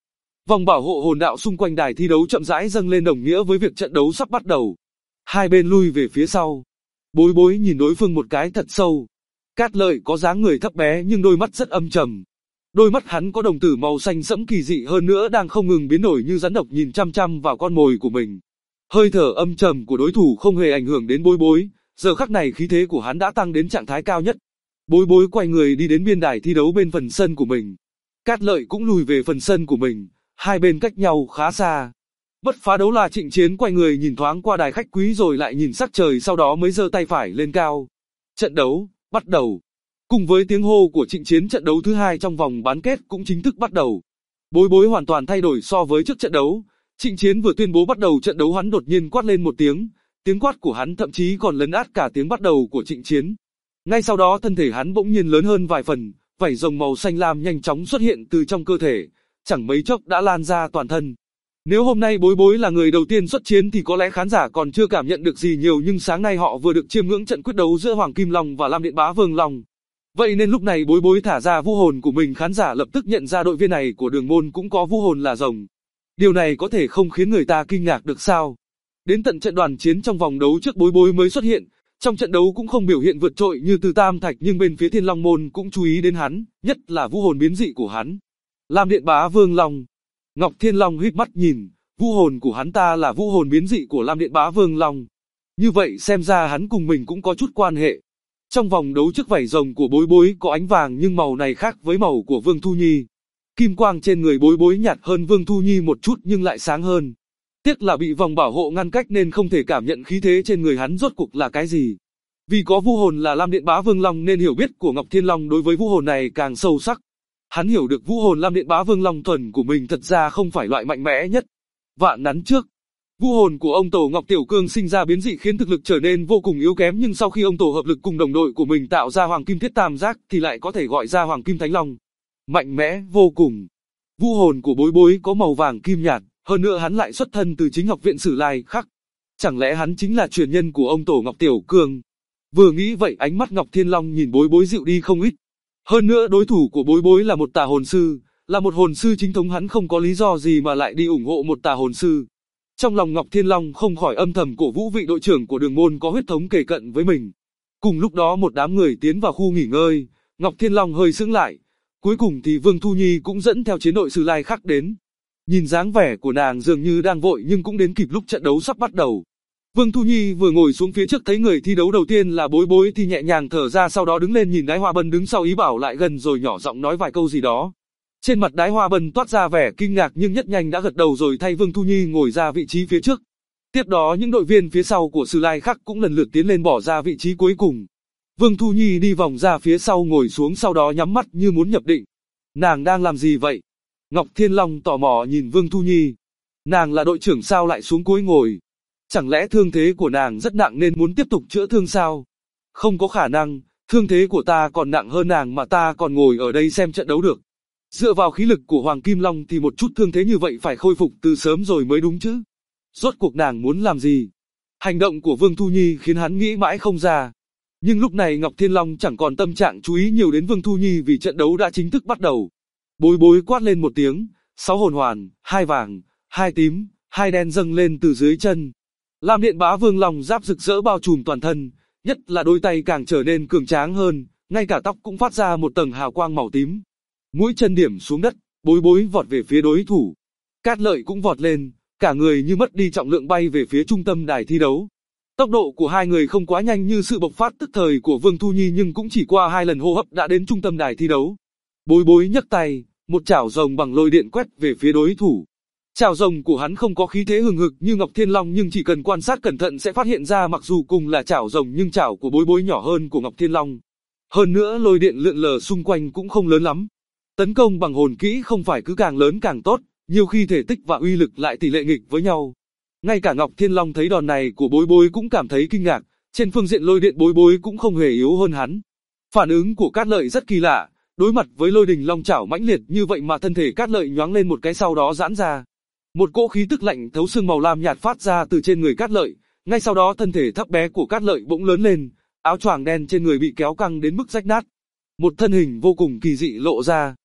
Vòng bảo hộ hồn đạo xung quanh đài thi đấu chậm rãi dâng lên đồng nghĩa với việc trận đấu sắp bắt đầu. Hai bên lui về phía sau. Bối Bối nhìn đối phương một cái thật sâu. Cát Lợi có dáng người thấp bé nhưng đôi mắt rất âm trầm. Đôi mắt hắn có đồng tử màu xanh sẫm kỳ dị hơn nữa đang không ngừng biến đổi như rắn độc nhìn chăm chăm vào con mồi của mình. Hơi thở âm trầm của đối thủ không hề ảnh hưởng đến Bối Bối, giờ khắc này khí thế của hắn đã tăng đến trạng thái cao nhất. Bối Bối quay người đi đến biên đài thi đấu bên phần sân của mình. Cát Lợi cũng lùi về phần sân của mình, hai bên cách nhau khá xa. Bất phá đấu la Trịnh Chiến quay người nhìn thoáng qua đài khách quý rồi lại nhìn sắc trời sau đó mới giơ tay phải lên cao. Trận đấu, bắt đầu. Cùng với tiếng hô của Trịnh Chiến trận đấu thứ hai trong vòng bán kết cũng chính thức bắt đầu. Bối Bối hoàn toàn thay đổi so với trước trận đấu. Trịnh Chiến vừa tuyên bố bắt đầu trận đấu hắn đột nhiên quát lên một tiếng quát của hắn thậm chí còn lấn át cả tiếng bắt đầu của Trịnh Chiến. Ngay sau đó thân thể hắn bỗng nhiên lớn hơn vài phần, vảy rồng màu xanh lam nhanh chóng xuất hiện từ trong cơ thể, chẳng mấy chốc đã lan ra toàn thân. Nếu hôm nay Bối Bối là người đầu tiên xuất chiến thì có lẽ khán giả còn chưa cảm nhận được gì nhiều nhưng sáng nay họ vừa được chiêm ngưỡng trận quyết đấu giữa Hoàng Kim Long và Lam Điện Bá Vương Long. Vậy nên lúc này Bối Bối thả ra vũ hồn của mình khán giả lập tức nhận ra đội viên này của Đường Môn cũng có vũ hồn là rồng. Điều này có thể không khiến người ta kinh ngạc được sao? Đến tận trận đoàn chiến trong vòng đấu trước Bối Bối mới xuất hiện, trong trận đấu cũng không biểu hiện vượt trội như Từ Tam Thạch nhưng bên phía Thiên Long Môn cũng chú ý đến hắn, nhất là vũ hồn biến dị của hắn. Lam Điện Bá Vương Long. Ngọc Thiên Long híp mắt nhìn, vũ hồn của hắn ta là vũ hồn biến dị của Lam Điện Bá Vương Long. Như vậy xem ra hắn cùng mình cũng có chút quan hệ. Trong vòng đấu trước vảy rồng của Bối Bối có ánh vàng nhưng màu này khác với màu của Vương Thu Nhi. Kim quang trên người Bối Bối nhạt hơn Vương Thu Nhi một chút nhưng lại sáng hơn. Tiếc là bị vòng bảo hộ ngăn cách nên không thể cảm nhận khí thế trên người hắn rốt cuộc là cái gì. Vì có vũ hồn là Lam Điện Bá Vương Long nên hiểu biết của Ngọc Thiên Long đối với vũ hồn này càng sâu sắc. Hắn hiểu được vũ hồn Lam Điện Bá Vương Long thuần của mình thật ra không phải loại mạnh mẽ nhất. Vạn nắn trước, vũ hồn của ông Tổ Ngọc Tiểu Cương sinh ra biến dị khiến thực lực trở nên vô cùng yếu kém nhưng sau khi ông Tổ hợp lực cùng đồng đội của mình tạo ra Hoàng Kim Thiết Tam Giác thì lại có thể gọi ra Hoàng Kim Thánh Long. Mạnh mẽ vô cùng. Vũ hồn của Bối Bối có màu vàng kim nhạt, hơn nữa hắn lại xuất thân từ chính học viện Sử Lai Khắc. Chẳng lẽ hắn chính là truyền nhân của ông Tổ Ngọc Tiểu Cương? Vừa nghĩ vậy ánh mắt Ngọc Thiên Long nhìn Bối Bối dịu đi không ít. Hơn nữa đối thủ của Bối Bối là một tà hồn sư, là một hồn sư chính thống hắn không có lý do gì mà lại đi ủng hộ một tà hồn sư. Trong lòng Ngọc Thiên Long không khỏi âm thầm cổ vũ vị đội trưởng của Đường Môn có huyết thống kề cận với mình. Cùng lúc đó một đám người tiến vào khu nghỉ ngơi, Ngọc Thiên Long hơi sững lại. Cuối cùng thì Vương Thu Nhi cũng dẫn theo chiến đội Sử Lai Khắc đến. Nhìn dáng vẻ của nàng dường như đang vội nhưng cũng đến kịp lúc trận đấu sắp bắt đầu. Vương Thu Nhi vừa ngồi xuống phía trước thấy người thi đấu đầu tiên là Bối Bối thì nhẹ nhàng thở ra sau đó đứng lên nhìn Đái Hoa Bân đứng sau ý bảo lại gần rồi nhỏ giọng nói vài câu gì đó. Trên mặt Đái Hoa Bân toát ra vẻ kinh ngạc nhưng nhất nhanh đã gật đầu rồi thay Vương Thu Nhi ngồi ra vị trí phía trước. Tiếp đó những đội viên phía sau của Sử Lai Khắc cũng lần lượt tiến lên bỏ ra vị trí cuối cùng. Vương Thu Nhi đi vòng ra phía sau ngồi xuống sau đó nhắm mắt như muốn nhập định. Nàng đang làm gì vậy? Ngọc Thiên Long tò mò nhìn Vương Thu Nhi. Nàng là đội trưởng sao lại xuống cuối ngồi? Chẳng lẽ thương thế của nàng rất nặng nên muốn tiếp tục chữa thương sao? Không có khả năng, thương thế của ta còn nặng hơn nàng mà ta còn ngồi ở đây xem trận đấu được. Dựa vào khí lực của Hoàng Kim Long thì một chút thương thế như vậy phải khôi phục từ sớm rồi mới đúng chứ. Rốt cuộc nàng muốn làm gì? Hành động của Vương Thu Nhi khiến hắn nghĩ mãi không ra. Nhưng lúc này Ngọc Thiên Long chẳng còn tâm trạng chú ý nhiều đến Vương Thu Nhi vì trận đấu đã chính thức bắt đầu. Bối Bối quát lên một tiếng, 6 hồn hoàn, 2 vàng, 2 tím, 2 đen dâng lên từ dưới chân. Lam Điện Bá Vương Long giáp rực rỡ bao trùm toàn thân, nhất là đôi tay càng trở nên cường tráng hơn, ngay cả tóc cũng phát ra một tầng hào quang màu tím. Mũi chân điểm xuống đất, Bối Bối vọt về phía đối thủ. Cát Lợi cũng vọt lên, cả người như mất đi trọng lượng bay về phía trung tâm đài thi đấu. Tốc độ của hai người không quá nhanh như sự bộc phát tức thời của Vương Thu Nhi nhưng cũng chỉ qua 2 lần hô hấp đã đến trung tâm đài thi đấu. Bối Bối nhấc tay, một chảo rồng bằng lôi điện quét về phía đối thủ. Chảo rồng của hắn không có khí thế hừng hực như Ngọc Thiên Long nhưng chỉ cần quan sát cẩn thận sẽ phát hiện ra mặc dù cùng là chảo rồng nhưng chảo của Bối Bối nhỏ hơn của Ngọc Thiên Long. Hơn nữa lôi điện lượn lờ xung quanh cũng không lớn lắm. Tấn công bằng hồn kỹ không phải cứ càng lớn càng tốt, nhiều khi thể tích và uy lực lại tỷ lệ nghịch với nhau. Ngay cả Ngọc Thiên Long thấy đòn này của Bối Bối cũng cảm thấy kinh ngạc, trên phương diện lôi điện Bối Bối cũng không hề yếu hơn hắn. Phản ứng của Cát Lợi rất kỳ lạ, đối mặt với lôi đình long chảo mãnh liệt như vậy mà thân thể Cát Lợi nhoáng lên một cái sau đó giãn ra. Một cỗ khí tức lạnh thấu xương màu lam nhạt phát ra từ trên người Cát Lợi, ngay sau đó thân thể thấp bé của Cát Lợi bỗng lớn lên, áo choàng đen trên người bị kéo căng đến mức rách nát. Một thân hình vô cùng kỳ dị lộ ra.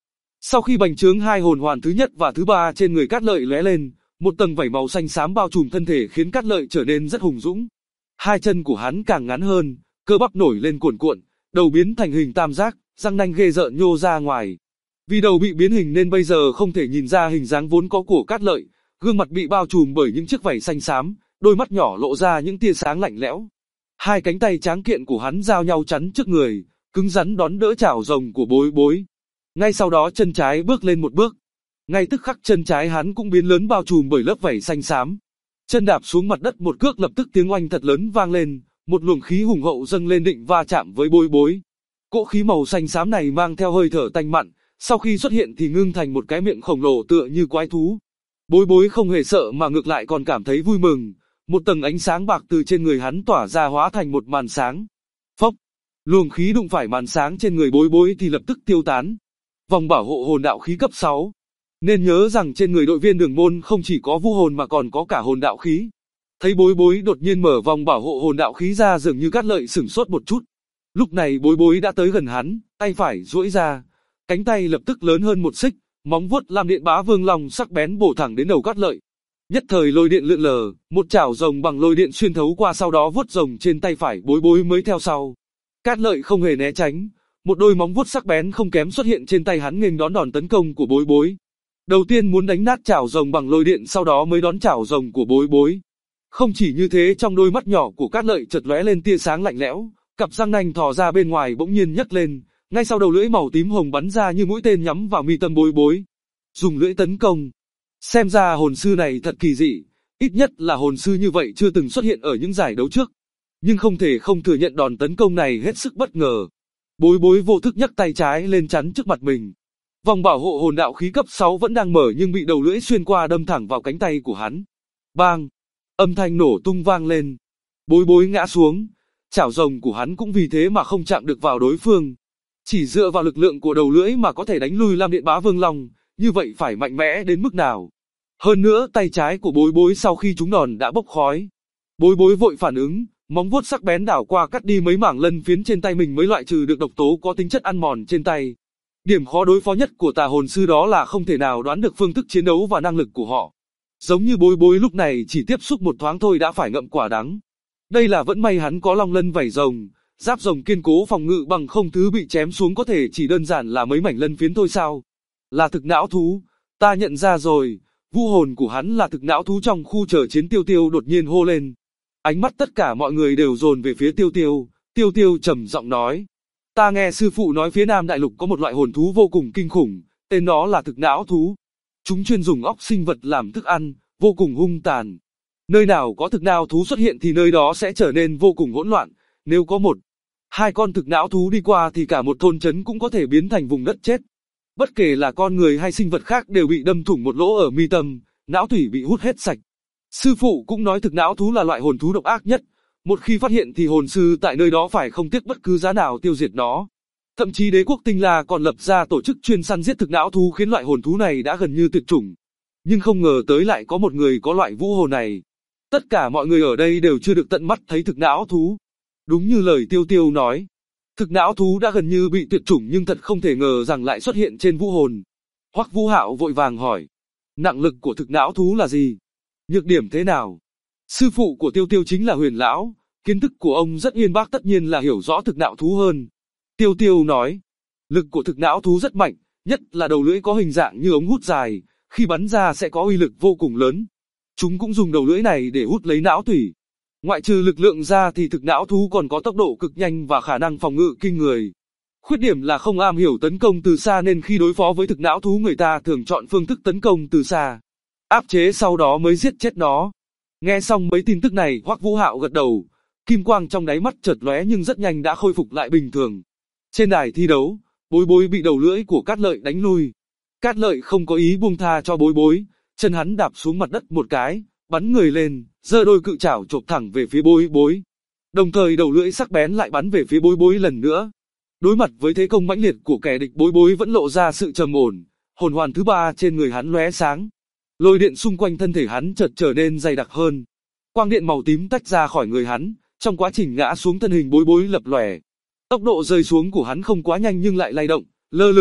Sau khi bành trướng hai hồn hoàn thứ nhất và thứ ba trên người Cát Lợi lóe lên, một tầng vảy màu xanh xám bao trùm thân thể khiến Cát Lợi trở nên rất hùng dũng. Hai chân của hắn càng ngắn hơn, cơ bắp nổi lên cuồn cuộn, đầu biến thành hình tam giác, răng nanh ghê rợn nhô ra ngoài. Vì đầu bị biến hình nên bây giờ không thể nhìn ra hình dáng vốn có của Cát Lợi, gương mặt bị bao trùm bởi những chiếc vảy xanh xám, đôi mắt nhỏ lộ ra những tia sáng lạnh lẽo. Hai cánh tay tráng kiện của hắn giao nhau chắn trước người, cứng rắn đón đỡ chảo rồng của Bối Bối. Ngay sau đó chân trái bước lên một bước. Ngay tức khắc chân trái hắn cũng biến lớn bao trùm bởi lớp vảy xanh xám. Chân đạp xuống mặt đất một cước lập tức tiếng oanh thật lớn vang lên, một luồng khí hùng hậu dâng lên định va chạm với Bối Bối. Cỗ khí màu xanh xám này mang theo hơi thở tanh mặn, sau khi xuất hiện thì ngưng thành một cái miệng khổng lồ tựa như quái thú. Bối Bối không hề sợ mà ngược lại còn cảm thấy vui mừng, một tầng ánh sáng bạc từ trên người hắn tỏa ra hóa thành một màn sáng. Phốc, luồng khí đụng phải màn sáng trên người Bối Bối thì lập tức tiêu tán. Vòng bảo hộ hồn đạo khí cấp 6. Nên nhớ rằng trên người đội viên Đường Môn không chỉ có vũ hồn mà còn có cả hồn đạo khí. Thấy Bối Bối đột nhiên mở vòng bảo hộ hồn đạo khí ra, dường như Cát Lợi sửng sốt một chút. Lúc này Bối Bối đã tới gần hắn, tay phải duỗi ra, cánh tay lập tức lớn hơn một xích, móng vuốt lam điện bá vương long sắc bén bổ thẳng đến đầu Cát Lợi. Nhất thời lôi điện lượn lờ, một chảo rồng bằng lôi điện xuyên thấu qua, sau đó vuốt rồng trên tay phải Bối Bối mới theo sau. Cát Lợi không hề né tránh, một đôi móng vuốt sắc bén không kém xuất hiện trên tay hắn nghênh đón đòn tấn công của Bối Bối. Đầu tiên muốn đánh nát chảo rồng bằng lôi điện, sau đó mới đón chảo rồng của Bối Bối. Không chỉ như thế, trong đôi mắt nhỏ của Cát Lợi chợt lóe lên tia sáng lạnh lẽo, cặp răng nanh thò ra bên ngoài bỗng nhiên nhấc lên, ngay sau đầu lưỡi màu tím hồng bắn ra như mũi tên nhắm vào mi tâm Bối Bối. Dùng lưỡi tấn công. Xem ra hồn sư này thật kỳ dị, ít nhất là hồn sư như vậy chưa từng xuất hiện ở những giải đấu trước. Nhưng không thể không thừa nhận đòn tấn công này hết sức bất ngờ. Bối Bối vô thức nhấc tay trái lên chắn trước mặt mình. Vòng bảo hộ hồn đạo khí cấp 6 vẫn đang mở nhưng bị đầu lưỡi xuyên qua đâm thẳng vào cánh tay của hắn. Bang! Âm thanh nổ tung vang lên. Bối Bối ngã xuống. Chảo rồng của hắn cũng vì thế mà không chạm được vào đối phương. Chỉ dựa vào lực lượng của đầu lưỡi mà có thể đánh lui lam điện bá vương long, như vậy phải mạnh mẽ đến mức nào? Hơn nữa tay trái của Bối Bối sau khi trúng đòn đã bốc khói. Bối Bối vội phản ứng, móng vuốt sắc bén đảo qua cắt đi mấy mảng lân phiến trên tay mình mới loại trừ được độc tố có tính chất ăn mòn trên tay. Điểm khó đối phó nhất của tà hồn sư đó là không thể nào đoán được phương thức chiến đấu và năng lực của họ. Giống như Bối Bối lúc này chỉ tiếp xúc một thoáng thôi đã phải ngậm quả đắng. Đây là vẫn may hắn có long lân vảy rồng, giáp rồng kiên cố phòng ngự, bằng không thứ bị chém xuống có thể chỉ đơn giản là mấy mảnh lân phiến thôi sao. Là thực não thú, ta nhận ra rồi, vũ hồn của hắn là thực não thú. Trong khu chờ chiến Tiêu Tiêu đột nhiên hô lên. Ánh mắt tất cả mọi người đều dồn về phía Tiêu Tiêu, Tiêu Tiêu trầm giọng nói. Ta nghe sư phụ nói phía Nam Đại Lục có một loại hồn thú vô cùng kinh khủng, tên nó là thực não thú. Chúng chuyên dùng óc sinh vật làm thức ăn, vô cùng hung tàn. Nơi nào có thực não thú xuất hiện thì nơi đó sẽ trở nên vô cùng hỗn loạn, nếu có một, hai con thực não thú đi qua thì cả một thôn trấn cũng có thể biến thành vùng đất chết. Bất kể là con người hay sinh vật khác đều bị đâm thủng một lỗ ở mi tâm, não thủy bị hút hết sạch. Sư phụ cũng nói thực não thú là loại hồn thú độc ác nhất, một khi phát hiện thì hồn sư tại nơi đó phải không tiếc bất cứ giá nào tiêu diệt nó. Thậm chí đế quốc Tinh La còn lập ra tổ chức chuyên săn giết thực não thú, khiến loại hồn thú này đã gần như tuyệt chủng. Nhưng không ngờ tới lại có một người có loại vũ hồn này. Tất cả mọi người ở đây đều chưa được tận mắt thấy thực não thú. Đúng như lời Tiêu Tiêu nói, thực não thú đã gần như bị tuyệt chủng nhưng thật không thể ngờ rằng lại xuất hiện trên vũ hồn. Hoắc Vũ Hạo vội vàng hỏi, nặng lực của thực não thú là gì? Nhược điểm thế nào? Sư phụ của Tiêu Tiêu chính là Huyền Lão, kiến thức của ông rất uyên bác, tất nhiên là hiểu rõ thực não thú hơn. Tiêu Tiêu nói, lực của thực não thú rất mạnh, nhất là đầu lưỡi có hình dạng như ống hút dài, khi bắn ra sẽ có uy lực vô cùng lớn. Chúng cũng dùng đầu lưỡi này để hút lấy não thủy. Ngoại trừ lực lượng ra thì thực não thú còn có tốc độ cực nhanh và khả năng phòng ngự kinh người. Khuyết điểm là không am hiểu tấn công từ xa, nên khi đối phó với thực não thú người ta thường chọn phương thức tấn công từ xa, áp chế sau đó mới giết chết nó. Nghe xong mấy tin tức này, Hoắc Vũ Hạo gật đầu, kim quang trong đáy mắt chợt lóe nhưng rất nhanh đã khôi phục lại bình thường. Trên đài thi đấu, Bối Bối bị đầu lưỡi của Cát Lợi đánh lui. Cát Lợi không có ý buông tha cho Bối Bối, chân hắn đạp xuống mặt đất một cái, bắn người lên, giơ đôi cự trảo chộp thẳng về phía Bối Bối. Đồng thời đầu lưỡi sắc bén lại bắn về phía Bối Bối lần nữa. Đối mặt với thế công mãnh liệt của kẻ địch, Bối Bối vẫn lộ ra sự trầm ổn, hồn hoàn thứ ba trên người hắn lóe sáng. Lôi điện xung quanh thân thể hắn chợt trở nên dày đặc hơn. Quang điện màu tím tách ra khỏi người hắn, trong quá trình ngã xuống thân hình Bối Bối lập lòe. Tốc độ rơi xuống của hắn không quá nhanh nhưng lại lay động, lơ lửng,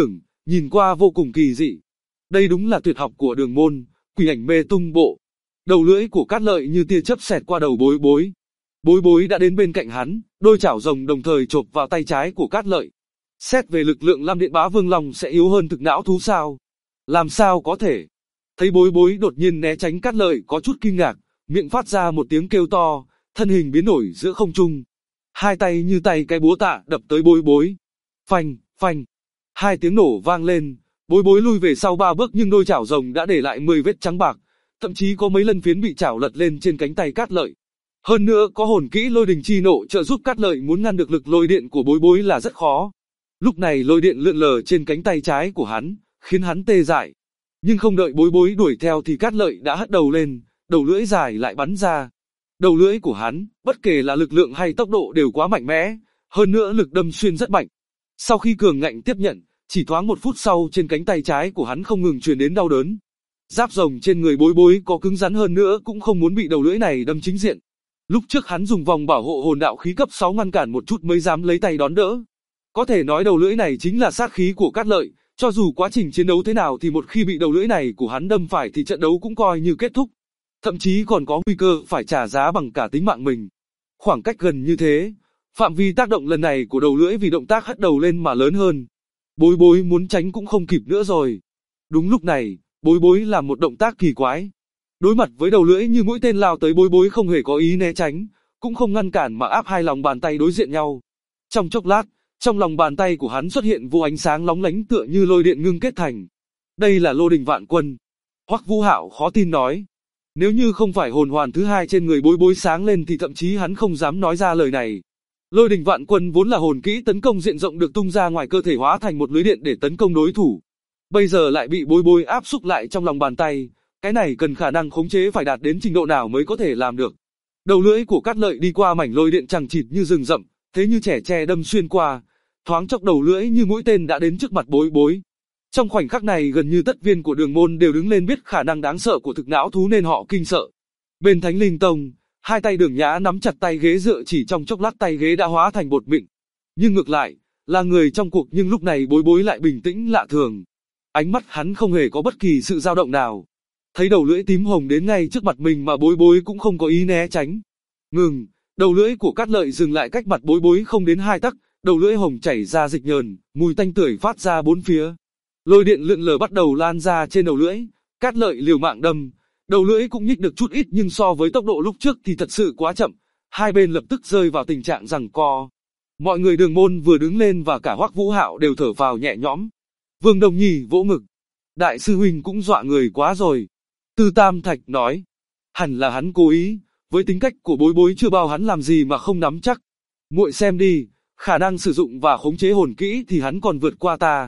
nhìn qua vô cùng kỳ dị. Đây đúng là tuyệt học của Đường Môn, Quỷ Ảnh Mê Tung Bộ. Đầu lưỡi của Cát Lợi như tia chớp xẹt qua đầu Bối Bối. Bối Bối đã đến bên cạnh hắn, đôi chảo rồng đồng thời chộp vào tay trái của Cát Lợi. Xét về lực lượng Lam Điện Bá Vương Long sẽ yếu hơn thực não thú sao? Làm sao có thể? Thấy Bối Bối đột nhiên né tránh Cát Lợi có chút kinh ngạc, miệng phát ra một tiếng kêu to, thân hình biến đổi giữa không trung. Hai tay như tay cái búa tạ đập tới Bối Bối. Phanh, phanh. Hai tiếng nổ vang lên, Bối Bối lui về sau 3 bước nhưng đôi chảo rồng đã để lại 10 vết trắng bạc, thậm chí có mấy lân phiến bị chảo lật lên trên cánh tay Cát Lợi. Hơn nữa có hồn kỹ lôi đình chi nộ trợ giúp Cát Lợi muốn ngăn được lực lôi điện của Bối Bối là rất khó. Lúc này lôi điện lượn lờ trên cánh tay trái của hắn, khiến hắn tê dại. Nhưng không đợi Bối Bối đuổi theo thì Cát Lợi đã hất đầu lên, đầu lưỡi dài lại bắn ra. Đầu lưỡi của hắn, bất kể là lực lượng hay tốc độ đều quá mạnh mẽ, hơn nữa lực đâm xuyên rất mạnh. Sau khi cường ngạnh tiếp nhận, chỉ thoáng 1 phút sau trên cánh tay trái của hắn không ngừng truyền đến đau đớn. Giáp rồng trên người Bối Bối có cứng rắn hơn nữa cũng không muốn bị đầu lưỡi này đâm chính diện. Lúc trước hắn dùng vòng bảo hộ hồn đạo khí cấp 6 ngăn cản một chút mới dám lấy tay đón đỡ. Có thể nói đầu lưỡi này chính là sát khí của Cát Lợi, cho dù quá trình chiến đấu thế nào thì một khi bị đầu lưỡi này của hắn đâm phải thì trận đấu cũng coi như kết thúc. Thậm chí còn có nguy cơ phải trả giá bằng cả tính mạng mình. Khoảng cách gần như thế, phạm vi tác động lần này của đầu lưỡi vì động tác hất đầu lên mà lớn hơn. Bối Bối muốn tránh cũng không kịp nữa rồi. Đúng lúc này, Bối Bối làm một động tác kỳ quái. Đối mặt với đầu lưỡi như mũi tên lao tới, Bối Bối không hề có ý né tránh, cũng không ngăn cản mà áp hai lòng bàn tay đối diện nhau. Trong chốc lát, trong lòng bàn tay của hắn xuất hiện vô ánh sáng lóng lánh tựa như lôi điện ngưng kết thành. Đây là Lô Đình Vạn Quân. Hoắc Vũ Hạo khó tin nói. Nếu như không phải hồn hoàn thứ hai trên người Bối Bối sáng lên thì thậm chí hắn không dám nói ra lời này. Lôi Đình Vạn Quân vốn là hồn kỹ tấn công diện rộng được tung ra ngoài cơ thể hóa thành một lưới điện để tấn công đối thủ. Bây giờ lại bị Bối Bối áp xúc lại trong lòng bàn tay, cái này cần khả năng khống chế phải đạt đến trình độ nào mới có thể làm được. Đầu lưỡi của Cát Lợi đi qua mảnh lôi điện chằng chịt như rừng rậm, thế như trẻ tre đâm xuyên qua, thoáng chốc đầu lưỡi như mũi tên đã đến trước mặt Bối Bối. Trong khoảnh khắc này gần như tất viên của Đường Môn đều đứng lên biết khả năng đáng sợ của thực não thú nên họ kinh sợ. Bên Thánh Linh Tông, hai tay Đường Nhã nắm chặt tay ghế dựa, chỉ trong chốc lát tay ghế đã hóa thành bột mịn. Nhưng ngược lại, là người trong cuộc nhưng lúc này Bối Bối lại bình tĩnh lạ thường. Ánh mắt hắn không hề có bất kỳ sự dao động nào. Thấy đầu lưỡi tím hồng đến ngay trước mặt mình mà Bối Bối cũng không có ý né tránh. Ngừng, đầu lưỡi của Cát Lợi dừng lại cách mặt Bối Bối không đến 2 tấc, đầu lưỡi hồng chảy ra dịch nhờn, mùi tanh tưởi phát ra bốn phía. Lôi điện lượn lờ bắt đầu lan ra trên đầu lưỡi, Cát Lợi liều mạng đâm, đầu lưỡi cũng nhích được chút ít nhưng so với tốc độ lúc trước thì thật sự quá chậm, hai bên lập tức rơi vào tình trạng giằng co. Mọi người Đường Môn vừa đứng lên và cả Hoắc Vũ Hạo đều thở phào nhẹ nhõm. Vương Đồng Nhi vỗ ngực, đại sư huynh cũng dọa người quá rồi. Tư Tam Thạch nói, hẳn là hắn cố ý, với tính cách của Bối Bối chưa bao hắn làm gì mà không nắm chắc. Muội xem đi, khả năng sử dụng và khống chế hồn kỹ thì hắn còn vượt qua ta.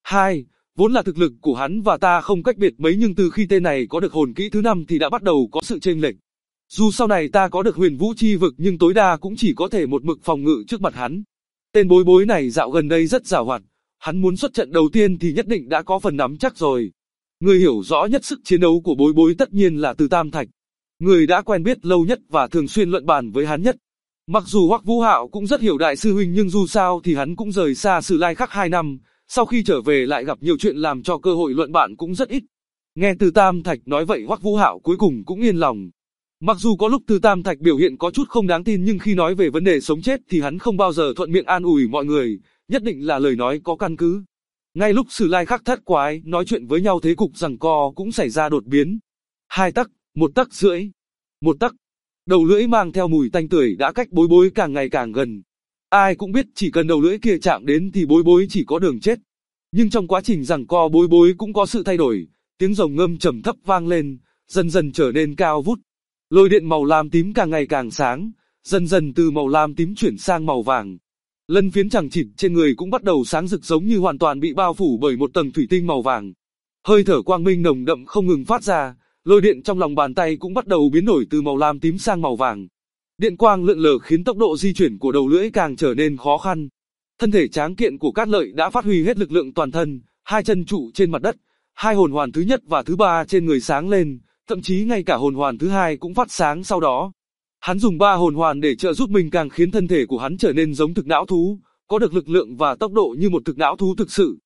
Vốn là thực lực của hắn và ta không cách biệt mấy nhưng từ khi tên này có được hồn kỹ thứ 5 thì đã bắt đầu có sự chênh lệch. Dù sau này ta có được Huyền Vũ Chi Vực nhưng tối đa cũng chỉ có thể một mực phòng ngự trước mặt hắn. Tên Bối Bối này dạo gần đây rất giàu hoạt, hắn muốn xuất trận đầu tiên thì nhất định đã có phần nắm chắc rồi. Người hiểu rõ nhất sức chiến đấu của Bối Bối tất nhiên là Từ Tam Thạch. Người đã quen biết lâu nhất và thường xuyên luận bàn với hắn nhất. Mặc dù Hoắc Vũ Hạo cũng rất hiểu đại sư huynh nhưng dù sao thì hắn cũng rời xa Sử Lai Khắc 2 năm, sau khi trở về lại gặp nhiều chuyện làm cho cơ hội luận bàn cũng rất ít. Nghe Từ Tam Thạch nói vậy Hoắc Vũ Hạo cuối cùng cũng yên lòng. Mặc dù có lúc Từ Tam Thạch biểu hiện có chút không đáng tin nhưng khi nói về vấn đề sống chết thì hắn không bao giờ thuận miệng an ủi mọi người, nhất định là lời nói có căn cứ. Ngay lúc Sử Lai Khắc Thất Quái nói chuyện với nhau thế cục giằng co cũng xảy ra đột biến. 2 tấc, 1 tấc rưỡi, 1 tấc. Đầu lưỡi mang theo mùi tanh tưởi đã cách Bối Bối càng ngày càng gần. Ai cũng biết chỉ cần đầu lưỡi kia chạm đến thì Bối Bối chỉ có đường chết. Nhưng trong quá trình giằng co Bối Bối cũng có sự thay đổi, tiếng rồng ngâm trầm thấp vang lên, dần dần trở nên cao vút. Lôi điện màu lam tím càng ngày càng sáng, dần dần từ màu lam tím chuyển sang màu vàng. Lân phiến chằng chịt trên người cũng bắt đầu sáng rực giống như hoàn toàn bị bao phủ bởi một tầng thủy tinh màu vàng. Hơi thở quang minh nồng đậm không ngừng phát ra, lôi điện trong lòng bàn tay cũng bắt đầu biến đổi từ màu lam tím sang màu vàng. Điện quang lượn lờ khiến tốc độ di chuyển của đầu lưỡi càng trở nên khó khăn. Thân thể tráng kiện của Cát Lợi đã phát huy hết lực lượng toàn thân, 2 chân trụ trên mặt đất, 2 hồn hoàn thứ nhất và thứ 3 trên người sáng lên, thậm chí ngay cả hồn hoàn thứ 2 cũng phát sáng sau đó. Hắn dùng 3 hồn hoàn để trợ giúp mình càng khiến thân thể của hắn trở nên giống thực não thú, có được lực lượng và tốc độ như một thực não thú thực sự.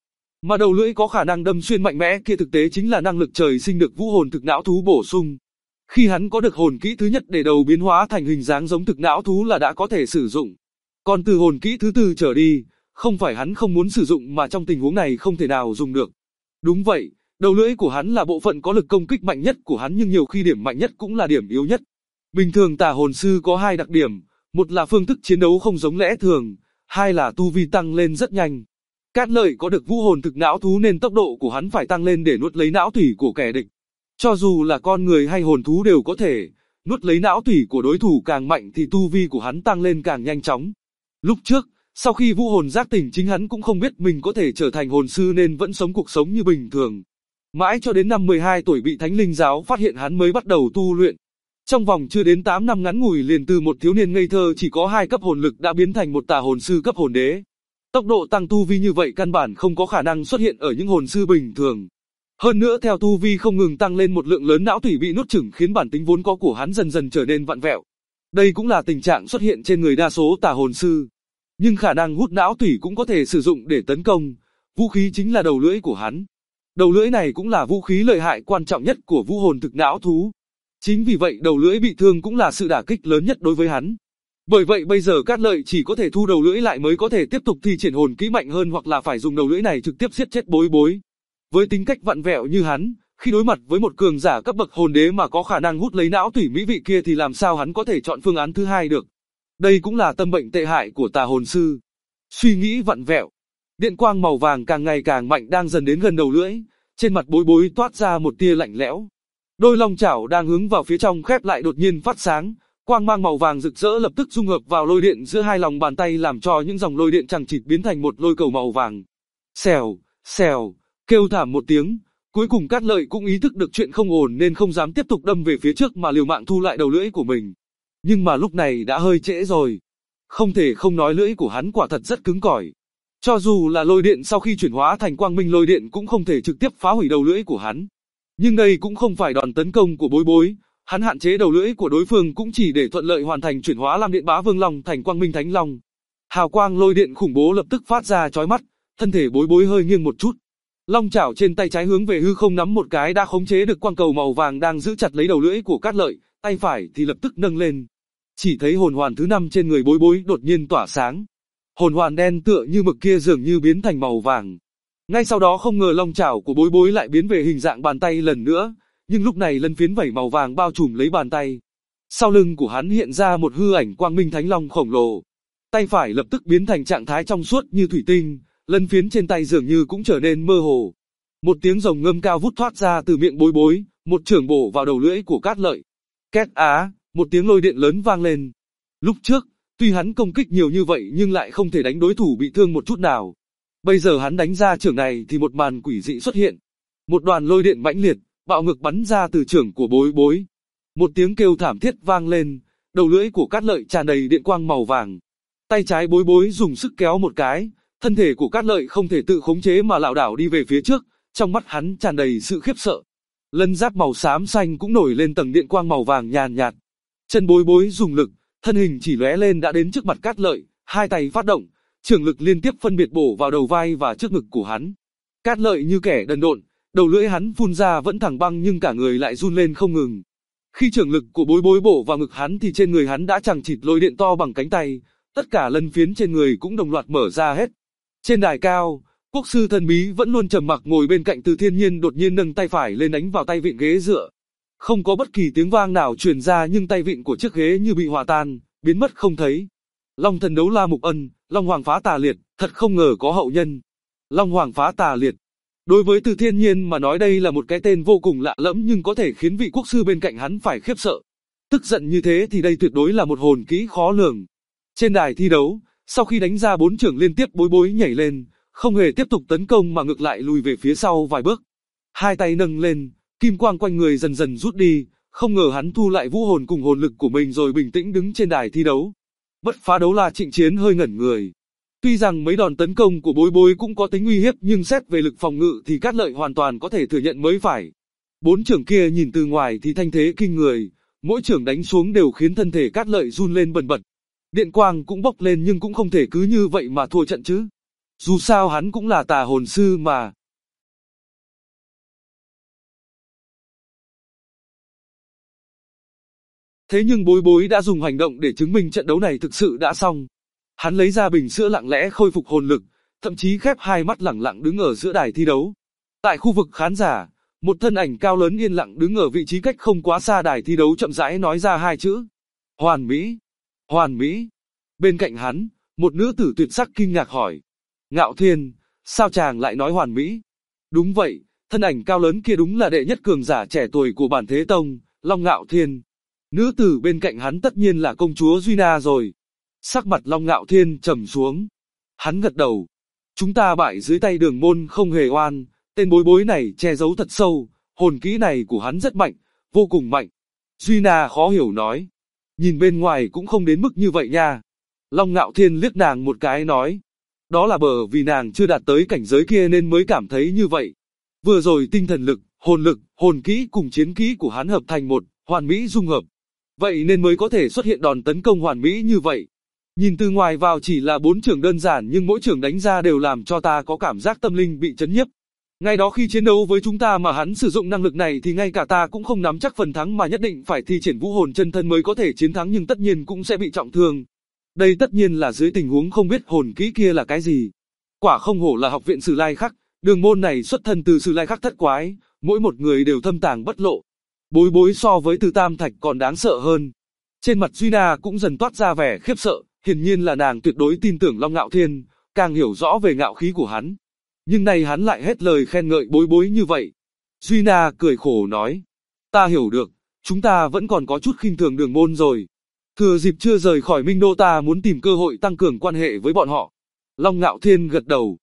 Mà đầu lưỡi có khả năng đâm xuyên mạnh mẽ kia thực tế chính là năng lực trời sinh được vũ hồn thực não thú bổ sung. Khi hắn có được hồn kỹ thứ nhất để đầu biến hóa thành hình dáng giống thực não thú là đã có thể sử dụng. Còn từ hồn kỹ thứ tư trở đi, không phải hắn không muốn sử dụng mà trong tình huống này không thể nào dùng được. Đúng vậy, đầu lưỡi của hắn là bộ phận có lực công kích mạnh nhất của hắn nhưng nhiều khi điểm mạnh nhất cũng là điểm yếu nhất. Bình thường tà hồn sư có hai đặc điểm, một là phương thức chiến đấu không giống lẽ thường, hai là tu vi tăng lên rất nhanh. Cát Lợi có được vũ hồn thực não thú nên tốc độ của hắn phải tăng lên để nuốt lấy não tủy của kẻ địch. Cho dù là con người hay hồn thú đều có thể, nuốt lấy não tủy của đối thủ càng mạnh thì tu vi của hắn tăng lên càng nhanh chóng. Lúc trước, sau khi vũ hồn giác tỉnh chính hắn cũng không biết mình có thể trở thành hồn sư nên vẫn sống cuộc sống như bình thường. Mãi cho đến năm 12 tuổi bị Thánh Linh Giáo phát hiện hắn mới bắt đầu tu luyện. Trong vòng chưa đến 8 năm ngắn ngủi liền từ một thiếu niên ngây thơ chỉ có 2 cấp hồn lực đã biến thành một tà hồn sư cấp hồn đế. Tốc độ tăng tu vi như vậy căn bản không có khả năng xuất hiện ở những hồn sư bình thường. Hơn nữa theo tu vi không ngừng tăng lên một lượng lớn não tủy bị nuốt chửng khiến bản tính vốn có của hắn dần dần trở nên vặn vẹo. Đây cũng là tình trạng xuất hiện trên người đa số tà hồn sư. Nhưng khả năng hút não tủy cũng có thể sử dụng để tấn công, vũ khí chính là đầu lưỡi của hắn. Đầu lưỡi này cũng là vũ khí lợi hại quan trọng nhất của vũ hồn thực não thú. Chính vì vậy đầu lưỡi bị thương cũng là sự đả kích lớn nhất đối với hắn. Bởi vậy bây giờ Cát Lợi chỉ có thể thu đầu lưỡi lại mới có thể tiếp tục thi triển hồn kỹ mạnh hơn hoặc là phải dùng đầu lưỡi này trực tiếp giết chết Bối Bối. Với tính cách vặn vẹo như hắn, khi đối mặt với một cường giả cấp bậc hồn đế mà có khả năng hút lấy não tủy mỹ vị kia thì làm sao hắn có thể chọn phương án thứ hai được. Đây cũng là tâm bệnh tệ hại của tà hồn sư. Suy nghĩ vặn vẹo. Điện quang màu vàng càng ngày càng mạnh đang dần đến gần đầu lưỡi, trên mặt Bối Bối toát ra một tia lạnh lẽo. Đôi long chảo đang hướng vào phía trong khép lại đột nhiên phát sáng, quang mang màu vàng rực rỡ lập tức dung hợp vào lôi điện giữa hai lòng bàn tay làm cho những dòng lôi điện chằng chịt biến thành một lôi cầu màu vàng. Xèo, xèo, kêu thảm một tiếng, cuối cùng Cát Lợi cũng ý thức được chuyện không ổn nên không dám tiếp tục đâm về phía trước mà liều mạng thu lại đầu lưỡi của mình. Nhưng mà lúc này đã hơi trễ rồi. Không thể không nói lưỡi của hắn quả thật rất cứng cỏi. Cho dù là lôi điện sau khi chuyển hóa thành quang minh lôi điện cũng không thể trực tiếp phá hủy đầu lưỡi của hắn. Nhưng đây cũng không phải đòn tấn công của Bối Bối, hắn hạn chế đầu lưỡi của đối phương cũng chỉ để thuận lợi hoàn thành chuyển hóa Lam Điện Bá Vương Long thành Quang Minh Thánh Long. Hào quang lôi điện khủng bố lập tức phát ra chói mắt, thân thể Bối Bối hơi nghiêng một chút. Long chảo trên tay trái hướng về hư không nắm một cái đã khống chế được quang cầu màu vàng đang giữ chặt lấy đầu lưỡi của Cát Lợi, tay phải thì lập tức nâng lên. Chỉ thấy hồn hoàn thứ 5 trên người Bối Bối đột nhiên tỏa sáng. Hồn hoàn đen tựa như mực kia dường như biến thành màu vàng. Ngay sau đó không ngờ long chảo của Bối Bối lại biến về hình dạng bàn tay lần nữa, nhưng lúc này lân phiến vảy màu vàng bao trùm lấy bàn tay. Sau lưng của hắn hiện ra một hư ảnh Quang Minh Thánh Long khổng lồ. Tay phải lập tức biến thành trạng thái trong suốt như thủy tinh, lân phiến trên tay dường như cũng trở nên mơ hồ. Một tiếng rồng ngâm cao vút thoát ra từ miệng Bối Bối, một chưởng bổ vào đầu lưỡi của Cát Lợi. Két á, một tiếng lôi điện lớn vang lên. Lúc trước, tuy hắn công kích nhiều như vậy nhưng lại không thể đánh đối thủ bị thương một chút nào. Bây giờ hắn đánh ra chưởng này thì một màn quỷ dị xuất hiện. Một đoàn lôi điện mãnh liệt, bạo ngược bắn ra từ chưởng của Bối Bối. Một tiếng kêu thảm thiết vang lên, đầu lưỡi của Cát Lợi tràn đầy điện quang màu vàng. Tay trái Bối Bối dùng sức kéo một cái, thân thể của Cát Lợi không thể tự khống chế mà lảo đảo đi về phía trước, trong mắt hắn tràn đầy sự khiếp sợ. Lân giáp màu xám xanh cũng nổi lên tầng điện quang màu vàng nhàn nhạt. Chân Bối Bối dùng lực, thân hình chỉ lóe lên đã đến trước mặt Cát Lợi, hai tay phát động, chưởng lực liên tiếp phân biệt bổ vào đầu vai và trước ngực của hắn. Cát Lợi như kẻ đần độn, đầu lưỡi hắn phun ra vẫn thẳng băng nhưng cả người lại run lên không ngừng. Khi chưởng lực của Bối Bối bổ vào ngực hắn thì trên người hắn đã chằng chịt lôi điện to bằng cánh tay, tất cả lân phiến trên người cũng đồng loạt mở ra hết. Trên đài cao, quốc sư thần bí vẫn luôn trầm mặc ngồi bên cạnh Từ Thiên Nhiên đột nhiên nâng tay phải lên đánh vào tay vịn ghế dựa. Không có bất kỳ tiếng vang nào truyền ra nhưng tay vịn của chiếc ghế như bị hòa tan, biến mất không thấy. Long thần đấu la mục ân, Long Hoàng phá tà liệt, thật không ngờ có hậu nhân. Long Hoàng phá tà liệt. Đối với Từ Thiên Nhiên mà nói đây là một cái tên vô cùng lạ lẫm nhưng có thể khiến vị quốc sư bên cạnh hắn phải khiếp sợ. Tức giận như thế thì đây tuyệt đối là một hồn kỹ khó lường. Trên đài thi đấu, sau khi đánh ra 4 chưởng liên tiếp Bối Bối nhảy lên, không hề tiếp tục tấn công mà ngược lại lùi về phía sau vài bước. Hai tay nâng lên, kim quang quanh người dần dần rút đi, không ngờ hắn thu lại vũ hồn cùng hồn lực của mình rồi bình tĩnh đứng trên đài thi đấu. Bất phá đấu la Trịnh Chiến hơi ngẩn người. Tuy rằng mấy đòn tấn công của Bối Bối cũng có tính uy hiếp nhưng xét về lực phòng ngự thì Cát Lợi hoàn toàn có thể thừa nhận mới phải. 4 chưởng kia nhìn từ ngoài thì thanh thế kinh người, mỗi chưởng đánh xuống đều khiến thân thể Cát Lợi run lên bần bật. Điện quang cũng bốc lên nhưng cũng không thể cứ như vậy mà thua trận chứ. Dù sao hắn cũng là tà hồn sư mà. Thế nhưng Bối Bối đã dùng hành động để chứng minh trận đấu này thực sự đã xong. Hắn lấy ra bình sữa lặng lẽ khôi phục hồn lực, thậm chí khép hai mắt lẳng lặng đứng ở giữa đài thi đấu. Tại khu vực khán giả, một thân ảnh cao lớn yên lặng đứng ở vị trí cách không quá xa đài thi đấu chậm rãi nói ra hai chữ. Hoàn mỹ. Hoàn mỹ. Bên cạnh hắn, một nữ tử tuyệt sắc kinh ngạc hỏi. Ngạo Thiên, sao chàng lại nói hoàn mỹ? Đúng vậy, thân ảnh cao lớn kia đúng là đệ nhất cường giả trẻ tuổi của bản Thế Tông, Long Ngạo Thiên. Nữ tử bên cạnh hắn tất nhiên là công chúa Duy Na rồi. Sắc mặt Long Ngạo Thiên trầm xuống. Hắn gật đầu. Chúng ta bại dưới tay Đường Môn không hề oan, tên Bối Bối này che giấu thật sâu, hồn kỹ này của hắn rất mạnh, vô cùng mạnh. Duy Na khó hiểu nói. Nhìn bên ngoài cũng không đến mức như vậy nha. Long Ngạo Thiên liếc nàng một cái nói. Đó là bởi vì nàng chưa đạt tới cảnh giới kia nên mới cảm thấy như vậy. Vừa rồi tinh thần lực, hồn kỹ cùng chiến kỹ của hắn hợp thành một, hoàn mỹ dung hợp. Vậy nên mới có thể xuất hiện đòn tấn công hoàn mỹ như vậy. Nhìn từ ngoài vào chỉ là 4 chưởng đơn giản nhưng mỗi chưởng đánh ra đều làm cho ta có cảm giác tâm linh bị chấn nhiếp. Ngay đó khi chiến đấu với chúng ta mà hắn sử dụng năng lực này thì ngay cả ta cũng không nắm chắc phần thắng mà nhất định phải thi triển vũ hồn chân thân mới có thể chiến thắng nhưng tất nhiên cũng sẽ bị trọng thương. Đây tất nhiên là dưới tình huống không biết hồn kỹ kia là cái gì. Quả không hổ là học viện Sử Lai Khắc, đường môn này xuất thân từ Sử Lai Khắc thất quái, mỗi một người đều thâm tàng bất lộ. Bối Bối so với Từ Tam Thạch còn đáng sợ hơn. Trên mặt Duy Na cũng dần toát ra vẻ khiếp sợ, hiển nhiên là nàng tuyệt đối tin tưởng Long Ngạo Thiên, càng hiểu rõ về ngạo khí của hắn. Nhưng nay hắn lại hết lời khen ngợi Bối Bối như vậy. Duy Na cười khổ nói, ta hiểu được, chúng ta vẫn còn có chút khinh thường đường môn rồi. Thừa dịp chưa rời khỏi Minh Đô ta muốn tìm cơ hội tăng cường quan hệ với bọn họ. Long Ngạo Thiên gật đầu.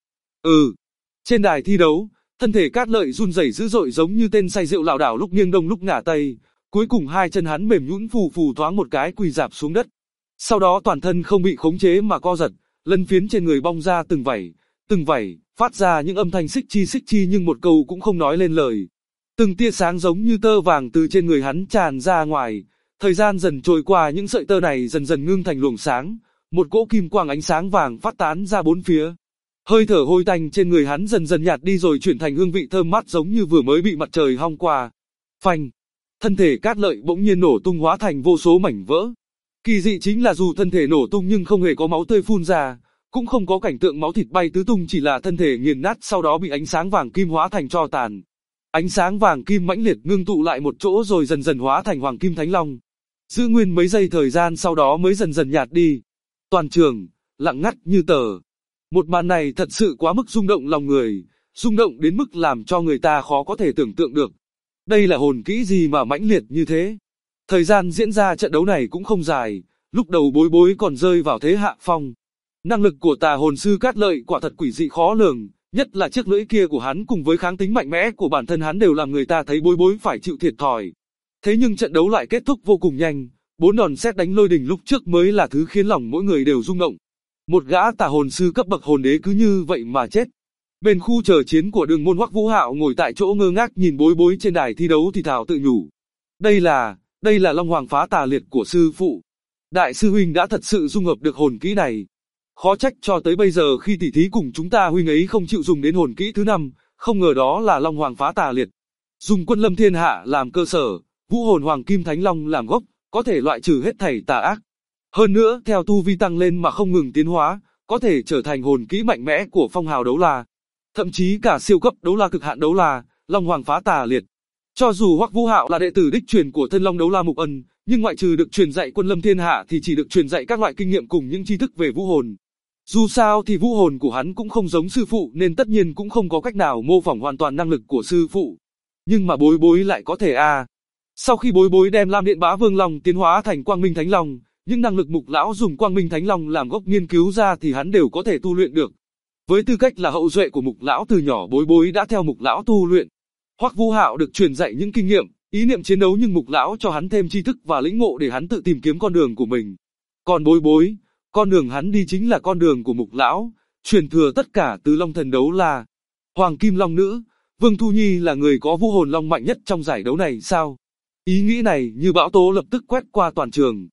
Trên đài thi đấu, thân thể Cát Lợi run rẩy dữ dội giống như tên say rượu lảo đảo lúc nghiêng đông lúc ngả tây. Cuối cùng hai chân hắn mềm nhũn phù phù thoáng một cái quỳ rạp xuống đất. Sau đó toàn thân không bị khống chế mà co giật, lân phiến trên người bong ra từng vảy, phát ra những âm thanh xích chi nhưng một câu cũng không nói lên lời. Từng tia sáng giống như tơ vàng từ trên người hắn tràn ra ngoài. Thời gian dần trôi qua những sợi tơ này dần dần ngưng thành luồng sáng, một cỗ kim quang ánh sáng vàng phát tán ra bốn phía. Hơi thở hôi tanh trên người hắn dần dần nhạt đi rồi chuyển thành hương vị thơm mát giống như vừa mới bị mặt trời hong qua. Phanh! Thân thể Cát Lợi bỗng nhiên nổ tung hóa thành vô số mảnh vỡ. Kỳ dị chính là dù thân thể nổ tung nhưng không hề có máu tươi phun ra, cũng không có cảnh tượng máu thịt bay tứ tung chỉ là thân thể nghiền nát sau đó bị ánh sáng vàng kim hóa thành tro tàn. Ánh sáng vàng kim mãnh liệt ngưng tụ lại một chỗ rồi dần dần hóa thành Hoàng Kim Thánh Long. Giữ nguyên mấy giây thời gian sau đó mới dần dần nhạt đi. Toàn trường, lặng ngắt như tờ. Một màn này thật sự quá mức rung động lòng người, rung động đến mức làm cho người ta khó có thể tưởng tượng được. Đây là hồn kỹ gì mà mãnh liệt như thế? Thời gian diễn ra trận đấu này cũng không dài, lúc đầu Bối Bối còn rơi vào thế hạ phong. Năng lực của tà hồn sư Cát Lợi quả thật quỷ dị khó lường, nhất là chiếc lưỡi kia của hắn cùng với kháng tính mạnh mẽ của bản thân hắn đều làm người ta thấy Bối Bối phải chịu thiệt thòi. Thế nhưng trận đấu lại kết thúc vô cùng nhanh, 4 đòn sét đánh lôi đình lúc trước mới là thứ khiến lòng mỗi người đều rung động. Một gã tà hồn sư cấp bậc hồn đế cứ như vậy mà chết. Bên khu chờ chiến của Đường Môn, Hoắc Vũ Hạo ngồi tại chỗ ngơ ngác nhìn Bối Bối trên đài thi đấu thì thào tự nhủ. Đây là Long Hoàng phá tà liệt của sư phụ. Đại sư huynh đã thật sự dung hợp được hồn kỹ này. Khó trách cho tới bây giờ khi tỉ thí cùng chúng ta huynh ấy không chịu dùng đến hồn kỹ thứ 5, không ngờ đó là Long Hoàng phá tà liệt. Dùng Quân Lâm Thiên Hạ làm cơ sở, Vũ hồn Hoàng Kim Thánh Long làm gốc, có thể loại trừ hết thảy tà ác. Hơn nữa, theo tu vi tăng lên mà không ngừng tiến hóa, có thể trở thành hồn kỹ mạnh mẽ của phong hào đấu la. Thậm chí cả siêu cấp đấu la cực hạn đấu la, Long Hoàng phá tà liệt. Cho dù Hoắc Vũ Hạo là đệ tử đích truyền của Thân Long đấu la Mục Ân, nhưng ngoại trừ được truyền dạy Quân Lâm Thiên Hạ thì chỉ được truyền dạy các loại kinh nghiệm cùng những tri thức về vũ hồn. Dù sao thì vũ hồn của hắn cũng không giống sư phụ nên tất nhiên cũng không có cách nào mô phỏng hoàn toàn năng lực của sư phụ. Nhưng mà Bối Bối lại có thể à. Sau khi Bối Bối đem Lam Điện Bá Vương Long tiến hóa thành Quang Minh Thánh Long, những năng lực Mục lão dùng Quang Minh Thánh Long làm gốc nghiên cứu ra thì hắn đều có thể tu luyện được. Với tư cách là hậu duệ của Mục lão từ nhỏ Bối Bối đã theo Mục lão tu luyện. Hoắc Vũ Hạo được truyền dạy những kinh nghiệm, ý niệm chiến đấu nhưng Mục lão cho hắn thêm tri thức và lĩnh ngộ để hắn tự tìm kiếm con đường của mình. Còn Bối Bối, con đường hắn đi chính là con đường của Mục lão, truyền thừa tất cả từ Long Thần đấu la. Hoàng Kim Long Nữ, Vương Thu Nhi là người có vũ hồn long mạnh nhất trong giải đấu này sao? Ý nghĩ này như bão tố lập tức quét qua toàn trường.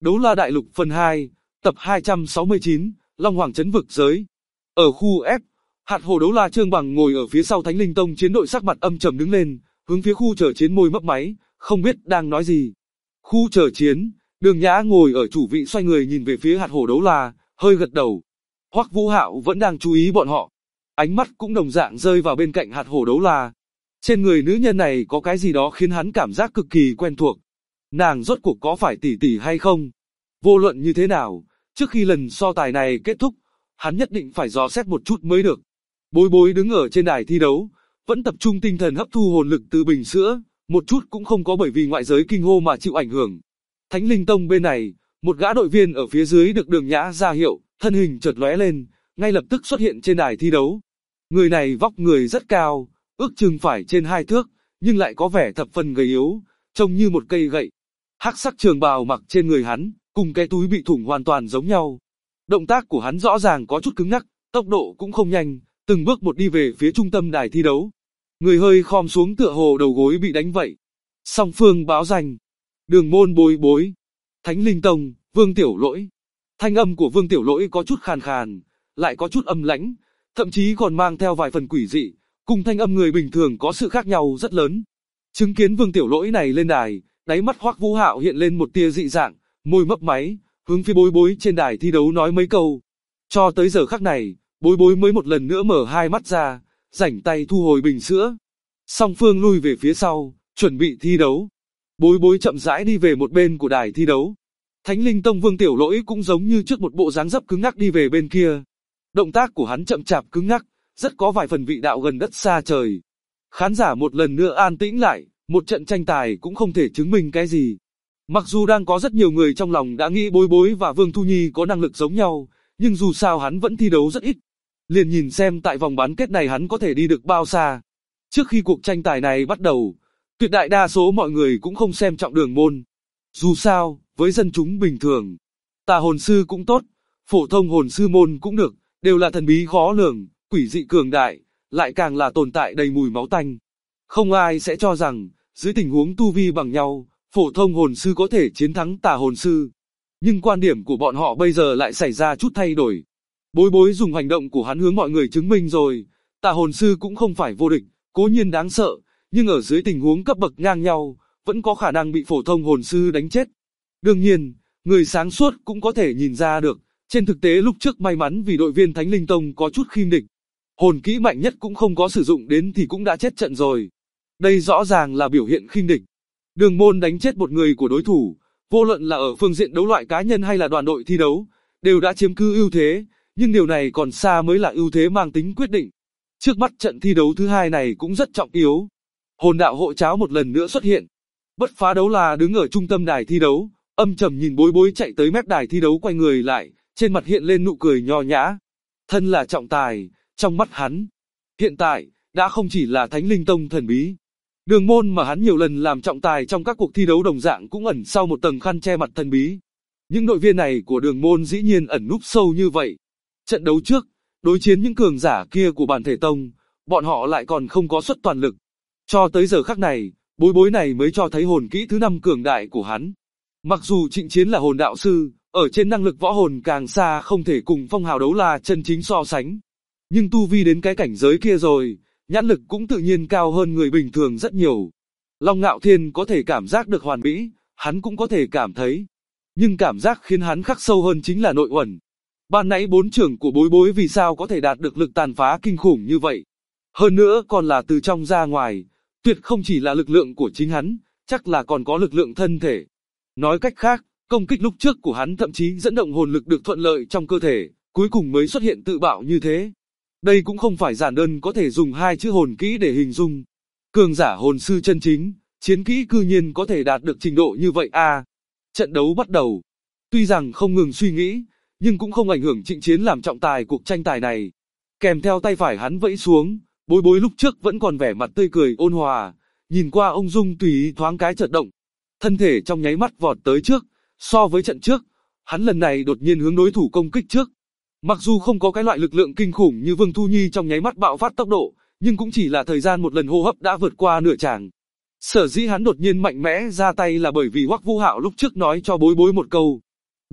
Đấu La Đại Lục phần 2, tập 269, Long Hoàng Trấn Vực Giới. Ở khu F, Hạt Hổ Đấu La Trương Bằng ngồi ở phía sau Thánh Linh Tông chiến đội, sắc mặt âm trầm đứng lên, hướng phía khu chờ chiến môi mấp máy, không biết đang nói gì. Khu chờ chiến, Đường Nhã ngồi ở chủ vị xoay người nhìn về phía Hạt Hổ Đấu La, hơi gật đầu. Hoắc Vũ Hạo vẫn đang chú ý bọn họ, ánh mắt cũng đồng dạng rơi vào bên cạnh Hạt Hổ Đấu La. Trên người nữ nhân này có cái gì đó khiến hắn cảm giác cực kỳ quen thuộc. Nàng rốt cuộc có phải tỷ tỷ hay không? Vô luận như thế nào, trước khi lần so tài này kết thúc, hắn nhất định phải dò xét một chút mới được. Bối Bối đứng ở trên đài thi đấu, vẫn tập trung tinh thần hấp thu hồn lực từ bình sữa, một chút cũng không có bởi vì ngoại giới kinh hô mà chịu ảnh hưởng. Thánh Linh Tông bên này, một gã đội viên ở phía dưới được Đường Nhã ra hiệu, thân hình chợt lóe lên, ngay lập tức xuất hiện trên đài thi đấu. Người này vóc người rất cao, ước chừng phải trên 2 thước, nhưng lại có vẻ thập phần gầy yếu, trông như một cây gậy. Hắc sắc trường bào mặc trên người hắn, cùng cái túi bị thủng hoàn toàn giống nhau. Động tác của hắn rõ ràng có chút cứng nhắc, tốc độ cũng không nhanh, từng bước một đi về phía trung tâm đài thi đấu. Người hơi khom xuống tựa hồ đầu gối bị đánh vậy. Song phương báo danh. Đường môn Bối Bối. Thánh Linh Tông, Vương Tiểu Lỗi. Thanh âm của Vương Tiểu Lỗi có chút khàn khàn, lại có chút âm lãnh, thậm chí còn mang theo vài phần quỷ dị, cùng thanh âm người bình thường có sự khác nhau rất lớn. Chứng kiến Vương Tiểu Lỗi này lên đài, đáy mắt Hoắc Vũ Hạo hiện lên một tia dị dạng, môi mấp máy, hướng phía Bối Bối trên đài thi đấu nói mấy câu. Cho tới giờ khắc này, Bối Bối mới một lần nữa mở hai mắt ra, rảnh tay thu hồi bình sữa. Song phương lui về phía sau, chuẩn bị thi đấu. Bối Bối chậm rãi đi về một bên của đài thi đấu. Thánh Linh Tông Vương Tiểu Lỗi cũng giống như trước một bộ dáng dấp cứng ngắc đi về bên kia. Động tác của hắn chậm chạp cứng ngắc, rất có vài phần vị đạo gần đất xa trời. Khán giả một lần nữa an tĩnh lại, một trận tranh tài cũng không thể chứng minh cái gì. Mặc dù đang có rất nhiều người trong lòng đã nghĩ Bối Bối và Vương Thu Nhi có năng lực giống nhau, nhưng dù sao hắn vẫn thi đấu rất ít. Liền nhìn xem tại vòng bán kết này hắn có thể đi được bao xa. Trước khi cuộc tranh tài này bắt đầu, tuyệt đại đa số mọi người cũng không xem trọng Đường môn. Dù sao, với dân chúng bình thường, tà hồn sư cũng tốt, phổ thông hồn sư môn cũng được, đều là thần bí khó lường, quỷ dị cường đại, lại càng là tồn tại đầy mùi máu tanh. Không ai sẽ cho rằng, dưới tình huống tu vi bằng nhau, phổ thông hồn sư có thể chiến thắng tà hồn sư. Nhưng quan điểm của bọn họ bây giờ lại xảy ra chút thay đổi. Bối Bối dùng hành động của hắn hướng mọi người chứng minh rồi, tà hồn sư cũng không phải vô địch, cố nhiên đáng sợ, nhưng ở dưới tình huống cấp bậc ngang nhau, vẫn có khả năng bị phổ thông hồn sư đánh chết. Đương nhiên, người sáng suốt cũng có thể nhìn ra được, trên thực tế lúc trước may mắn vì đội viên Thánh Linh Tông có chút khinh địch. Hồn kỹ mạnh nhất cũng không có sử dụng đến thì cũng đã chết trận rồi. Đây rõ ràng là biểu hiện khinh địch. Đường môn đánh chết một người của đối thủ, vô luận là ở phương diện đấu loại cá nhân hay là đoàn đội thi đấu, đều đã chiếm cứ ưu thế, nhưng điều này còn xa mới là ưu thế mang tính quyết định. Trước mắt trận thi đấu thứ hai này cũng rất trọng yếu. Hồn đạo hộ cháo một lần nữa xuất hiện. Bất Phá Đấu La đứng ở trung tâm đài thi đấu, âm trầm nhìn Bối Bối chạy tới mép đài thi đấu, quay người lại, trên mặt hiện lên nụ cười nho nhã. Thân là trọng tài, trong mắt hắn, hiện tại, đã không chỉ là Thánh Linh Tông thần bí. Đường môn mà hắn nhiều lần làm trọng tài trong các cuộc thi đấu đồng dạng cũng ẩn sau một tầng khăn che mặt thần bí. Những đội viên này của đường môn dĩ nhiên ẩn núp sâu như vậy. Trận đấu trước, đối chiến những cường giả kia của bản thể tông, bọn họ lại còn không có xuất toàn lực. Cho tới giờ khắc này, Bối Bối này mới cho thấy hồn kỹ thứ 5 cường đại của hắn. Mặc dù Trịnh Chiến là hồn đạo sư, ở trên năng lực võ hồn càng xa không thể cùng Phong Hào Đấu La chân chính so sánh. Nhưng tu vi đến cái cảnh giới kia rồi, nhãn lực cũng tự nhiên cao hơn người bình thường rất nhiều. Long Ngạo Thiên có thể cảm giác được hoàn mỹ, hắn cũng có thể cảm thấy. Nhưng cảm giác khiến hắn khắc sâu hơn chính là nội uẩn. Ban nãy 4 trưởng của Bối Bối vì sao có thể đạt được lực tàn phá kinh khủng như vậy. Hơn nữa còn là từ trong ra ngoài, tuyệt không chỉ là lực lượng của chính hắn, chắc là còn có lực lượng thân thể. Nói cách khác, công kích lúc trước của hắn thậm chí dẫn động hồn lực được thuận lợi trong cơ thể, cuối cùng mới xuất hiện tự bạo như thế. Đây cũng không phải giản đơn có thể dùng 2 chữ hồn kỹ để hình dung. Cường giả hồn sư chân chính, chiến kỹ cư nhiên có thể đạt được trình độ như vậy à. Trận đấu bắt đầu. Tuy rằng không ngừng suy nghĩ, nhưng cũng không ảnh hưởng Trịnh Chiến làm trọng tài cuộc tranh tài này. Kèm theo tay phải hắn vẫy xuống, Bối Bối lúc trước vẫn còn vẻ mặt tươi cười ôn hòa, nhìn qua ung dung tùy ý thoáng cái chợt động. Thân thể trong nháy mắt vọt tới trước, so với trận trước, hắn lần này đột nhiên hướng đối thủ công kích trước. Mặc dù không có cái loại lực lượng kinh khủng như Vương Thu Nhi trong nháy mắt bạo phát tốc độ, nhưng cũng chỉ là thời gian một lần hô hấp đã vượt qua nửa chàng. Sở dĩ hắn đột nhiên mạnh mẽ ra tay là bởi vì Hoắc Vũ Hạo lúc trước nói cho Bối Bối một câu,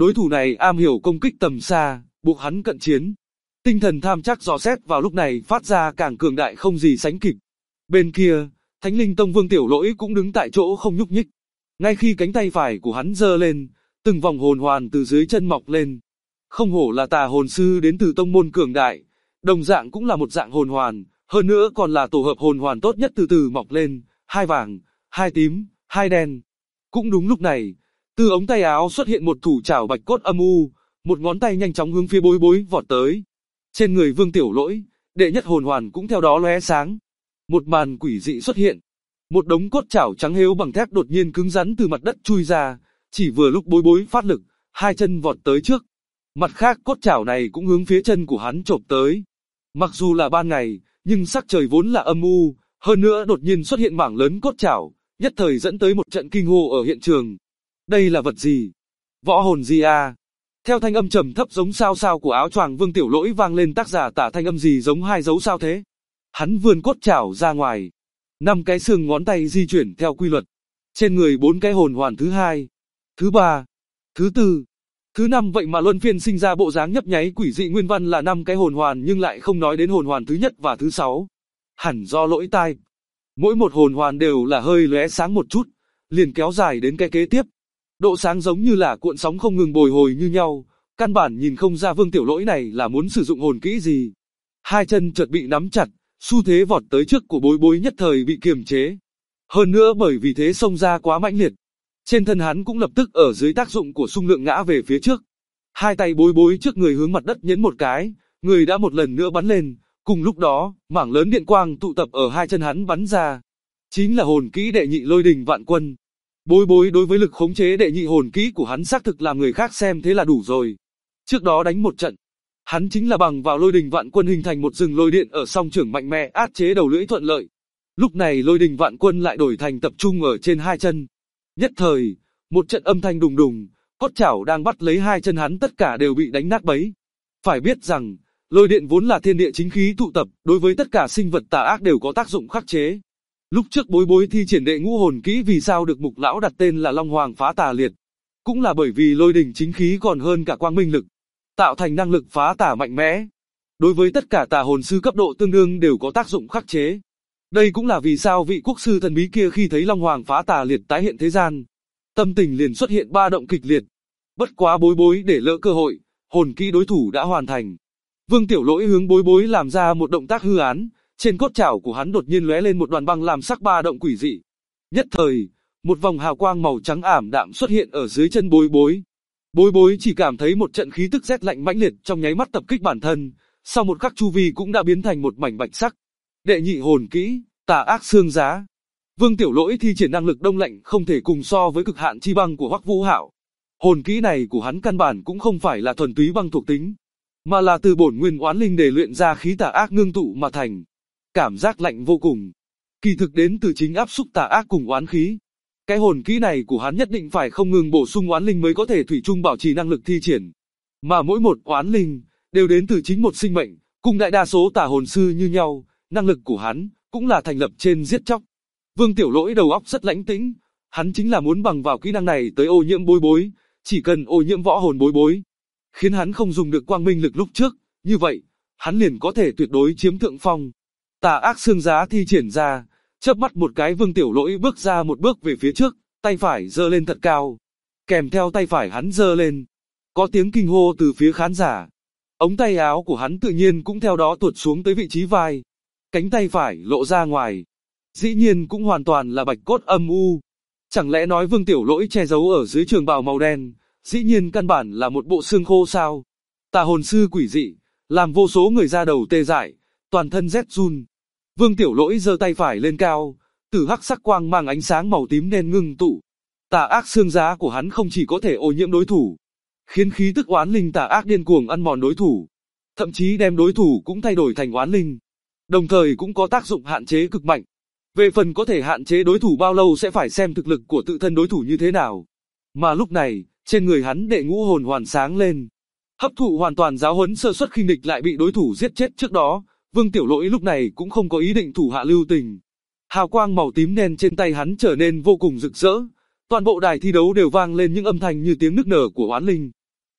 Đối thủ này am hiểu công kích tầm xa, buộc hắn cận chiến. Tinh thần tham chắc dò xét vào lúc này phát ra càng cường đại không gì sánh kịp. Bên kia, Thánh Linh Tông Vương Tiểu Lỗi cũng đứng tại chỗ không nhúc nhích. Ngay khi cánh tay phải của hắn giơ lên, từng vòng hồn hoàn từ dưới chân mọc lên. Không hổ là tà hồn sư đến từ tông môn cường đại, đồng dạng cũng là một dạng hồn hoàn, hơn nữa còn là tổ hợp hồn hoàn tốt nhất từ từ mọc lên, 2 vàng, 2 tím, 2 đen. Cũng đúng lúc này, từ ống tay áo xuất hiện một thủ trảo bạch cốt âm u, một ngón tay nhanh chóng hướng phía Bối Bối vọt tới. Trên người Vương Tiểu Lỗi, đệ nhất hồn hoàn cũng theo đó lóe sáng. Một màn quỷ dị xuất hiện. Một đống cốt chảo trắng hếu bằng thép đột nhiên cứng rắn từ mặt đất chui ra, chỉ vừa lúc Bối Bối phát lực, 2 chân vọt tới trước. Mặt khác cốt chảo này cũng hướng phía chân của hắn chộp tới. Mặc dù là ban ngày, nhưng sắc trời vốn là âm u, hơn nữa đột nhiên xuất hiện mảng lớn cốt chảo, nhất thời dẫn tới một trận kinh hô ở hiện trường. Đây là vật gì? Võ hồn gì à? Theo thanh âm trầm thấp giống sao sao của áo choàng Vương Tiểu Lỗi vang lên, tác giả tả thanh âm gì giống 2 dấu sao thế? Hắn vươn cốt chảo ra ngoài. 5 cái xương ngón tay di chuyển theo quy luật. Trên người 4 cái hồn hoàn thứ 2, thứ 3, thứ 4, thứ 5 vậy mà luân phiên sinh ra bộ dáng nhấp nháy quỷ dị, nguyên văn là 5 cái hồn hoàn nhưng lại không nói đến hồn hoàn thứ nhất và thứ 6. Hẳn do lỗi tai. Mỗi một hồn hoàn đều là hơi lóe sáng một chút, liền kéo dài đến cái kế tiếp. Độ sáng giống như là cuộn sóng không ngừng bồi hồi như nhau, căn bản nhìn không ra Vương Tiểu Lỗi này là muốn sử dụng hồn kỹ gì. 2 chân chợt bị nắm chặt, xu thế vọt tới trước của Bối Bối nhất thời bị kiềm chế. Hơn nữa bởi vì thế xông ra quá mãnh liệt, trên thân hắn cũng lập tức ở dưới tác dụng của xung lượng ngã về phía trước. 2 tay Bối Bối trước người hướng mặt đất nhấn một cái, người đã một lần nữa bắn lên, cùng lúc đó, mảng lớn điện quang tụ tập ở 2 chân hắn bắn ra. Chính là hồn kỹ đệ nhị Lôi Đình Vạn Quân. Bối Bối đối với lực khống chế đệ nhị hồn kỹ của hắn xác thực làm người khác xem thế là đủ rồi. Trước đó đánh một trận, hắn chính là bằng vào Lôi Đình Vạn Quân hình thành một rừng lôi điện ở song trưởng mạnh mẽ áp chế đầu lưỡi thuận lợi. Lúc này Lôi Đình Vạn Quân lại đổi thành tập trung ở trên 2 chân. Nhất thời, một trận âm thanh đùng đùng, cốt chảo đang bắt lấy 2 chân hắn tất cả đều bị đánh nát bấy. Phải biết rằng, lôi điện vốn là thiên địa chính khí tụ tập, đối với tất cả sinh vật tà ác đều có tác dụng khắc chế. Lúc trước Bối Bối thi triển đệ ngũ hồn kỹ vì sao được Mục Lão đặt tên là Long Hoàng Phá Tà Liệt, cũng là bởi vì lôi đình chính khí còn hơn cả quang minh lực, tạo thành năng lực phá tà mạnh mẽ. Đối với tất cả tà hồn sư cấp độ tương đương đều có tác dụng khắc chế. Đây cũng là vì sao vị quốc sư thần bí kia khi thấy Long Hoàng Phá Tà Liệt tái hiện thế gian, tâm tình liền xuất hiện ba động kịch liệt. Bất quá Bối Bối để lỡ cơ hội, hồn kỹ đối thủ đã hoàn thành. Vương Tiểu Lỗi hướng Bối Bối làm ra một động tác hư án, trên cốt chảo của hắn đột nhiên lóe lên một đoàn băng làm sắc ba động quỷ dị. Nhất thời, một vòng hào quang màu trắng ảm đạm xuất hiện ở dưới chân Bối Bối. Bối Bối chỉ cảm thấy một trận khí tức rét lạnh mãnh liệt trong nháy mắt tập kích bản thân, sau một khắc chu vi cũng đã biến thành một mảnh bạch sắc. Đệ nhị hồn kỹ, Tà Ác Xương Giá. Vương Tiểu Lỗi thi triển năng lực đông lạnh không thể cùng so với cực hạn chi băng của Hoắc Vũ Hạo. Hồn kỹ này của hắn căn bản cũng không phải là thuần túy băng thuộc tính, mà là từ bổn nguyên oán linh để luyện ra khí tà ác ngưng tụ mà thành. Cảm giác lạnh vô cùng, kỳ thực đến từ chính áp xúc tà ác cùng oán khí. Cái hồn kỹ này của hắn nhất định phải không ngừng bổ sung oán linh mới có thể thủy chung bảo trì năng lực thi triển. Mà mỗi một oán linh đều đến từ chính một sinh mệnh, cùng đại đa số tà hồn sư như nhau, năng lực của hắn cũng là thành lập trên giết chóc. Vương Tiểu Lỗi đầu óc rất lãnh tĩnh, hắn chính là muốn bằng vào kỹ năng này tới ô nhiễm Bối Bối, chỉ cần ô nhiễm võ hồn Bối Bối, khiến hắn không dùng được quang minh lực lúc trước, như vậy, hắn liền có thể tuyệt đối chiếm thượng phong. Tà Ác Xương Giá thi triển ra, chớp mắt một cái Vương Tiểu Lỗi bước ra một bước về phía trước, tay phải giơ lên thật cao. Kèm theo tay phải hắn giơ lên, có tiếng kinh hô từ phía khán giả. Ống tay áo của hắn tự nhiên cũng theo đó tuột xuống tới vị trí vai. Cánh tay phải lộ ra ngoài, dĩ nhiên cũng hoàn toàn là bạch cốt âm u. Chẳng lẽ nói Vương Tiểu Lỗi che giấu ở dưới trường bào màu đen, dĩ nhiên căn bản là một bộ xương khô sao? Tà hồn sư quỷ dị, làm vô số người ra đầu tê dại, toàn thân rét run. Vương Tiểu Lỗi giơ tay phải lên cao, tử hắc sắc quang mang ánh sáng màu tím đen ngưng tụ. Tà Ác Xương Giá của hắn không chỉ có thể ô nhiễm đối thủ, khiến khí tức oán linh tà ác điên cuồng ăn mòn đối thủ, thậm chí đem đối thủ cũng thay đổi thành oán linh. Đồng thời cũng có tác dụng hạn chế cực mạnh. Về phần có thể hạn chế đối thủ bao lâu sẽ phải xem thực lực của tự thân đối thủ như thế nào. Mà lúc này, trên người hắn đệ ngũ hồn hoàn sáng lên. Hấp thụ hoàn toàn giáo huấn sơ suất khinh địch lại bị đối thủ giết chết trước đó, Vương Tiểu Lỗi lúc này cũng không có ý định thủ hạ lưu tình. Hào quang màu tím đen trên tay hắn trở nên vô cùng rực rỡ. Toàn bộ đài thi đấu đều vang lên những âm thanh như tiếng nức nở của oán linh.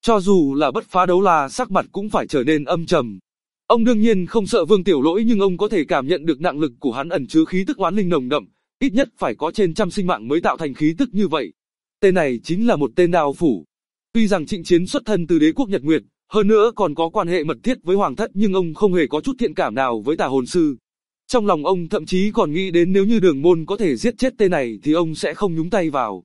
Cho dù là Bất Phá Đấu La sắc mặt cũng phải trở nên âm trầm. Ông đương nhiên không sợ Vương Tiểu Lỗi nhưng ông có thể cảm nhận được nặng lực của hắn ẩn chứa khí tức oán linh nồng đậm, ít nhất phải có trên trăm sinh mạng mới tạo thành khí tức như vậy. Tên này chính là một tên đao phủ. Tuy rằng Trịnh Chiến xuất thân từ đế quốc Nhật Nguyệt, hơn nữa còn có quan hệ mật thiết với Hoàng thất nhưng ông không hề có chút thiện cảm nào với Tà Hồn Sư. Trong lòng ông thậm chí còn nghĩ đến nếu như Đường Môn có thể giết chết tên này thì ông sẽ không nhúng tay vào.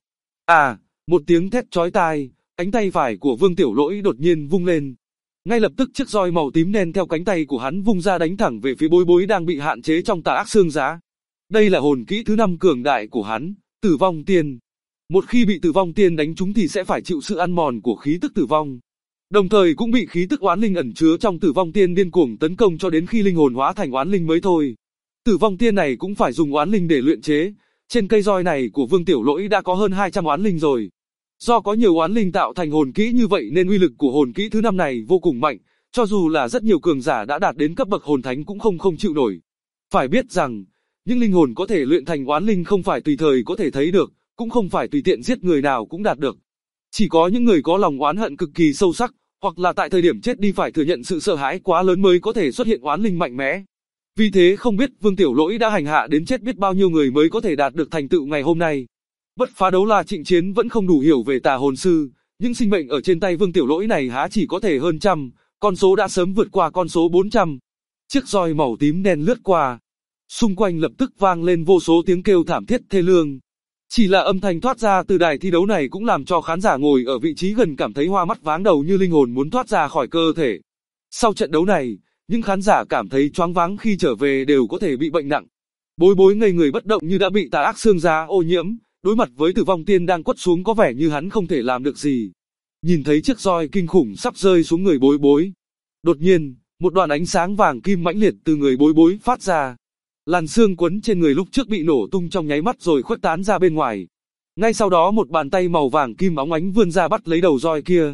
Một tiếng thét chói tai, cánh tay phải của Vương Tiểu Lỗi đột nhiên vung lên. Ngay lập tức chiếc roi màu tím đen theo cánh tay của hắn vung ra đánh thẳng về phía Bối Bối đang bị hạn chế trong Tà Ác Xương Giá. Đây là hồn kỹ thứ 5 cường đại của hắn, Tử Vong Tiên. Một khi bị Tử Vong Tiên đánh trúng thì sẽ phải chịu sự ăn mòn của khí tức tử vong. Đồng thời cũng bị khí tức oán linh ẩn chứa trong Tử Vong Tiên điên cuồng tấn công cho đến khi linh hồn hóa thành oán linh mới thôi. Tử Vong Tiên này cũng phải dùng oán linh để luyện chế. Trên cây roi này của Vương Tiểu Lỗi đã có hơn 200 oán linh rồi. Do có nhiều oán linh tạo thành hồn kỹ như vậy nên uy lực của hồn kỹ thứ 5 này vô cùng mạnh, cho dù là rất nhiều cường giả đã đạt đến cấp bậc hồn thánh cũng không chịu nổi. Phải biết rằng, những linh hồn có thể luyện thành oán linh không phải tùy thời có thể thấy được, cũng không phải tùy tiện giết người nào cũng đạt được. Chỉ có những người có lòng oán hận cực kỳ sâu sắc, hoặc là tại thời điểm chết đi phải thừa nhận sự sợ hãi quá lớn mới có thể xuất hiện oán linh mạnh mẽ. Vì thế không biết Vương Tiểu Lỗi đã hành hạ đến chết biết bao nhiêu người mới có thể đạt được thành tựu ngày hôm nay. Bất Phá Đấu La Trịnh Chiến vẫn không đủ hiểu về Tà Hồn Sư, những sinh mệnh ở trên tay Vương Tiểu Lỗi này há chỉ có thể hơn trăm, con số đã sớm vượt qua con số 400. Chiếc roi màu tím đen lướt qua, xung quanh lập tức vang lên vô số tiếng kêu thảm thiết thê lương. Chỉ là âm thanh thoát ra từ đài thi đấu này cũng làm cho khán giả ngồi ở vị trí gần cảm thấy hoa mắt váng đầu như linh hồn muốn thoát ra khỏi cơ thể. Sau trận đấu này, những khán giả cảm thấy choáng váng khi trở về đều có thể bị bệnh nặng. Bối Bối ngây người bất động như đã bị Tà Ác Xương Giá ô nhiễm, đối mặt với Tử Vong Tiên đang quất xuống có vẻ như hắn không thể làm được gì. Nhìn thấy chiếc roi kinh khủng sắp rơi xuống người Bối Bối. Đột nhiên, một đoàn ánh sáng vàng kim mãnh liệt từ người Bối Bối phát ra. Làn xương quấn trên người lúc trước bị nổ tung trong nháy mắt rồi khuếch tán ra bên ngoài. Ngay sau đó một bàn tay màu vàng kim óng ánh vươn ra bắt lấy đầu roi kia.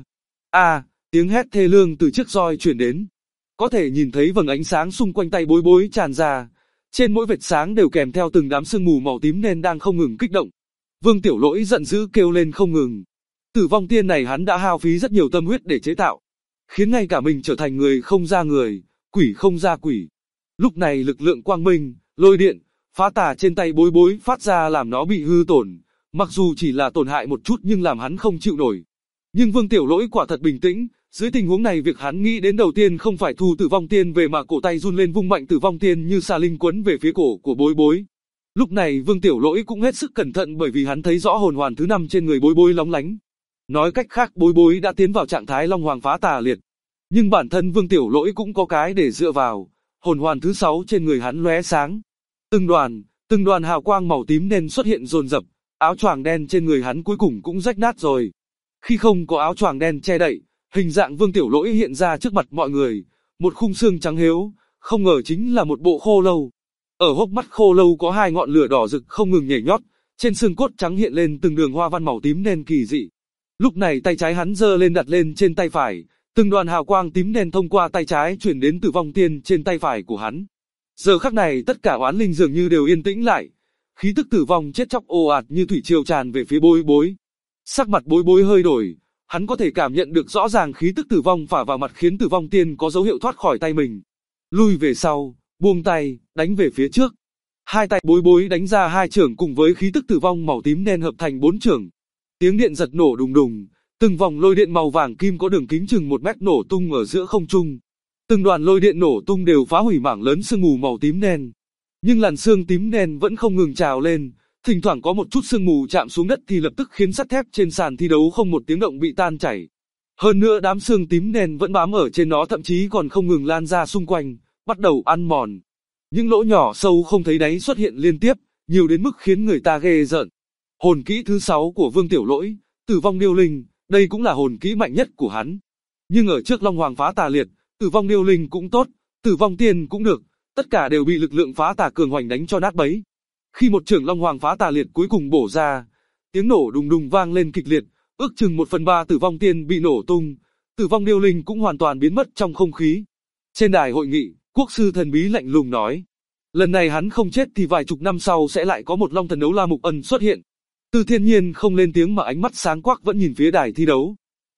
Tiếng hét thê lương từ chiếc roi truyền đến. Có thể nhìn thấy vầng ánh sáng xung quanh tay Bối Bối tràn ra. Trên mỗi vệt sáng đều kèm theo từng đám sương mù màu tím đen đang không ngừng kích động. Vương Tiểu Lỗi giận dữ kêu lên không ngừng. Tử Vong Tiên này hắn đã hao phí rất nhiều tâm huyết để chế tạo, khiến ngay cả mình trở thành người không ra người, quỷ không ra quỷ. Lúc này lực lượng quang minh, lôi điện, phá tà trên tay Bối Bối phát ra làm nó bị hư tổn, mặc dù chỉ là tổn hại một chút nhưng làm hắn không chịu nổi. Nhưng Vương Tiểu Lỗi quả thật bình tĩnh, dưới tình huống này việc hắn nghĩ đến đầu tiên không phải thu Tử Vong Tiên về mà cổ tay run lên vung mạnh Tử Vong Tiên như xà linh quấn về phía cổ của Bối Bối. Lúc này Vương Tiểu Lỗi cũng hết sức cẩn thận bởi vì hắn thấy rõ hồn hoàn thứ 5 trên người Bối Bối lóng lánh. Nói cách khác Bối Bối đã tiến vào trạng thái Long Hoàng Phá Tà Liệt. Nhưng bản thân Vương Tiểu Lỗi cũng có cái để dựa vào, hồn hoàn thứ 6 trên người hắn lóe sáng. Từng đoàn hào quang màu tím đen xuất hiện dồn dập, áo choàng đen trên người hắn cuối cùng cũng rách nát rồi. Khi không có áo choàng đen che đậy, hình dạng Vương Tiểu Lỗi hiện ra trước mặt mọi người, một khung xương trắng hếu, không ngờ chính là một bộ khô lâu. Ở hốc mắt khô lâu có 2 ngọn lửa đỏ rực không ngừng nhảy nhót, trên xương cốt trắng hiện lên từng đường hoa văn màu tím đen kỳ dị. Lúc này tay trái hắn giơ lên đặt lên trên tay phải, từng đoàn hào quang tím đen thông qua tay trái chuyển đến Tử Vong Tiên trên tay phải của hắn. Giờ khắc này tất cả oán linh dường như đều yên tĩnh lại, khí tức tử vong chết chóc ồ ạt như thủy triều tràn về phía Bối Bối. Sắc mặt Bối Bối hơi đổi, hắn có thể cảm nhận được rõ ràng khí tức tử vong phả vào mặt khiến Tử Vong Tiên có dấu hiệu thoát khỏi tay mình. Lui về sau, buông tay, đánh về phía trước. 2 tay Bối Bối đánh ra 2 chưởng cùng với khí tức tử vong màu tím đen hợp thành 4 chưởng. Tiếng điện giật nổ đùng đùng, từng vòng lôi điện màu vàng kim có đường kính chừng 1 mét nổ tung ở giữa không trung. Từng đoàn lôi điện nổ tung đều phá hủy mảng lớn sương mù màu tím đen. Nhưng làn sương tím đen vẫn không ngừng trào lên, thỉnh thoảng có một chút sương mù chạm xuống đất thì lập tức khiến sắt thép trên sàn thi đấu không một tiếng động bị tan chảy. Hơn nữa đám sương tím đen vẫn bám ở trên nó thậm chí còn không ngừng lan ra xung quanh, bắt đầu ăn mòn. Những lỗ nhỏ sâu không thấy đáy xuất hiện liên tiếp, nhiều đến mức khiến người ta ghê rợn. Hồn kỹ thứ 6 của Vương Tiểu Lỗi, Tử Vong Điêu Linh, đây cũng là hồn kỹ mạnh nhất của hắn. Nhưng ở trước Long Hoàng Phá Tà Liệt, Tử Vong Điêu Linh cũng tốt, Tử Vong Tiên cũng được, tất cả đều bị lực lượng phá tà cường hoành đánh cho nát bấy. Khi một chưởng Long Hoàng Phá Tà Liệt cuối cùng bổ ra, tiếng nổ đùng đùng vang lên kịch liệt, ước chừng 1/3 Tử Vong Tiên bị nổ tung, Tử Vong Điêu Linh cũng hoàn toàn biến mất trong không khí. Trên đài hội nghị, quốc sư thần bí lạnh lùng nói, lần này hắn không chết thì vài chục năm sau sẽ lại có một Long Thần Đấu La Mục Ân xuất hiện. Từ Thiên Nhiên không lên tiếng mà ánh mắt sáng quắc vẫn nhìn phía đài thi đấu.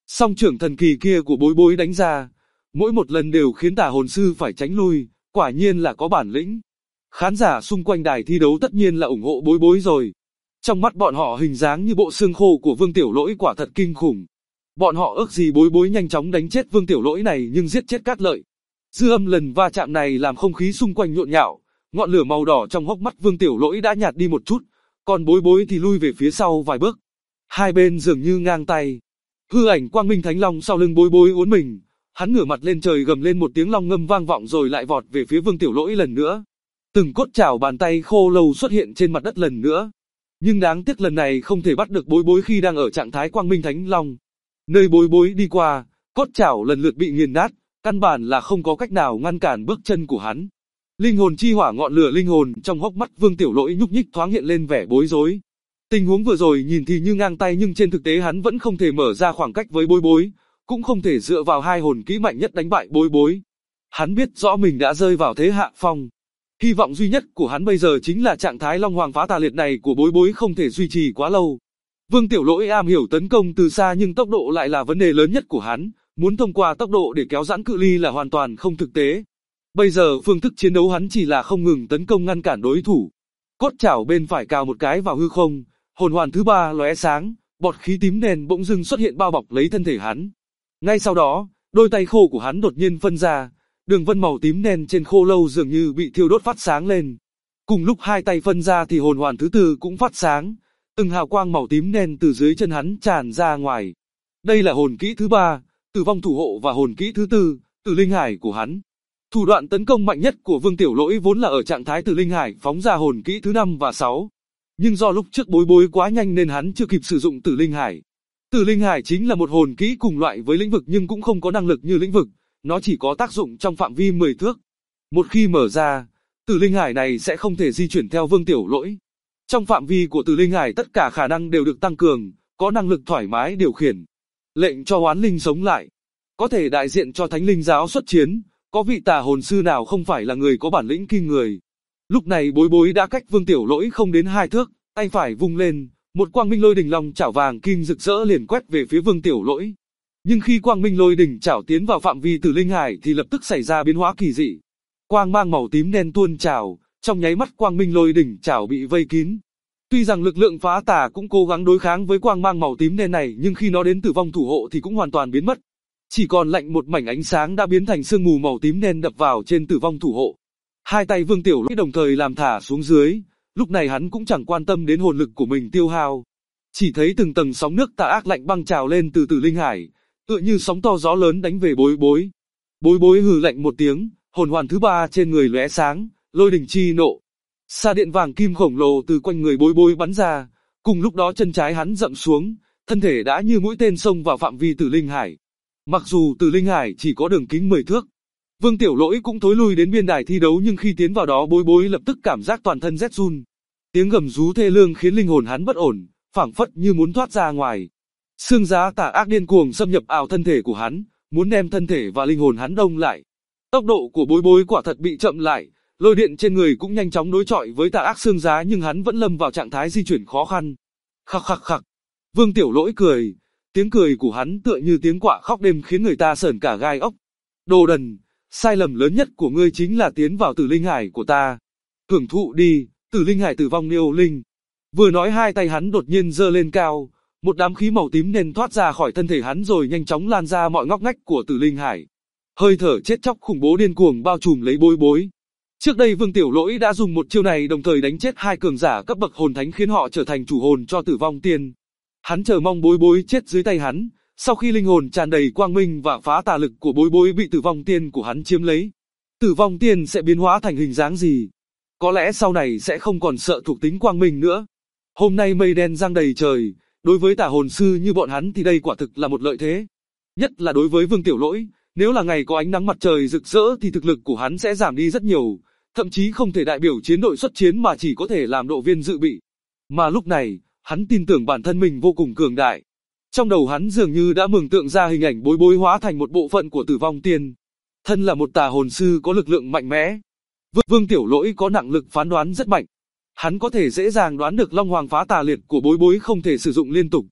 Song trưởng thần kỳ kia của Bối Bối đánh ra, mỗi một lần đều khiến tà hồn sư phải tránh lui, quả nhiên là có bản lĩnh. Khán giả xung quanh đài thi đấu tất nhiên là ủng hộ Bối Bối rồi. Trong mắt bọn họ hình dáng như bộ xương khô của Vương Tiểu Lỗi quả thật kinh khủng. Bọn họ ước gì Bối Bối nhanh chóng đánh chết Vương Tiểu Lỗi này nhưng giết chết Cát Lợi. Dư âm lần va chạm này làm không khí xung quanh nhộn nhạo, ngọn lửa màu đỏ trong hốc mắt Vương Tiểu Lỗi đã nhạt đi một chút, còn Bối Bối thì lui về phía sau vài bước. Hai bên dường như ngang tay. Hư ảnh Quang Minh Thánh Long sau lưng Bối Bối uốn mình, hắn ngửa mặt lên trời gầm lên một tiếng long ngâm vang vọng rồi lại vọt về phía Vương Tiểu Lỗi lần nữa. Từng cốt chảo bàn tay khô lâu xuất hiện trên mặt đất lần nữa. Nhưng đáng tiếc lần này không thể bắt được Bối Bối khi đang ở trạng thái Quang Minh Thánh Long. Nơi Bối Bối đi qua, cốt chảo lần lượt bị nghiền nát, căn bản là không có cách nào ngăn cản bước chân của hắn. Linh hồn chi hỏa ngọn lửa linh hồn trong hốc mắt Vương Tiểu Lỗi nhúc nhích thoáng hiện lên vẻ bối rối. Tình huống vừa rồi nhìn thì như ngang tay nhưng trên thực tế hắn vẫn không thể mở ra khoảng cách với Bối Bối, cũng không thể dựa vào hai hồn kỹ mạnh nhất đánh bại Bối Bối. Hắn biết rõ mình đã rơi vào thế hạ phong. Hy vọng duy nhất của hắn bây giờ chính là trạng thái Long Hoàng phá tà liệt này của Bối Bối không thể duy trì quá lâu. Vương Tiểu Lỗi am hiểu tấn công từ xa nhưng tốc độ lại là vấn đề lớn nhất của hắn, muốn thông qua tốc độ để kéo giãn cự ly là hoàn toàn không thực tế. Bây giờ phương thức chiến đấu hắn chỉ là không ngừng tấn công ngăn cản đối thủ. Cốt chảo bên phải cào một cái vào hư không, hồn hoàn thứ ba lóe sáng, bọt khí tím đen bỗng dưng xuất hiện bao bọc lấy thân thể hắn. Ngay sau đó, đôi tay khô của hắn đột nhiên phân ra, đường vân màu tím đen trên khô lâu dường như bị thiêu đốt phát sáng lên. Cùng lúc hai tay phân ra thì hồn hoàn thứ tư cũng phát sáng, từng hào quang màu tím đen từ dưới chân hắn tràn ra ngoài. Đây là hồn kỹ thứ ba, Tử Vong Thủ Hộ và hồn kỹ thứ tư, Tử Linh Hải của hắn. Thủ đoạn tấn công mạnh nhất của Vương Tiểu Lỗi vốn là ở trạng thái Tử Linh Hải phóng ra hồn kỹ thứ 5 và 6. Nhưng do lúc trước Bối Bối quá nhanh nên hắn chưa kịp sử dụng Tử Linh Hải. Tử Linh Hải chính là một hồn kỹ cùng loại với lĩnh vực nhưng cũng không có năng lực như lĩnh vực, nó chỉ có tác dụng trong phạm vi 10 thước. Một khi mở ra, Tử Linh Hải này sẽ không thể di chuyển theo Vương Tiểu Lỗi. Trong phạm vi của Tử Linh Hải tất cả khả năng đều được tăng cường, có năng lực thoải mái điều khiển. Lệnh cho oán linh sống lại. Có thể đại diện cho Thánh Linh giáo xuất chiến, có vị tà hồn sư nào không phải là người có bản lĩnh kinh người. Lúc này Bối Bối đã cách Vương Tiểu Lỗi không đến 2 thước, tay phải vung lên, một quang minh lôi đỉnh long chảo vàng kim rực rỡ liền quét về phía Vương Tiểu Lỗi. Nhưng khi quang minh lôi đỉnh chảo tiến vào phạm vi Tử Linh Hải thì lập tức xảy ra biến hóa kỳ dị. Quang mang màu tím đen tuôn trào, trong nháy mắt quang minh lôi đỉnh chảo bị vây kín. Tuy rằng lực lượng phá tà cũng cố gắng đối kháng với quang mang màu tím đen này nhưng khi nó đến Tử Vong Thủ Hộ thì cũng hoàn toàn biến mất. Chỉ còn lạnh một mảnh ánh sáng đã biến thành sương mù màu tím đen đập vào trên Tử Vong Thủ Hộ. Hai tay Vương Tiểu Lỗi đồng thời làm thả xuống dưới, lúc này hắn cũng chẳng quan tâm đến hồn lực của mình tiêu hao. Chỉ thấy từng tầng sóng nước tà ác lạnh băng trào lên từ Tử Linh Hải, tựa như sóng to gió lớn đánh về Bối Bối. Bối Bối hừ lạnh một tiếng, hồn hoàn thứ ba trên người lóe sáng, lôi đỉnh chi nộ. Sa điện vàng kim khổng lồ từ quanh người Bối Bối bắn ra, cùng lúc đó chân trái hắn dậm xuống, thân thể đã như mũi tên xông vào phạm vi Tử Linh Hải. Mặc dù Tử Linh Hải chỉ có đường kính 10 thước, Vương Tiểu Lỗi cũng thối lui đến biên đài thi đấu nhưng khi tiến vào đó Bối Bối lập tức cảm giác toàn thân rét run. Tiếng gầm rú thê lương khiến linh hồn hắn bất ổn, phảng phất như muốn thoát ra ngoài. Xương giá tà ác điên cuồng xâm nhập ảo thân thể của hắn, muốn đem thân thể và linh hồn hắn đông lại. Tốc độ của Bối Bối quả thật bị chậm lại, lôi điện trên người cũng nhanh chóng đối chọi với tà ác xương giá nhưng hắn vẫn lâm vào trạng thái di chuyển khó khăn. Khắc khắc khắc. Vương Tiểu Lỗi cười, tiếng cười của hắn tựa như tiếng quạ khóc đêm khiến người ta sởn cả gai ốc. Đồ đần, sai lầm lớn nhất của ngươi chính là tiến vào Tử Linh Hải của ta. Hưởng thụ đi, Tử Linh Hải tử vong yêu linh. Vừa nói hai tay hắn đột nhiên giơ lên cao, một đám khí màu tím đen thoát ra khỏi thân thể hắn rồi nhanh chóng lan ra mọi ngóc ngách của Tử Linh Hải. Hơi thở chết chóc khủng bố điên cuồng bao trùm lấy Bối Bối. Trước đây Vương Tiểu Lỗi đã dùng một chiêu này đồng thời đánh chết hai cường giả cấp bậc hồn thánh khiến họ trở thành chủ hồn cho Tử Vong Tiên. Hắn chờ mong Bối Bối chết dưới tay hắn, sau khi linh hồn tràn đầy quang minh và phá tà lực của Bối Bối bị Tử Vong Tiên của hắn chiếm lấy. Tử Vong Tiên sẽ biến hóa thành hình dáng gì? Có lẽ sau này sẽ không còn sợ thuộc tính quang minh nữa. Hôm nay mây đen giăng đầy trời, đối với tà hồn sư như bọn hắn thì đây quả thực là một lợi thế. Nhất là đối với Vương Tiểu Lỗi, nếu là ngày có ánh nắng mặt trời rực rỡ thì thực lực của hắn sẽ giảm đi rất nhiều, thậm chí không thể đại biểu chiến đội xuất chiến mà chỉ có thể làm đội viên dự bị. Mà lúc này, hắn tin tưởng bản thân mình vô cùng cường đại. Trong đầu hắn dường như đã mường tượng ra hình ảnh Bối Bối hóa thành một bộ phận của Tử Vong Tiên. Thân là một tà hồn sư có lực lượng mạnh mẽ, Vương Tiểu Lỗi có năng lực phán đoán rất mạnh. Hắn có thể dễ dàng đoán được Long Hoàng phá tà liệt của Bối Bối không thể sử dụng liên tục.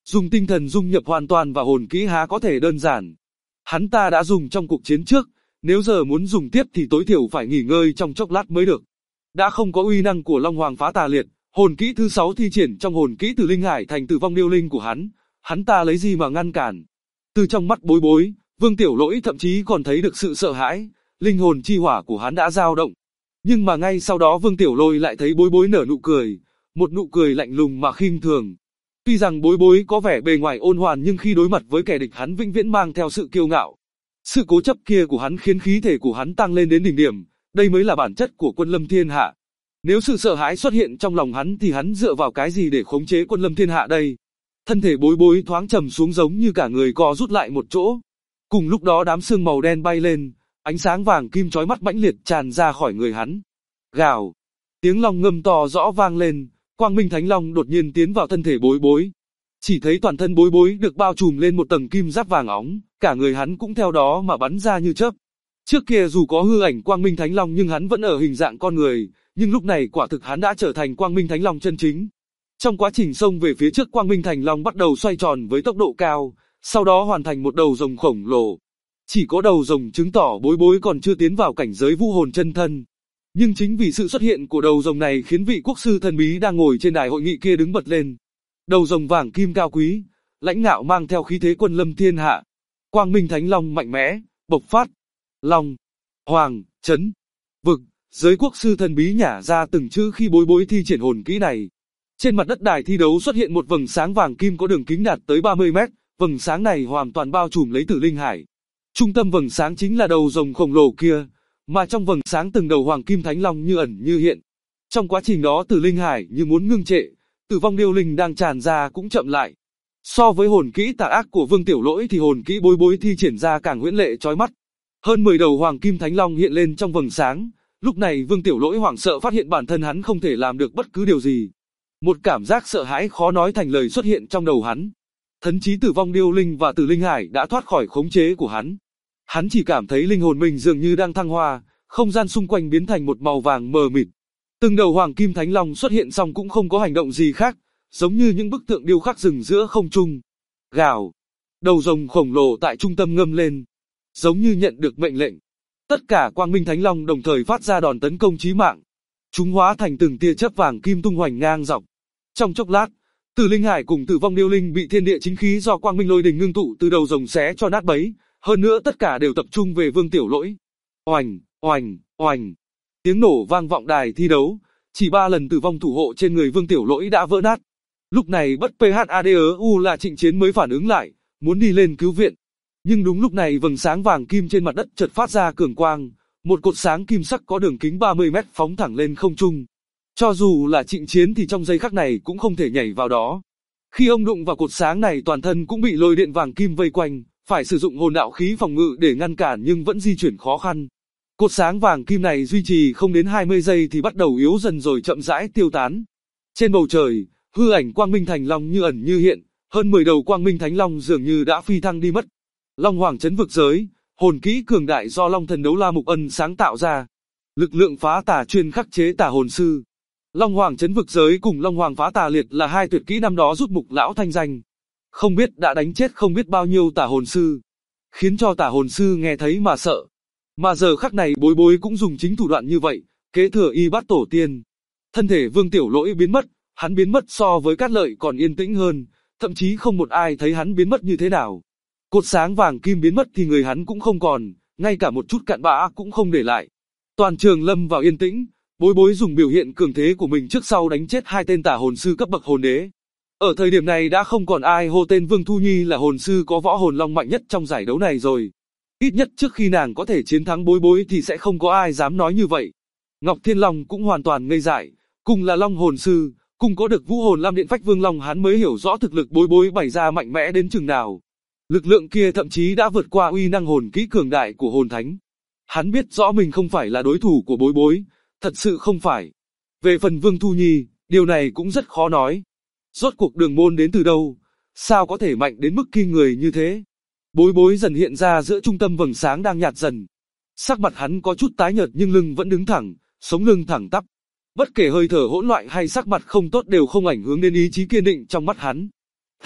Dùng tinh thần dung nhập hoàn toàn vào hồn kỹ há có thể đơn giản. Hắn ta đã dùng trong cuộc chiến trước, nếu giờ muốn dùng tiếp thì tối thiểu phải nghỉ ngơi trong chốc lát mới được. Đã không có uy năng của Long Hoàng Phá Tà Liệt, hồn kỹ thứ 6 thi triển trong hồn kỹ Tử Linh Hải thành Tử Vong Điêu Linh của hắn ta lấy gì mà ngăn cản. Từ trong mắt Bối Bối, Vương Tiểu Lỗi thậm chí còn thấy được sự sợ hãi, linh hồn chi hỏa của hắn đã dao động. Nhưng mà ngay sau đó Vương Tiểu Lôi lại thấy Bối Bối nở nụ cười, một nụ cười lạnh lùng mà khinh thường. Tuy rằng Bối Bối có vẻ bề ngoài ôn hòa nhưng khi đối mặt với kẻ địch hắn vĩnh viễn mang theo sự kiêu ngạo. Sự cố chấp kia của hắn khiến khí thể của hắn tăng lên đến đỉnh điểm, đây mới là bản chất của Quân Lâm Thiên Hạ. Nếu sự sợ hãi xuất hiện trong lòng hắn thì hắn dựa vào cái gì để khống chế Quân Lâm Thiên Hạ đây? Thân thể Bối Bối thoáng trầm xuống giống như cả người co rút lại một chỗ. Cùng lúc đó đám sương màu đen bay lên, ánh sáng vàng kim chói mắt mãnh liệt tràn ra khỏi người hắn. Gào, tiếng long ngâm to rõ vang lên, Quang Minh Thánh Long đột nhiên tiến vào thân thể Bối Bối. Chỉ thấy toàn thân Bối Bối được bao trùm lên một tầng kim giáp vàng óng, cả người hắn cũng theo đó mà bắn ra như chớp. Trước kia dù có hư ảnh Quang Minh Thánh Long nhưng hắn vẫn ở hình dạng con người, nhưng lúc này quả thực hắn đã trở thành Quang Minh Thánh Long chân chính. Trong quá trình xông về phía trước, Quang Minh Thành Long bắt đầu xoay tròn với tốc độ cao, sau đó hoàn thành một đầu rồng khổng lồ. Chỉ có đầu rồng chứng tỏ Bối Bối còn chưa tiến vào cảnh giới vũ hồn chân thân. Nhưng chính vì sự xuất hiện của đầu rồng này khiến vị quốc sư thần bí đang ngồi trên đài hội nghị kia đứng bật lên. Đầu rồng vàng kim cao quý, lãnh ngạo mang theo khí thế Quân Lâm Thiên Hạ. Quang Minh Thánh Long mạnh mẽ, bộc phát. Long, Hoàng, Chấn, Vực, giới quốc sư thần bí nhả ra từng chữ khi Bối Bối thi triển hồn kỹ này. Trên mặt đất đài thi đấu xuất hiện một vầng sáng vàng kim có đường kính đạt tới 30 mét, vầng sáng này hoàn toàn bao trùm lấy Tử Linh Hải. Trung tâm vầng sáng chính là đầu rồng khổng lồ kia, mà trong vầng sáng từng đầu Hoàng Kim Thánh Long như ẩn như hiện. Trong quá trình đó Tử Linh Hải như muốn ngưng trệ, Tử Vong Điêu Linh đang tràn ra cũng chậm lại. So với hồn kỹ tà ác của Vương Tiểu Lỗi thì hồn kỹ Bối Bối thi triển ra càng huyễn lệ chói mắt. Hơn 10 đầu Hoàng Kim Thánh Long hiện lên trong vầng sáng, lúc này Vương Tiểu Lỗi hoảng sợ phát hiện bản thân hắn không thể làm được bất cứ điều gì. Một cảm giác sợ hãi khó nói thành lời xuất hiện trong đầu hắn. Thậm chí Tử Vong Điêu Linh và Tử Linh Hải đã thoát khỏi khống chế của hắn. Hắn chỉ cảm thấy linh hồn mình dường như đang thăng hoa, không gian xung quanh biến thành một màu vàng mờ mịt. Từng đầu Hoàng Kim Thánh Long xuất hiện xong cũng không có hành động gì khác, giống như những bức tượng điêu khắc rừng giữa không trung. Gào, đầu rồng khổng lồ tại trung tâm ngâm lên, giống như nhận được mệnh lệnh. Tất cả Quang Minh Thánh Long đồng thời phát ra đòn tấn công chí mạng. Chúng hóa thành từng tia chớp vàng kim tung hoành ngang dọc. Trong chốc lát, Tử Linh Hải cùng Tử Vong Điêu Linh bị thiên địa chính khí do Quang Minh Lôi Đình ngưng tụ từ đầu rồng xé cho nát bấy, hơn nữa tất cả đều tập trung về Vương Tiểu Lỗi. Oành, oành, oành. Tiếng nổ vang vọng đài thi đấu, chỉ 3 lần tử vong thủ hộ trên người Vương Tiểu Lỗi đã vỡ nát. Lúc này bất PHADEU là Trịnh Chiến mới phản ứng lại, muốn đi lên cứu viện. Nhưng đúng lúc này vầng sáng vàng kim trên mặt đất chợt phát ra cường quang, một cột sáng kim sắc có đường kính 30 mét phóng thẳng lên không trung. Cho dù là Trịnh Chiến thì trong giây khắc này cũng không thể nhảy vào đó. Khi ông đụng vào cột sáng này toàn thân cũng bị lôi điện vàng kim vây quanh, phải sử dụng hồn đạo khí phòng ngự để ngăn cản nhưng vẫn di chuyển khó khăn. Cột sáng vàng kim này duy trì không đến 20 giây thì bắt đầu yếu dần rồi chậm rãi tiêu tán. Trên bầu trời, hư ảnh Quang Minh Thành Long như ẩn như hiện, hơn 10 đầu Quang Minh Thánh Long dường như đã phi thăng đi mất. Long Hoàng Chấn Vực Giới, hồn kỹ cường đại do Long Thần Đấu La Mục Ân sáng tạo ra. Lực lượng phá tà chuyên khắc chế tà hồn sư. Long Hoàng Chấn Vực Giới cùng Long Hoàng Phá Tà Liệt là hai tuyệt kỹ năm đó giúp Mục lão thanh danh. Không biết đã đánh chết không biết bao nhiêu tà hồn sư, khiến cho tà hồn sư nghe thấy mà sợ. Mà giờ khắc này Bối Bối cũng dùng chính thủ đoạn như vậy, kế thừa y bát tổ tiên. Thân thể Vương Tiểu Lỗi biến mất, hắn biến mất so với Cát Lợi còn yên tĩnh hơn, thậm chí không một ai thấy hắn biến mất như thế nào. Cột sáng vàng kim biến mất thì người hắn cũng không còn, ngay cả một chút cặn bã cũng không để lại. Toàn trường lâm vào yên tĩnh, Bối Bối dùng biểu hiện cường thế của mình trước sau đánh chết 2 tên tà hồn sư cấp bậc hồn đế. Ở thời điểm này đã không còn ai hô tên Vương Thu Nhi là hồn sư có võ hồn long mạnh nhất trong giải đấu này rồi. Ít nhất trước khi nàng có thể chiến thắng Bối Bối thì sẽ không có ai dám nói như vậy. Ngọc Thiên Long cũng hoàn toàn ngây dại, cùng là long hồn sư, cùng có được vũ hồn Lam Điện Phách Vương Long, hắn mới hiểu rõ thực lực Bối Bối bày ra mạnh mẽ đến chừng nào. Lực lượng kia thậm chí đã vượt qua uy năng hồn kỹ cường đại của hồn thánh. Hắn biết rõ mình không phải là đối thủ của Bối Bối, thật sự không phải. Về phần Vương Thu Nhi, điều này cũng rất khó nói. Rốt cuộc Đường Môn đến từ đâu, sao có thể mạnh đến mức kinh người như thế? Bối Bối dần hiện ra giữa trung tâm vầng sáng đang nhạt dần. Sắc mặt hắn có chút tái nhợt nhưng lưng vẫn đứng thẳng, sống lưng thẳng tắp. Bất kể hơi thở hỗn loạn hay sắc mặt không tốt đều không ảnh hưởng đến ý chí kiên định trong mắt hắn. Thắng,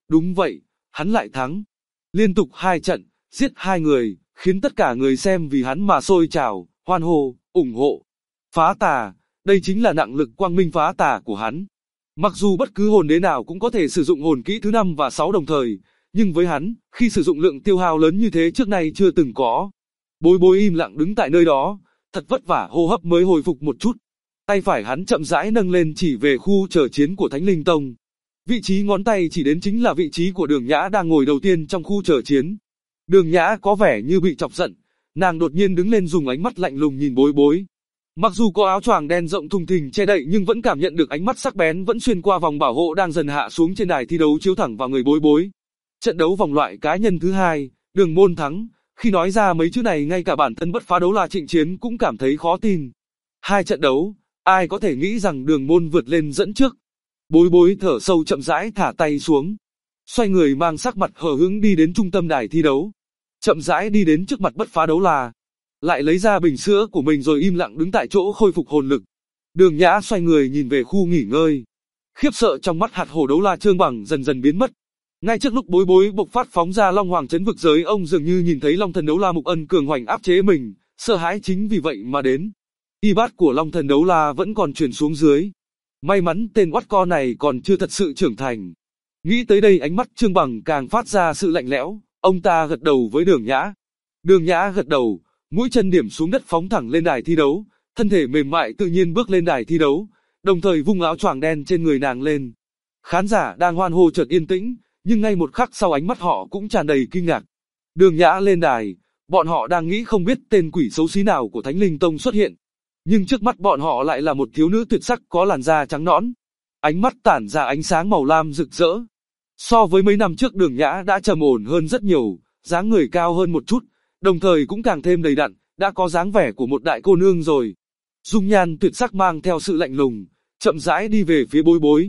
Đúng vậy, hắn lại thắng. Liên tục 2 trận, giết 2 người, khiến tất cả người xem vì hắn mà sôi trào, hoan hô, ủng hộ. Phá tà, đây chính là năng lực quang minh phá tà của hắn. Mặc dù bất cứ hồn đế nào cũng có thể sử dụng hồn kỹ thứ 5 và 6 đồng thời, nhưng với hắn, khi sử dụng lượng tiêu hao lớn như thế trước nay chưa từng có. Bối bối im lặng đứng tại nơi đó, thật vất vả hô hấp mới hồi phục một chút. Tay phải hắn chậm rãi nâng lên chỉ về khu chờ chiến của Thánh Linh Tông. Vị trí ngón tay chỉ đến chính là vị trí của Đường Nhã đang ngồi đầu tiên trong khu chờ chiến. Đường Nhã có vẻ như bị chọc giận, nàng đột nhiên đứng lên dùng ánh mắt lạnh lùng nhìn bối bối. Mặc dù có áo choàng đen rộng thùng thình che đậy nhưng vẫn cảm nhận được ánh mắt sắc bén vẫn xuyên qua vòng bảo hộ đang dần hạ xuống trên đài thi đấu chiếu thẳng vào người bối bối. Trận đấu vòng loại cá nhân thứ 2, Đường Môn thắng. Khi nói ra mấy chữ này ngay cả bản thân Bất Phá Đấu La Trịnh Chiến cũng cảm thấy khó tin. 2 trận đấu, ai có thể nghĩ rằng Đường Môn vượt lên dẫn trước. Bối bối thở sâu chậm rãi thả tay xuống. Xoay người mang sắc mặt hờ hững đi đến trung tâm đài thi đấu. Chậm rãi đi đến trước mặt Bất Phá Đấu La. Lại lấy ra bình sữa của mình rồi im lặng đứng tại chỗ khôi phục hồn lực. Đường Nhã xoay người nhìn về khu nghỉ ngơi. Khiếp sợ trong mắt hạt hổ đấu la Trương Bằng dần dần biến mất. Ngay trước lúc bối bối bộc phát phóng ra Long Hoàng chấn vực giới, ông dường như nhìn thấy Long Thần Đấu La Mục Ân cường hoành áp chế mình, sợ hãi chính vì vậy mà đến. Y bát của Long Thần Đấu La vẫn còn truyền xuống dưới. May mắn tên oắt con này còn chưa thật sự trưởng thành. Nghĩ tới đây ánh mắt Trương Bằng càng phát ra sự lạnh lẽo, ông ta gật đầu với Đường Nhã. Đường Nhã gật đầu, mũi chân điểm xuống đất phóng thẳng lên đài thi đấu, thân thể mềm mại tự nhiên bước lên đài thi đấu, đồng thời vung áo choàng đen trên người nàng lên. Khán giả đang hoan hô chợt yên tĩnh, nhưng ngay một khắc sau ánh mắt họ cũng tràn đầy kinh ngạc. Đường Nhã lên đài, bọn họ đang nghĩ không biết tên quỷ xấu xí nào của Thánh Linh Tông xuất hiện. Nhưng trước mắt bọn họ lại là một thiếu nữ tuyệt sắc có làn da trắng nõn. Ánh mắt tản ra ánh sáng màu lam rực rỡ. So với mấy năm trước Đường Nhã đã trầm ổn hơn rất nhiều, dáng người cao hơn một chút, đồng thời cũng càng thêm đầy đặn, đã có dáng vẻ của một đại cô nương rồi. Dung nhan tuyệt sắc mang theo sự lạnh lùng, chậm rãi đi về phía bối bối.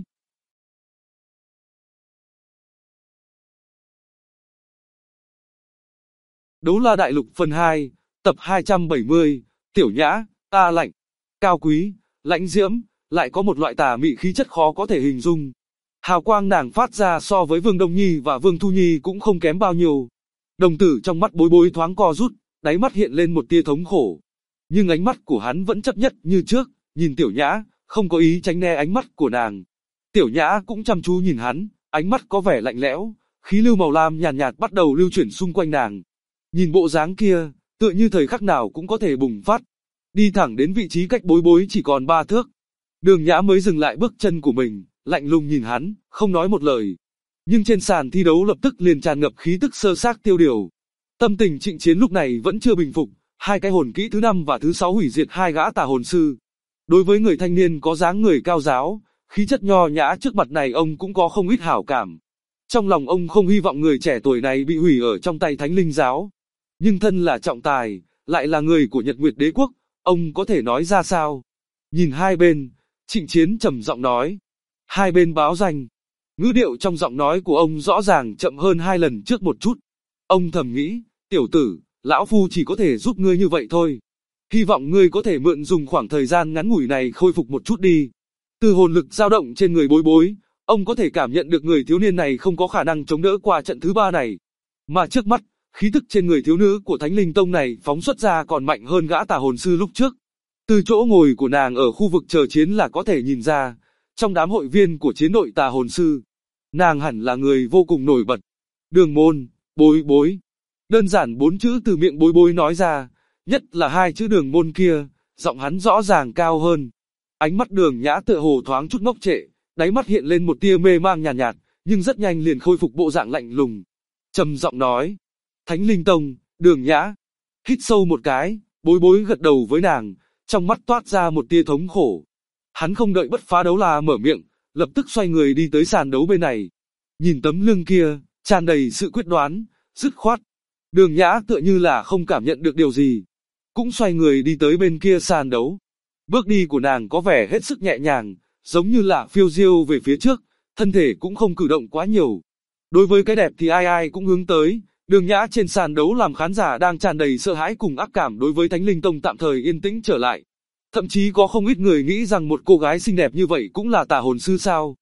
Đấu La Đại Lục phần 2, tập 270, Tiểu Nhã, ta lạnh, cao quý, lãnh diễm, lại có một loại tà mị khí chất khó có thể hình dung. Hào quang nàng phát ra so với Vương Đông Nhi và Vương Thu Nhi cũng không kém bao nhiêu. Đồng tử trong mắt bối bối thoáng co rút, đáy mắt hiện lên một tia thống khổ. Nhưng ánh mắt của hắn vẫn chấp nhất như trước, nhìn Tiểu Nhã, không có ý tránh né ánh mắt của nàng. Tiểu Nhã cũng chăm chú nhìn hắn, ánh mắt có vẻ lạnh lẽo, khí lưu màu lam nhàn nhạt bắt đầu lưu chuyển xung quanh nàng. Nhìn bộ dáng kia, tựa như thời khắc nào cũng có thể bùng phát. Đi thẳng đến vị trí cách bối bối chỉ còn 3 thước. Đường Nhã mới dừng lại bước chân của mình, lạnh lùng nhìn hắn, không nói một lời. Nhưng trên sàn thi đấu lập tức liền tràn ngập khí tức sơ xác tiêu điều. Tâm tình Trịnh Chiến lúc này vẫn chưa bình phục, 2 cái hồn kỹ thứ 5 và thứ 6 hủy diệt 2 gã tà hồn sư. Đối với người thanh niên có dáng người cao giáo, khí chất nho nhã trước mặt này ông cũng có không ít hảo cảm. Trong lòng ông không hy vọng người trẻ tuổi này bị hủy ở trong tay Thánh Linh giáo. Nhưng thân là trọng tài, lại là người của Nhật Nguyệt Đế Quốc, ông có thể nói ra sao? Nhìn hai bên, Trịnh Chiến trầm giọng nói. Hai bên báo danh. Ngữ điệu trong giọng nói của ông rõ ràng chậm hơn 2 lần trước một chút. Ông thầm nghĩ, tiểu tử, lão phu chỉ có thể giúp ngươi như vậy thôi. Hy vọng ngươi có thể mượn dùng khoảng thời gian ngắn ngủi này khôi phục một chút đi. Từ hồn lực dao động trên người bối bối, ông có thể cảm nhận được người thiếu niên này không có khả năng chống đỡ qua trận thứ 3 này. Mà trước mắt, khí tức trên người thiếu nữ của Thánh Linh Tông này phóng xuất ra còn mạnh hơn gã tà hồn sư lúc trước. Từ chỗ ngồi của nàng ở khu vực chờ chiến là có thể nhìn ra, trong đám hội viên của chiến đội tà hồn sư, nàng hẳn là người vô cùng nổi bật. Đường môn, bối bối. Đơn giản 4 chữ từ miệng bối bối nói ra, nhất là 2 chữ đường môn kia, giọng hắn rõ ràng cao hơn. Ánh mắt Đường Nhã tựa hồ thoáng chút ngốc trệ, đáy mắt hiện lên một tia mê mang nhàn nhạt, nhưng rất nhanh liền khôi phục bộ dạng lạnh lùng. Trầm giọng nói, Thánh Linh Tông, Đường Nhã. Hít sâu một cái, bối bối gật đầu với nàng, trong mắt toát ra một tia thống khổ. Hắn không đợi Bất Phá Đấu La mở miệng, lập tức xoay người đi tới sàn đấu bên này. Nhìn tấm lưng kia, tràn đầy sự quyết đoán, dứt khoát. Đường Nhã tựa như là không cảm nhận được điều gì, cũng xoay người đi tới bên kia sàn đấu. Bước đi của nàng có vẻ hết sức nhẹ nhàng, giống như là phiêu diêu về phía trước, thân thể cũng không cử động quá nhiều. Đối với cái đẹp thì ai ai cũng hướng tới, Đường Nhã trên sàn đấu làm khán giả đang tràn đầy sợ hãi cùng ác cảm đối với Thánh Linh Tông tạm thời yên tĩnh trở lại. Thậm chí có không ít người nghĩ rằng một cô gái xinh đẹp như vậy cũng là tà hồn sư sao.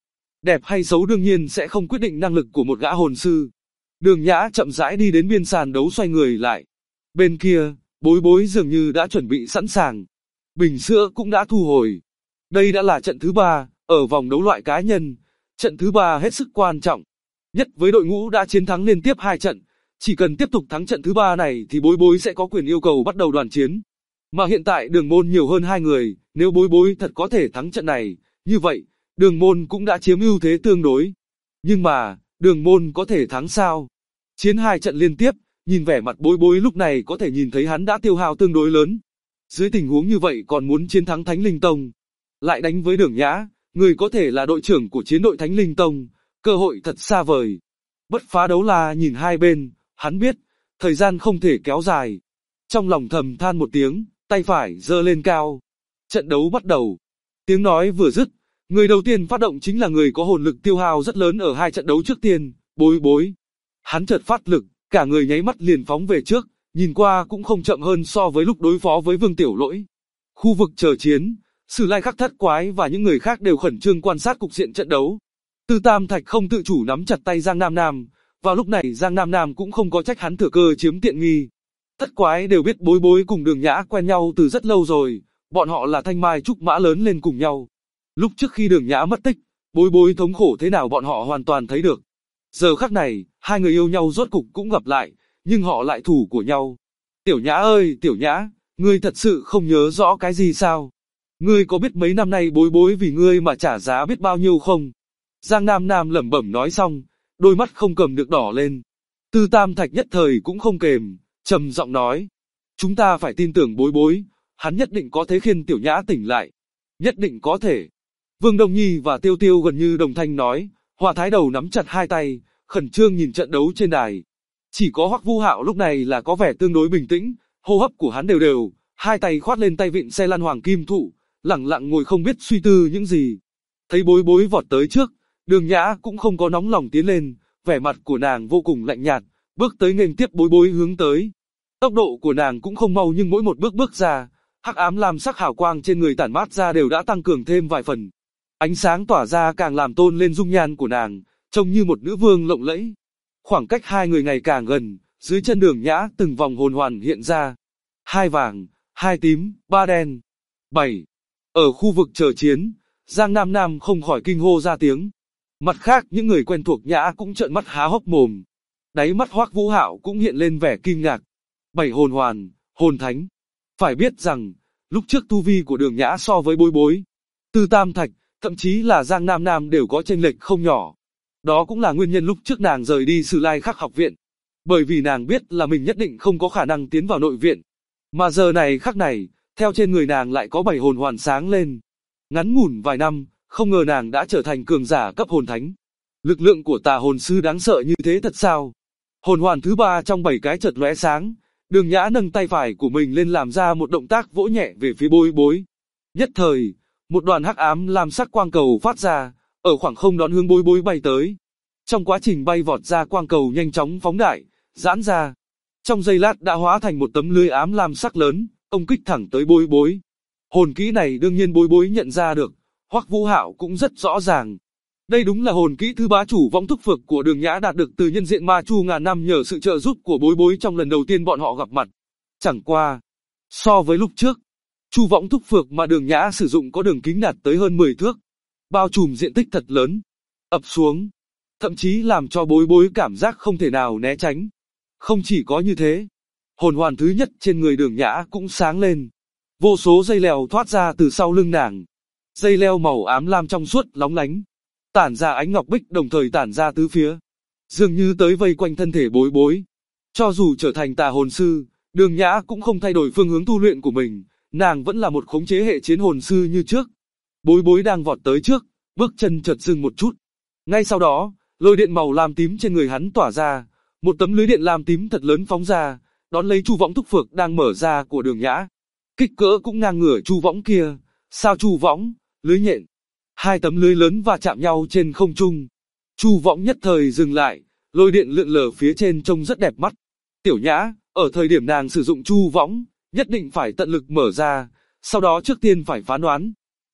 Đẹp hay xấu đương nhiên sẽ không quyết định năng lực của một gã hồn sư. Đường Nhã chậm rãi đi đến biên sàn đấu xoay người lại. Bên kia, Bối Bối dường như đã chuẩn bị sẵn sàng. Bình sữa cũng đã thu hồi. Đây đã là trận thứ 3, ở vòng đấu loại cá nhân. Trận thứ 3 hết sức quan trọng. Nhất với đội ngũ đã chiến thắng liên tiếp 2 trận. Chỉ cần tiếp tục thắng trận thứ 3 này thì Bối Bối sẽ có quyền yêu cầu bắt đầu đoàn chiến. Mà hiện tại Đường Môn nhiều hơn 2 người, nếu Bối Bối thật có thể thắng trận này, như vậy, Đường Môn cũng đã chiếm ưu thế tương đối. Nhưng mà, Đường Môn có thể thắng sao? Chiến 2 trận liên tiếp, nhìn vẻ mặt Bối Bối lúc này có thể nhìn thấy hắn đã tiêu hao tương đối lớn. Dưới tình huống như vậy còn muốn chiến thắng Thánh Linh Tông, lại đánh với Đường Nhã, người có thể là đội trưởng của chiến đội Thánh Linh Tông, cơ hội thật xa vời. Bất Phá Đấu La nhìn hai bên, hắn biết, thời gian không thể kéo dài. Trong lòng thầm than một tiếng, tay phải giơ lên cao. Trận đấu bắt đầu. Tiếng nói vừa dứt, người đầu tiên phát động chính là người có hồn lực tiêu hao rất lớn ở 2 trận đấu trước tiên, Bối Bối. Hắn chợt phát lực, cả người nháy mắt liền phóng về trước, nhìn qua cũng không chậm hơn so với lúc đối phó với Vương Tiểu Lỗi. Khu vực chờ chiến, Sử Lai Khắc Thất Quái và những người khác đều khẩn trương quan sát cục diện trận đấu. Tư Tam Thạch không tự chủ nắm chặt tay Giang Nam Nam, vào lúc này Giang Nam Nam cũng không có trách hắn thừa cơ chiếm tiện nghi. Thất Quái đều biết Bối Bối cùng Đường Nhã quen nhau từ rất lâu rồi, bọn họ là thanh mai trúc mã lớn lên cùng nhau. Lúc trước khi Đường Nhã mất tích, Bối Bối thống khổ thế nào bọn họ hoàn toàn thấy được. Giờ khắc này, hai người yêu nhau rốt cục cũng gặp lại, nhưng họ lại thủ của nhau. Tiểu Nhã ơi, Tiểu Nhã, ngươi thật sự không nhớ rõ cái gì sao? Ngươi có biết mấy năm nay Bối Bối vì ngươi mà trả giá biết bao nhiêu không? Giang Nam Nam lẩm bẩm nói xong, đôi mắt không cầm được đỏ lên. Tư Tam Thạch nhất thời cũng không kềm, trầm giọng nói. Chúng ta phải tin tưởng Bối Bối, hắn nhất định có thể khiến Tiểu Nhã tỉnh lại. Nhất định có thể. Vương Đông Nhi và Tiêu Tiêu gần như đồng thanh nói, Hòa Thái Đầu nắm chặt hai tay, khẩn trương nhìn trận đấu trên đài. Chỉ có Hoắc Vũ Hạo lúc này là có vẻ tương đối bình tĩnh, hô hấp của hắn đều đều, hai tay khoát lên tay vịn xe lăn hoàng kim thụ, lặng lặng ngồi không biết suy tư những gì. Thấy Bối Bối vọt tới trước, Đường Nhã cũng không có nóng lòng tiến lên, vẻ mặt của nàng vô cùng lạnh nhạt, bước tới nghênh tiếp Bối Bối hướng tới. Tốc độ của nàng cũng không mau nhưng mỗi một bước bước ra, hắc ám lam sắc hào quang trên người tản mát ra đều đã tăng cường thêm vài phần. Ánh sáng tỏa ra càng làm tôn lên dung nhan của nàng, trông như một nữ vương lộng lẫy. Khoảng cách hai người ngày càng gần, dưới chân Đường Nhã từng vòng hồn hoàn hiện ra. 2 vàng, 2 tím, 3 đen, 7. Ở khu vực chờ chiến, Giang Nam Nam không khỏi kinh hô ra tiếng. Mặt khác những người quen thuộc Nhã cũng trợn mắt há hốc mồm. Đáy mắt Hoắc Vũ Hạo cũng hiện lên vẻ kinh ngạc. 7 hồn hoàn, hồn thánh. Phải biết rằng, lúc trước tu vi của Đường Nhã so với Bối Bối, Tư Tam Thạch, thậm chí là Giang Nam Nam đều có chênh lệch không nhỏ. Đó cũng là nguyên nhân lúc trước nàng rời đi Sử Lai Khắc học viện. Bởi vì nàng biết là mình nhất định không có khả năng tiến vào nội viện. Mà giờ này khắc này, theo trên người nàng lại có 7 hồn hoàn sáng lên. Ngắn ngủn vài năm, không ngờ nàng đã trở thành cường giả cấp hồn thánh. Lực lượng của Tà hồn sư đáng sợ như thế thật sao? Hồn hoàn thứ 3 trong 7 cái chợt lóe sáng, Đường Nhã nâng tay phải của mình lên làm ra một động tác vỗ nhẹ về phía Bối Bối. Nhất thời, một đoàn hắc ám làm sắc quang cầu phát ra, ở khoảng không đón hướng Bối Bối bay tới. Trong quá trình bay vọt ra quang cầu nhanh chóng phóng đại, giãn ra. Trong giây lát đã hóa thành một tấm lưới ám lam sắc lớn, công kích thẳng tới Bối Bối. Hồn kỹ này đương nhiên Bối Bối nhận ra được, Hoắc Vũ Hạo cũng rất rõ ràng. Đây đúng là hồn kỹ thứ bá chủ võng thúc phược của Đường Nhã đạt được từ nhân diện ma chu ngàn năm nhờ sự trợ giúp của Bối Bối trong lần đầu tiên bọn họ gặp mặt. Chẳng qua, so với lúc trước, chu võng thúc phược mà Đường Nhã sử dụng có đường kính đạt tới hơn 10 thước, bao trùm diện tích thật lớn, ập xuống, thậm chí làm cho Bối Bối cảm giác không thể nào né tránh. Không chỉ có như thế, hồn hoàn thứ nhất trên người Đường Nhã cũng sáng lên. Vô số dây leo thoát ra từ sau lưng nàng. Dây leo màu ám lam trong suốt lóng lánh, tản ra ánh ngọc bích đồng thời tản ra tứ phía, dường như tới vây quanh thân thể Bối Bối. Cho dù trở thành tà hồn sư, Đường Nhã cũng không thay đổi phương hướng tu luyện của mình, nàng vẫn là một khống chế hệ chiến hồn sư như trước. Bối Bối đang vọt tới trước, bước chân chợt dừng một chút. Ngay sau đó, lôi điện màu lam tím trên người hắn tỏa ra, một tấm lưới điện lam tím thật lớn phóng ra, đón lấy chu võng thúc phược đang mở ra của Đường Nhã. Kích cỡ cũng ngang ngửa chu võng kia, sao chu võng, lưới nhện. 2 tấm lưới lớn va chạm nhau trên không trung. Chu võng nhất thời dừng lại, lôi điện lượn lờ phía trên trông rất đẹp mắt. Tiểu Nhã, ở thời điểm nàng sử dụng chu võng, nhất định phải tận lực mở ra, sau đó trước tiên phải phán đoán.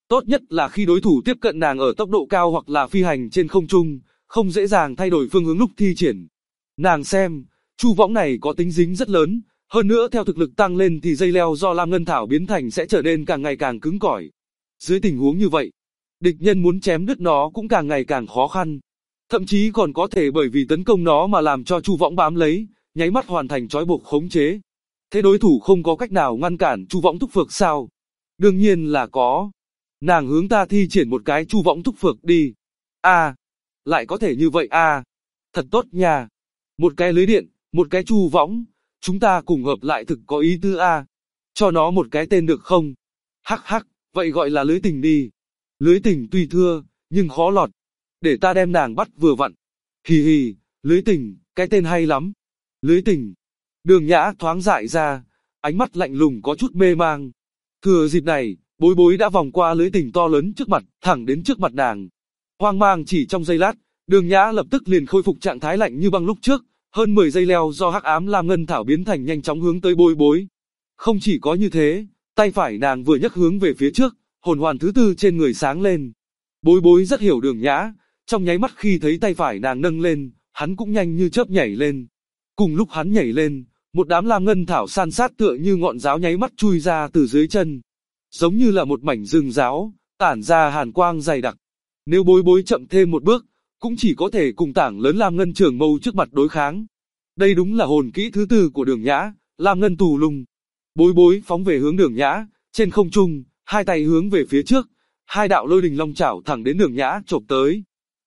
Tốt nhất là khi đối thủ tiếp cận nàng ở tốc độ cao hoặc là phi hành trên không trung, không dễ dàng thay đổi phương hướng lúc thi triển. Nàng xem, chu võng này có tính dính rất lớn, hơn nữa theo thực lực tăng lên thì dây leo do Lam Ngân Thảo biến thành sẽ trở nên càng ngày càng cứng cỏi. Dưới tình huống như vậy, địch nhân muốn chém đứt nó cũng càng ngày càng khó khăn. Thậm chí còn có thể bởi vì tấn công nó mà làm cho chu võng bám lấy, nháy mắt hoàn thành trói buộc khống chế. Thế đối thủ không có cách nào ngăn cản chu võng thúc phược sao? Đương nhiên là có. Nàng hướng ta thi triển một cái chu võng thúc phược đi. Lại có thể như vậy thật tốt nha. Một cái lưới điện, một cái chu võng, chúng ta cùng hợp lại thực có ý tứ Cho nó một cái tên được không? Hắc hắc, vậy gọi là lưới tình đi. Lưới tình tuy thưa, nhưng khó lọt. Để ta đem nàng bắt vừa vặn. Hì hì, lưới tình, cái tên hay lắm. Lưới tình. Đường Nhã thoáng dại ra, ánh mắt lạnh lùng có chút mê mang. Thừa dịp này, Bối Bối đã vòng qua lưới tình to lớn trước mặt, thẳng đến trước mặt nàng. Hoang mang chỉ trong giây lát, Đường Nhã lập tức liền khôi phục trạng thái lạnh như băng lúc trước, hơn 10 dây leo do hắc ám Lam Ngân Thảo biến thành nhanh chóng hướng tới Bối Bối. Không chỉ có như thế, tay phải nàng vừa nhấc hướng về phía trước, hồn hoàn thứ tư trên người sáng lên. Bối Bối rất hiểu Đường Nhã, trong nháy mắt khi thấy tay phải nàng nâng lên, hắn cũng nhanh như chớp nhảy lên. Cùng lúc hắn nhảy lên, một đám Lam Ngân Thảo san sát tựa như ngọn giáo nháy mắt chui ra từ dưới chân. Giống như là một mảnh rừng ráo, tản ra hàn quang dày đặc. Nếu Bối Bối chậm thêm một bước, cũng chỉ có thể cùng tảng lớn Lam Ngân Trường Mâu trước mặt đối kháng. Đây đúng là hồn kỹ thứ tư của Đường Nhã, Lam Ngân Tù Lung. Bối Bối phóng về hướng Đường Nhã, trên không trung, hai tay hướng về phía trước, hai đạo lôi đình long chảo thẳng đến Đường Nhã chộp tới.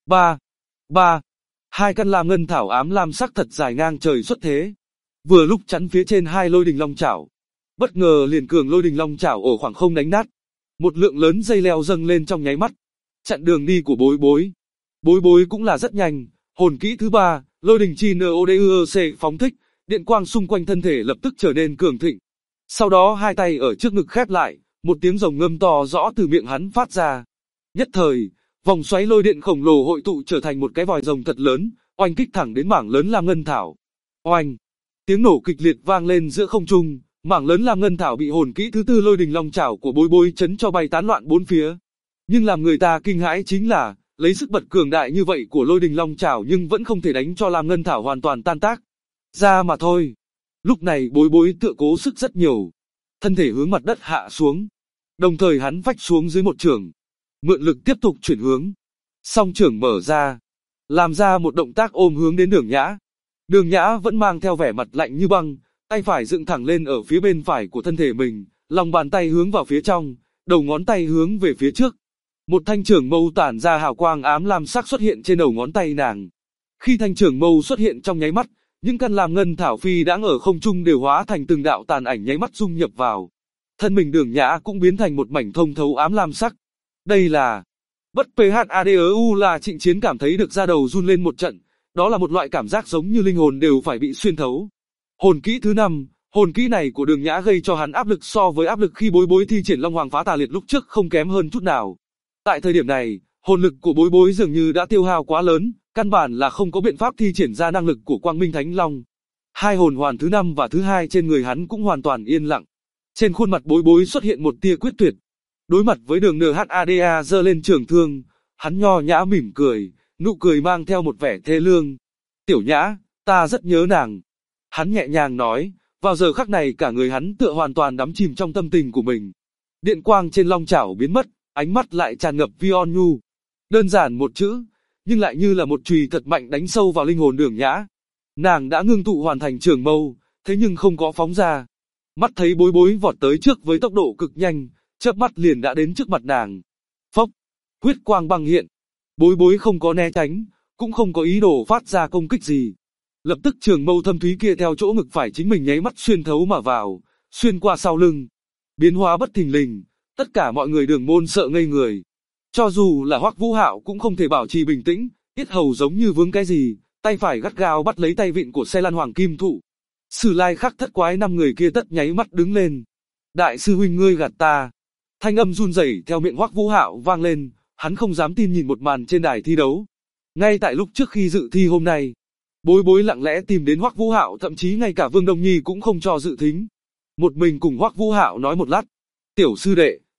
Hai căn Lam Ngân Thảo ám lam sắc thật dài ngang trời xuất thế. Vừa lúc chắn phía trên hai lôi đình long chảo. Bất ngờ liền cường lôi đình long chảo ở khoảng không đánh nát. Một lượng lớn dây leo dâng lên trong nháy mắt, chặn đường đi của Bối Bối. Bối Bối cũng là rất nhanh, hồn kỹ thứ ba, lôi đình chi NODUEC phóng thích, điện quang xung quanh thân thể lập tức trở nên cường thịnh. Sau đó hai tay ở trước ngực khép lại, một tiếng rồng ngâm to rõ từ miệng hắn phát ra. Nhất thời, vòng xoáy lôi điện khổng lồ hội tụ trở thành một cái vòi rồng thật lớn, oanh kích thẳng đến mảng lớn Lam Ngân Thảo. Oanh! Tiếng nổ kịch liệt vang lên giữa không trung, mảng lớn Lam Ngân Thảo bị hồn kỹ thứ tư lôi đình long chảo của Bối Bối chấn cho bay tán loạn bốn phía. Nhưng làm người ta kinh hãi chính là, lấy sức bật cường đại như vậy của lôi đình long chảo nhưng vẫn không thể đánh cho Lam Ngân Thảo hoàn toàn tan tác ra mà thôi. Lúc này Bối Bối tựa cố sức rất nhiều, thân thể hướng mặt đất hạ xuống, đồng thời hắn vách xuống dưới một chưởng, mượn lực tiếp tục chuyển hướng. Song chưởng mở ra, làm ra một động tác ôm hướng đến Đường Nhã. Đường Nhã vẫn mang theo vẻ mặt lạnh như băng, tay phải dựng thẳng lên ở phía bên phải của thân thể mình, lòng bàn tay hướng vào phía trong, đầu ngón tay hướng về phía trước. Một thanh chưởng mâu tản ra hào quang ám lam sắc xuất hiện trên đầu ngón tay nàng. Khi thanh chưởng mâu xuất hiện trong nháy mắt, những căn Lam Ngân Thảo phi đãng ở không trung đều hóa thành từng đạo tàn ảnh nháy mắt dung nhập vào. Thân mình Đường Nhã cũng biến thành một mảnh thông thấu ám lam sắc. Đây là... Bất PHADEU là Trịnh Chiến cảm thấy được da đầu run lên một trận, đó là một loại cảm giác giống như linh hồn đều phải bị xuyên thấu. Hồn kỹ thứ 5, hồn kỹ này của Đường Nhã gây cho hắn áp lực so với áp lực khi Bối Bối thi triển Long Hoàng Phá Tà Liệt lúc trước không kém hơn chút nào. Tại thời điểm này, hồn lực của Bối Bối dường như đã tiêu hao quá lớn, căn bản là không có biện pháp thi triển ra năng lực của Quang Minh Thánh Long. Hai hồn hoàn thứ 5 và thứ 2 trên người hắn cũng hoàn toàn yên lặng. Trên khuôn mặt Bối Bối xuất hiện một tia quyết tuyệt. Đối mặt với Đường NHADA giơ lên trường thương, hắn nho nhã mỉm cười, nụ cười mang theo một vẻ thê lương. Tiểu Nhã, ta rất nhớ nàng. Hắn nhẹ nhàng nói, vào giờ khắc này cả người hắn tựa hoàn toàn đắm chìm trong tâm tình của mình. Điện quang trên long chảo biến mất, ánh mắt lại tràn ngập Vion Nhu. Đơn giản một chữ, nhưng lại như là một chùy thật mạnh đánh sâu vào linh hồn Đường Nhã. Nàng đã ngưng tụ hoàn thành trường mâu, thế nhưng không có phóng ra. Mắt thấy Bối Bối vọt tới trước với tốc độ cực nhanh, chớp mắt liền đã đến trước mặt nàng. Phốc, huyết quang băng hiện. Bối Bối không có né tránh, cũng không có ý đồ phát ra công kích gì. Lập tức trường mâu thâm thúy kia theo chỗ ngực phải chính mình nháy mắt xuyên thấu mà vào, xuyên qua sau lưng. Biến hóa bất thình lình, tất cả mọi người Đường môn sợ ngây người. Cho dù là Hoắc Vũ Hạo cũng không thể bảo trì bình tĩnh, yết hầu giống như vướng cái gì, tay phải gắt gao bắt lấy tay vịn của xe lăn hoàng kim thụ. Sử Lai Khắc Thất Quái 5 người kia tất nháy mắt đứng lên. Đại sư huynh ngươi gạt ta. Thanh âm run rẩy theo miệng Hoắc Vũ Hạo vang lên, hắn không dám tin nhìn một màn trên đài thi đấu. Ngay tại lúc trước khi dự thi hôm nay, Bối Bối lặng lẽ tìm đến Hoắc Vũ Hạo, thậm chí ngay cả Vương Đông Nhi cũng không cho dự thính. Một mình cùng Hoắc Vũ Hạo nói một lát. Tiểu sư đệ,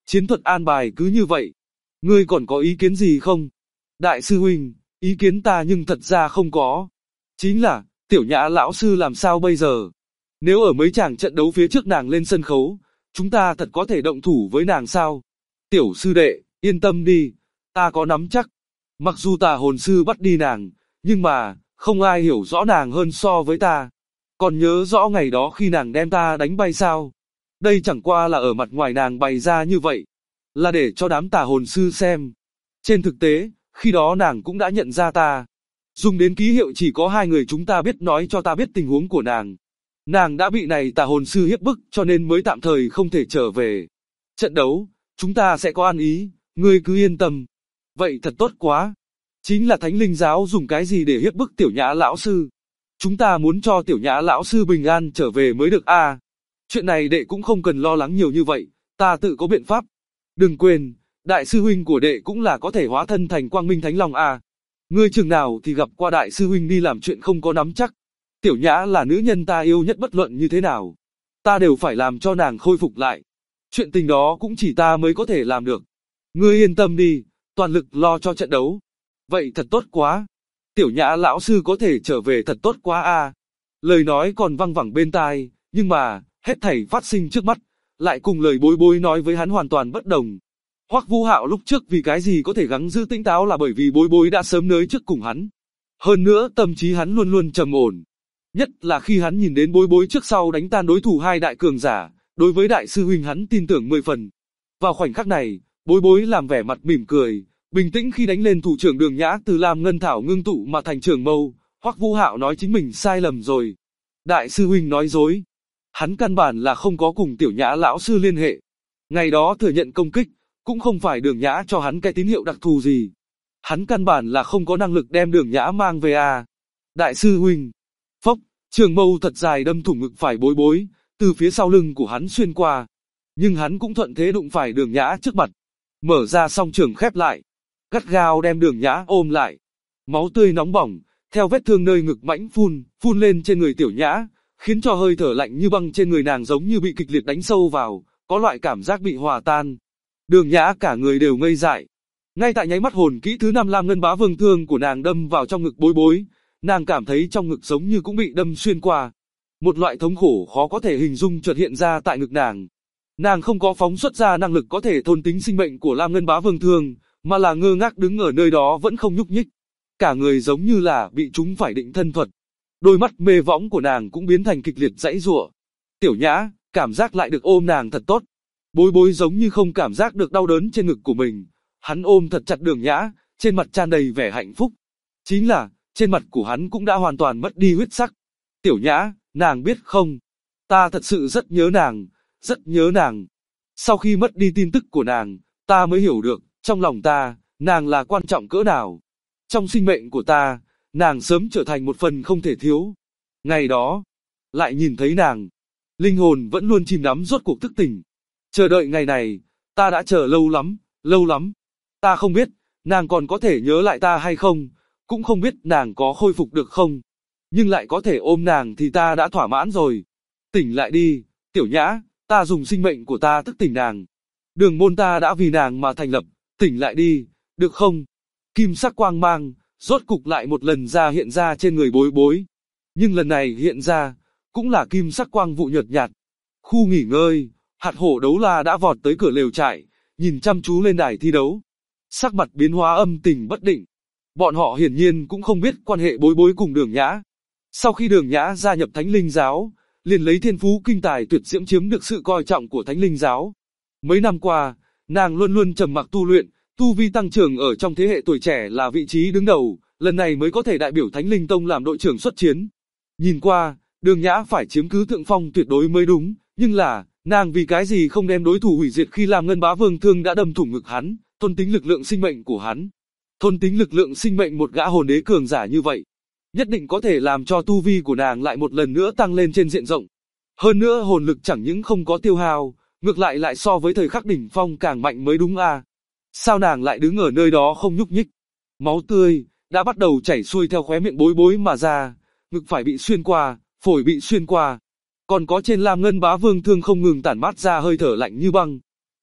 Chiến thuật an bài cứ như vậy. Ngươi còn có ý kiến gì không? Đại sư huynh, ý kiến ta nhưng thật ra không có. Chính là, Tiểu Nhã lão sư làm sao bây giờ? Nếu ở mấy chàng trận đấu phía trước nàng lên sân khấu, chúng ta thật có thể động thủ với nàng sao? Tiểu sư đệ, yên tâm đi, ta có nắm chắc. Mặc dù tà hồn sư bắt đi nàng, nhưng mà, không ai hiểu rõ nàng hơn so với ta. Còn nhớ rõ ngày đó khi nàng đem ta đánh bay sao? Đây chẳng qua là ở mặt ngoài nàng bày ra như vậy, là để cho đám tà hồn sư xem. Trên thực tế, khi đó nàng cũng đã nhận ra ta. Dùng đến ký hiệu chỉ có hai người chúng ta biết nói cho ta biết tình huống của nàng. Nàng đã bị này tà hồn sư hiếp bức cho nên mới tạm thời không thể trở về. Trận đấu, chúng ta sẽ có ăn ý, ngươi cứ yên tâm. Vậy thật tốt quá. Chính là Thánh Linh giáo dùng cái gì để hiếp bức Tiểu Nhã lão sư? Chúng ta muốn cho Tiểu Nhã lão sư bình an trở về mới được a. Chuyện này đệ cũng không cần lo lắng nhiều như vậy, ta tự có biện pháp. Đừng quên, đại sư huynh của đệ cũng là có thể hóa thân thành Quang Minh Thánh Long a. Ngươi chừng nào thì gặp qua đại sư huynh đi làm chuyện không có nắm chắc. Tiểu Nhã là nữ nhân ta yêu nhất bất luận như thế nào. Ta đều phải làm cho nàng khôi phục lại. Chuyện tình đó cũng chỉ ta mới có thể làm được. Ngươi yên tâm đi, toàn lực lo cho trận đấu. Vậy thật tốt quá. Tiểu Nhã lão sư có thể trở về thật tốt quá a. Lời nói còn văng vẳng bên tai, nhưng mà, hết thảy phát sinh trước mắt, lại cùng lời Bối Bối nói với hắn hoàn toàn bất đồng. Hoắc Vũ Hạo lúc trước vì cái gì có thể gắng giữ tỉnh táo là bởi vì Bối Bối đã sớm nới trước cùng hắn. Hơn nữa tâm trí hắn luôn luôn trầm ổn. Nhất là khi hắn nhìn đến Bối Bối trước sau đánh tan đối thủ hai đại cường giả, đối với đại sư huynh hắn tin tưởng 10 phần. Vào khoảnh khắc này, Bối Bối làm vẻ mặt mỉm cười, bình tĩnh khi đánh lên thủ trưởng Đường Nhã từ làm ngân thảo ngưng tụ mà thành trường mâu. Hoắc Vũ Hạo nói chính mình sai lầm rồi. Đại sư huynh nói dối. Hắn căn bản là không có cùng Tiểu Nhã lão sư liên hệ. Ngày đó thừa nhận công kích, cũng không phải Đường Nhã cho hắn cái tín hiệu đặc thù gì. Hắn căn bản là không có năng lực đem Đường Nhã mang về à. Đại sư huynh. Phốc, trường mâu thật dài đâm thủng ngực phải Bối Bối, từ phía sau lưng của hắn xuyên qua. Nhưng hắn cũng thuận thế đụng phải Đường Nhã trước mặt. Mở ra song trường khép lại. Gắt gao đem Đường Nhã ôm lại. Máu tươi nóng bỏng, theo vết thương nơi ngực mãnh phun lên trên người Tiểu Nhã, khiến cho hơi thở lạnh như băng trên người nàng giống như bị kịch liệt đánh sâu vào, có loại cảm giác bị hòa tan. Đường Nhã cả người đều ngây dại. Ngay tại nháy mắt hồn kỹ thứ 5 Lam Ngân Bá Vương thương của nàng đâm vào trong ngực Bối Bối, nàng cảm thấy trong ngực giống như cũng bị đâm xuyên qua. Một loại thống khổ khó có thể hình dung chợt hiện ra tại ngực nàng. Nàng không có phóng xuất ra năng lực có thể thôn tính sinh mệnh của Lam Ngân Bá Vương thương, mà là ngơ ngác đứng ở nơi đó vẫn không nhúc nhích. Cả người giống như là bị chúng phải định thân thuật. Đôi mắt mê võng của nàng cũng biến thành kịch liệt giãy giụa. Tiểu Nhã, cảm giác lại được ôm nàng thật tốt. Bối Bối giống như không cảm giác được đau đớn trên ngực của mình. Hắn ôm thật chặt Đường Nhã, trên mặt tràn đầy vẻ hạnh phúc. Chính là, trên mặt của hắn cũng đã hoàn toàn mất đi huyết sắc. Tiểu Nhã, nàng biết không? Ta thật sự rất nhớ nàng, rất nhớ nàng. Sau khi mất đi tin tức của nàng, ta mới hiểu được, trong lòng ta, nàng là quan trọng cỡ nào. Trong sinh mệnh của ta, nàng sớm trở thành một phần không thể thiếu. Ngày đó, lại nhìn thấy nàng, linh hồn vẫn luôn chìm đắm rốt cuộc thức tỉnh. Chờ đợi ngày này, ta đã chờ lâu lắm, lâu lắm. Ta không biết, nàng còn có thể nhớ lại ta hay không, cũng không biết nàng có khôi phục được không. Nhưng lại có thể ôm nàng thì ta đã thỏa mãn rồi. Tỉnh lại đi, Tiểu Nhã, ta dùng sinh mệnh của ta thức tỉnh nàng. Đường môn ta đã vì nàng mà thành lập, tỉnh lại đi, được không? Kim sắc quang mang, rốt cục lại một lần hiện ra trên người Bối Bối. Nhưng lần này hiện ra, cũng là kim sắc quang vụ nhợt nhạt. Khu nghỉ ngơi, hạt hổ đấu la đã vọt tới cửa lều trại, nhìn chăm chú lên đài thi đấu. Sắc mặt biến hóa âm tình bất định. Bọn họ hiển nhiên cũng không biết quan hệ Bối Bối cùng Đường Nhã. Sau khi Đường Nhã gia nhập Thánh Linh giáo, liền lấy thiên phú kinh tài tuyệt diễm chiếm được sự coi trọng của Thánh Linh giáo. Mấy năm qua, nàng luôn luôn trầm mặc tu luyện, tu vi tăng trưởng ở trong thế hệ tuổi trẻ là vị trí đứng đầu, lần này mới có thể đại biểu Thánh Linh Tông làm đội trưởng xuất chiến. Nhìn qua, Đường Nhã phải chiếm cứ thượng phong tuyệt đối mới đúng, nhưng là, nàng vì cái gì không đem đối thủ hủy diệt khi làm Ngân Bá Vương thương đã đâm thủng ngực hắn, thôn tính lực lượng sinh mệnh của hắn. Thôn tính lực lượng sinh mệnh một gã hồn đế cường giả như vậy, nhất định có thể làm cho tu vi của nàng lại một lần nữa tăng lên trên diện rộng. Hơn nữa hồn lực chẳng những không có tiêu hao, ngược lại so với thời khắc đỉnh phong càng mạnh mới đúng à. Sao nàng lại đứng ở nơi đó không nhúc nhích? Máu tươi đã bắt đầu chảy xuôi theo khóe miệng Bối Bối mà ra, ngực phải bị xuyên qua, phổi bị xuyên qua. Còn có trên Lam Ngân Bá Vương thương không ngừng tản mát ra hơi thở lạnh như băng.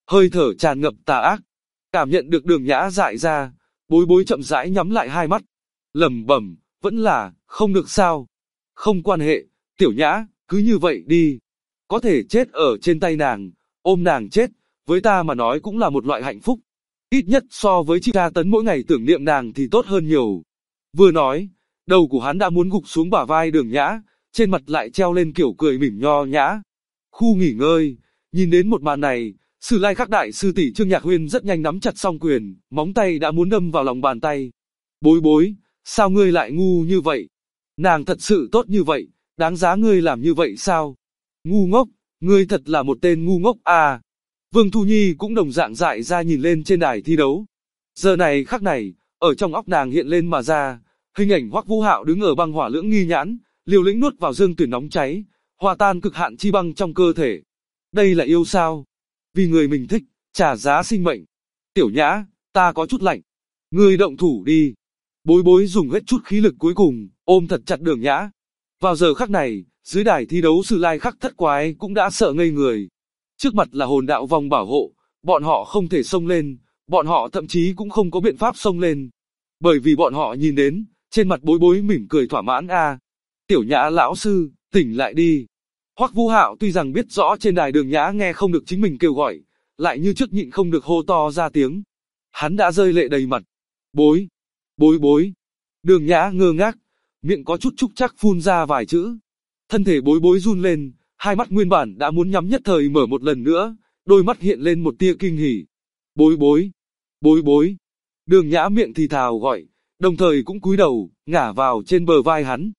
hơi thở tràn ngập tà ác. Cảm nhận được Đường Nhã dại ra, Bối Bối chậm rãi nhắm lại hai mắt, lẩm bẩm, vẫn là, không được sao. Không quan hệ, Tiểu Nhã, cứ như vậy đi. Có thể chết ở trên tay nàng, ôm nàng chết, với ta mà nói cũng là một loại hạnh phúc. Ít nhất so với chị tra tấn mỗi ngày tưởng niệm nàng thì tốt hơn nhiều. Vừa nói, đầu của hắn đã muốn gục xuống bả vai Đường Nhã, trên mặt lại treo lên kiểu cười mỉm nho nhã. Khu nghỉ ngơi, nhìn đến một màn này, Sử Lai Khắc đại sư tỷ Trương Nhạc Huyên rất nhanh nắm chặt song quyền, móng tay đã muốn đâm vào lòng bàn tay. Bối Bối, sao ngươi lại ngu như vậy? Nàng thật sự tốt như vậy, đáng giá ngươi làm như vậy sao? Ngu ngốc, ngươi thật là một tên ngu ngốc à. Vương Thu Nhi cũng đồng dạng dại ra nhìn lên trên đài thi đấu. Giờ này khắc này, ở trong óc nàng hiện lên mà ra, hình ảnh Hoắc Vũ Hạo đứng ở băng hỏa lưỡng nghi nhãn, liều lĩnh nuốt vào dương tuyển nóng cháy, hòa tan cực hạn chi băng trong cơ thể. Đây là yêu sao? Vì người mình thích, trả giá sinh mệnh. Tiểu Nhã, ta có chút lạnh. Ngươi động thủ đi. Bối Bối dùng hết chút khí lực cuối cùng, ôm thật chặt Đường Nhã. Vào giờ khắc này, dưới đài thi đấu Sử Lai Khắc thất quái cũng đã sợ ngây người. Trước mặt là hồn đạo vòng bảo hộ, bọn họ không thể xông lên, bọn họ thậm chí cũng không có biện pháp xông lên. Bởi vì bọn họ nhìn đến, trên mặt Bối Bối mỉm cười thỏa mãn a. Tiểu Nhã lão sư, tỉnh lại đi. Hoắc Vũ Hạo tuy rằng biết rõ trên đài Đường Nhã nghe không được chính mình kêu gọi, lại như trước nhịn không được hô to ra tiếng. Hắn đã rơi lệ đầy mặt. Bối, Bối Bối. Đường Nhã ngơ ngác, miệng có chút trúc chắc phun ra vài chữ. Thân thể Bối Bối run lên, hai mắt nguyên bản đã muốn nhắm nhất thời mở một lần nữa, đôi mắt hiện lên một tia kinh hỉ. Bối Bối, Bối Bối. Đường Nhã miệng thì thào gọi, đồng thời cũng cúi đầu, ngả vào trên bờ vai hắn.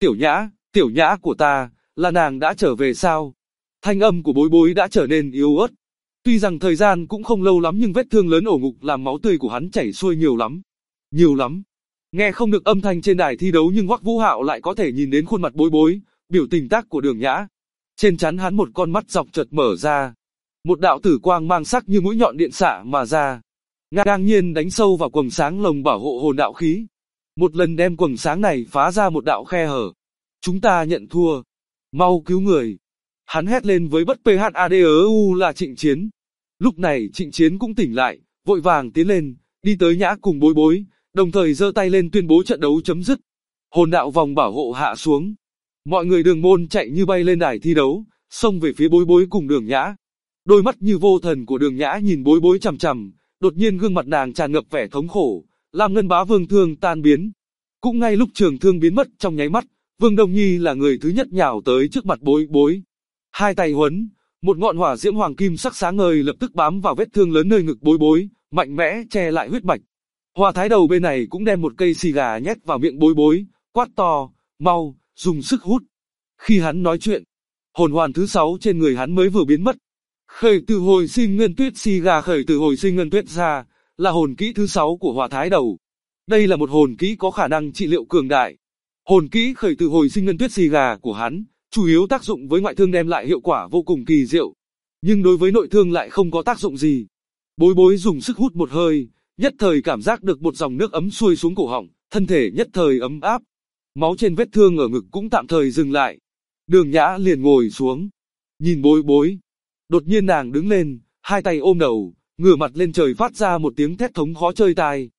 Tiểu Nhã của ta, là nàng đã trở về sao? Thanh âm của Bối Bối đã trở nên yếu ớt. Tuy rằng thời gian cũng không lâu lắm nhưng vết thương lớn ổ ngục làm máu tươi của hắn chảy xuôi nhiều lắm. Nhiều lắm. Nghe không được âm thanh trên đài thi đấu nhưng Hoắc Vũ Hạo lại có thể nhìn đến khuôn mặt Bối Bối, biểu tình tác của Đường Nhã. Trên trán hắn một con mắt dọc chợt mở ra. Một đạo tử quang mang sắc như mũi nhọn điện xạ mà ra. Ngang nhiên đánh sâu vào quầng sáng lồng bảo hộ hồn đạo khí. Một lần đem quầng sáng này phá ra một đạo khe hở. Chúng ta nhận thua. Mau cứu người. Hắn hét lên với bất PHADEU là Trịnh Chiến. Lúc này Trịnh Chiến cũng tỉnh lại, vội vàng tiến lên, đi tới Nhã cùng Bối Bối, đồng thời giơ tay lên tuyên bố trận đấu chấm dứt. Hồn đạo vòng bảo hộ hạ xuống. Mọi người Đường môn chạy như bay lên đài thi đấu, xông về phía Bối Bối cùng Đường Nhã. Đôi mắt như vô thần của Đường Nhã nhìn Bối Bối chằm chằm, đột nhiên gương mặt nàng tràn ngập vẻ thống khổ, làm Ngân Bá Vương thương tan biến. Cũng ngay lúc trường thương biến mất trong nháy mắt, Vương Đông Nhi là người thứ nhất nhào tới trước mặt Bối Bối. Hai tay huấn, một ngọn hỏa diễm hoàng kim sắc sáng ngời lập tức bám vào vết thương lớn nơi ngực Bối Bối, mạnh mẽ che lại huyết mạch. Hòa Thái Đầu bên này cũng đem một cây xì gà nhét vào miệng Bối Bối, quát to, mau, dùng sức hút. Khi hắn nói chuyện, hồn hoàn thứ 6 trên người hắn mới vừa biến mất. Khởi từ hồi sinh ngân tuyết xì gà khởi từ hồi sinh ngân tuyết ra, là hồn kỹ thứ 6 của Hòa Thái Đầu. Đây là một hồn kỹ có khả năng trị liệu cường đại. Hồn kỹ khởi từ hồi sinh ngân tuyết xì gà của hắn, chủ yếu tác dụng với ngoại thương đem lại hiệu quả vô cùng kỳ diệu. Nhưng đối với nội thương lại không có tác dụng gì. Bối Bối dùng sức hút một hơi, nhất thời cảm giác được một dòng nước ấm xuôi xuống cổ họng, thân thể nhất thời ấm áp. Máu trên vết thương ở ngực cũng tạm thời dừng lại. Đường Nhã liền ngồi xuống, nhìn Bối Bối. Đột nhiên nàng đứng lên, hai tay ôm đầu, ngửa mặt lên trời phát ra một tiếng thét thống khó chơi tai.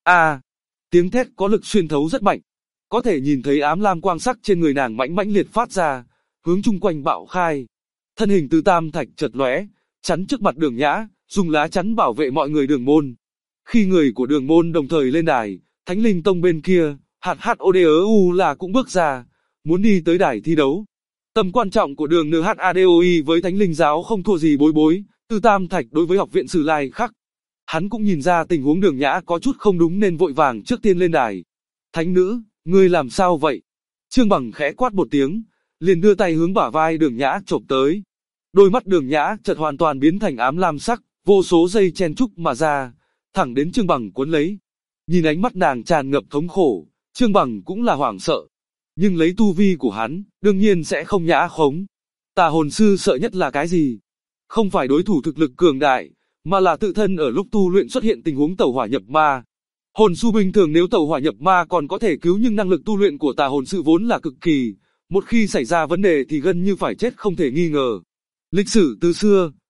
Tiếng thét có lực xuyên thấu rất mạnh. Có thể nhìn thấy ám lam quang sắc trên người nàng mãnh liệt phát ra, hướng chung quanh bạo khai. Thân hình từ tam thạch chợt lóe, chắn trước mặt Đường Nhã, dùng lá chắn bảo vệ mọi người Đường môn. Khi người của Đường môn đồng thời lên đài, Thánh Linh Tông bên kia, hạt HODEU là cũng bước ra, muốn đi tới đài thi đấu. Tầm quan trọng của Đường NHADOI với Thánh Linh giáo không thua gì Bối Bối, từ tam thạch đối với học viện Sử Lai Khắc. Hắn cũng nhìn ra tình huống Đường Nhã có chút không đúng nên vội vàng trước tiên lên đài. Thánh nữ, ngươi làm sao vậy? Trương Bằng khẽ quát một tiếng, liền đưa tay hướng bả vai Đường Nhã chộp tới. Đôi mắt Đường Nhã chợt hoàn toàn biến thành ám lam sắc, vô số dây chen trúc mà ra, thẳng đến Trương Bằng cuốn lấy. Nhìn ánh mắt nàng tràn ngập thống khổ, Trương Bằng cũng là hoảng sợ. Nhưng lấy tu vi của hắn, đương nhiên sẽ không nhã khống. Tà hồn sư sợ nhất là cái gì? Không phải đối thủ thực lực cường đại, mà là tự thân ở lúc tu luyện xuất hiện tình huống tẩu hỏa nhập ma. Hồn sư bình thường nếu tẩu hỏa nhập ma còn có thể cứu nhưng năng lực tu luyện của tà hồn sư vốn là cực kỳ. Một khi xảy ra vấn đề thì gần như phải chết không thể nghi ngờ. Lịch sử từ xưa,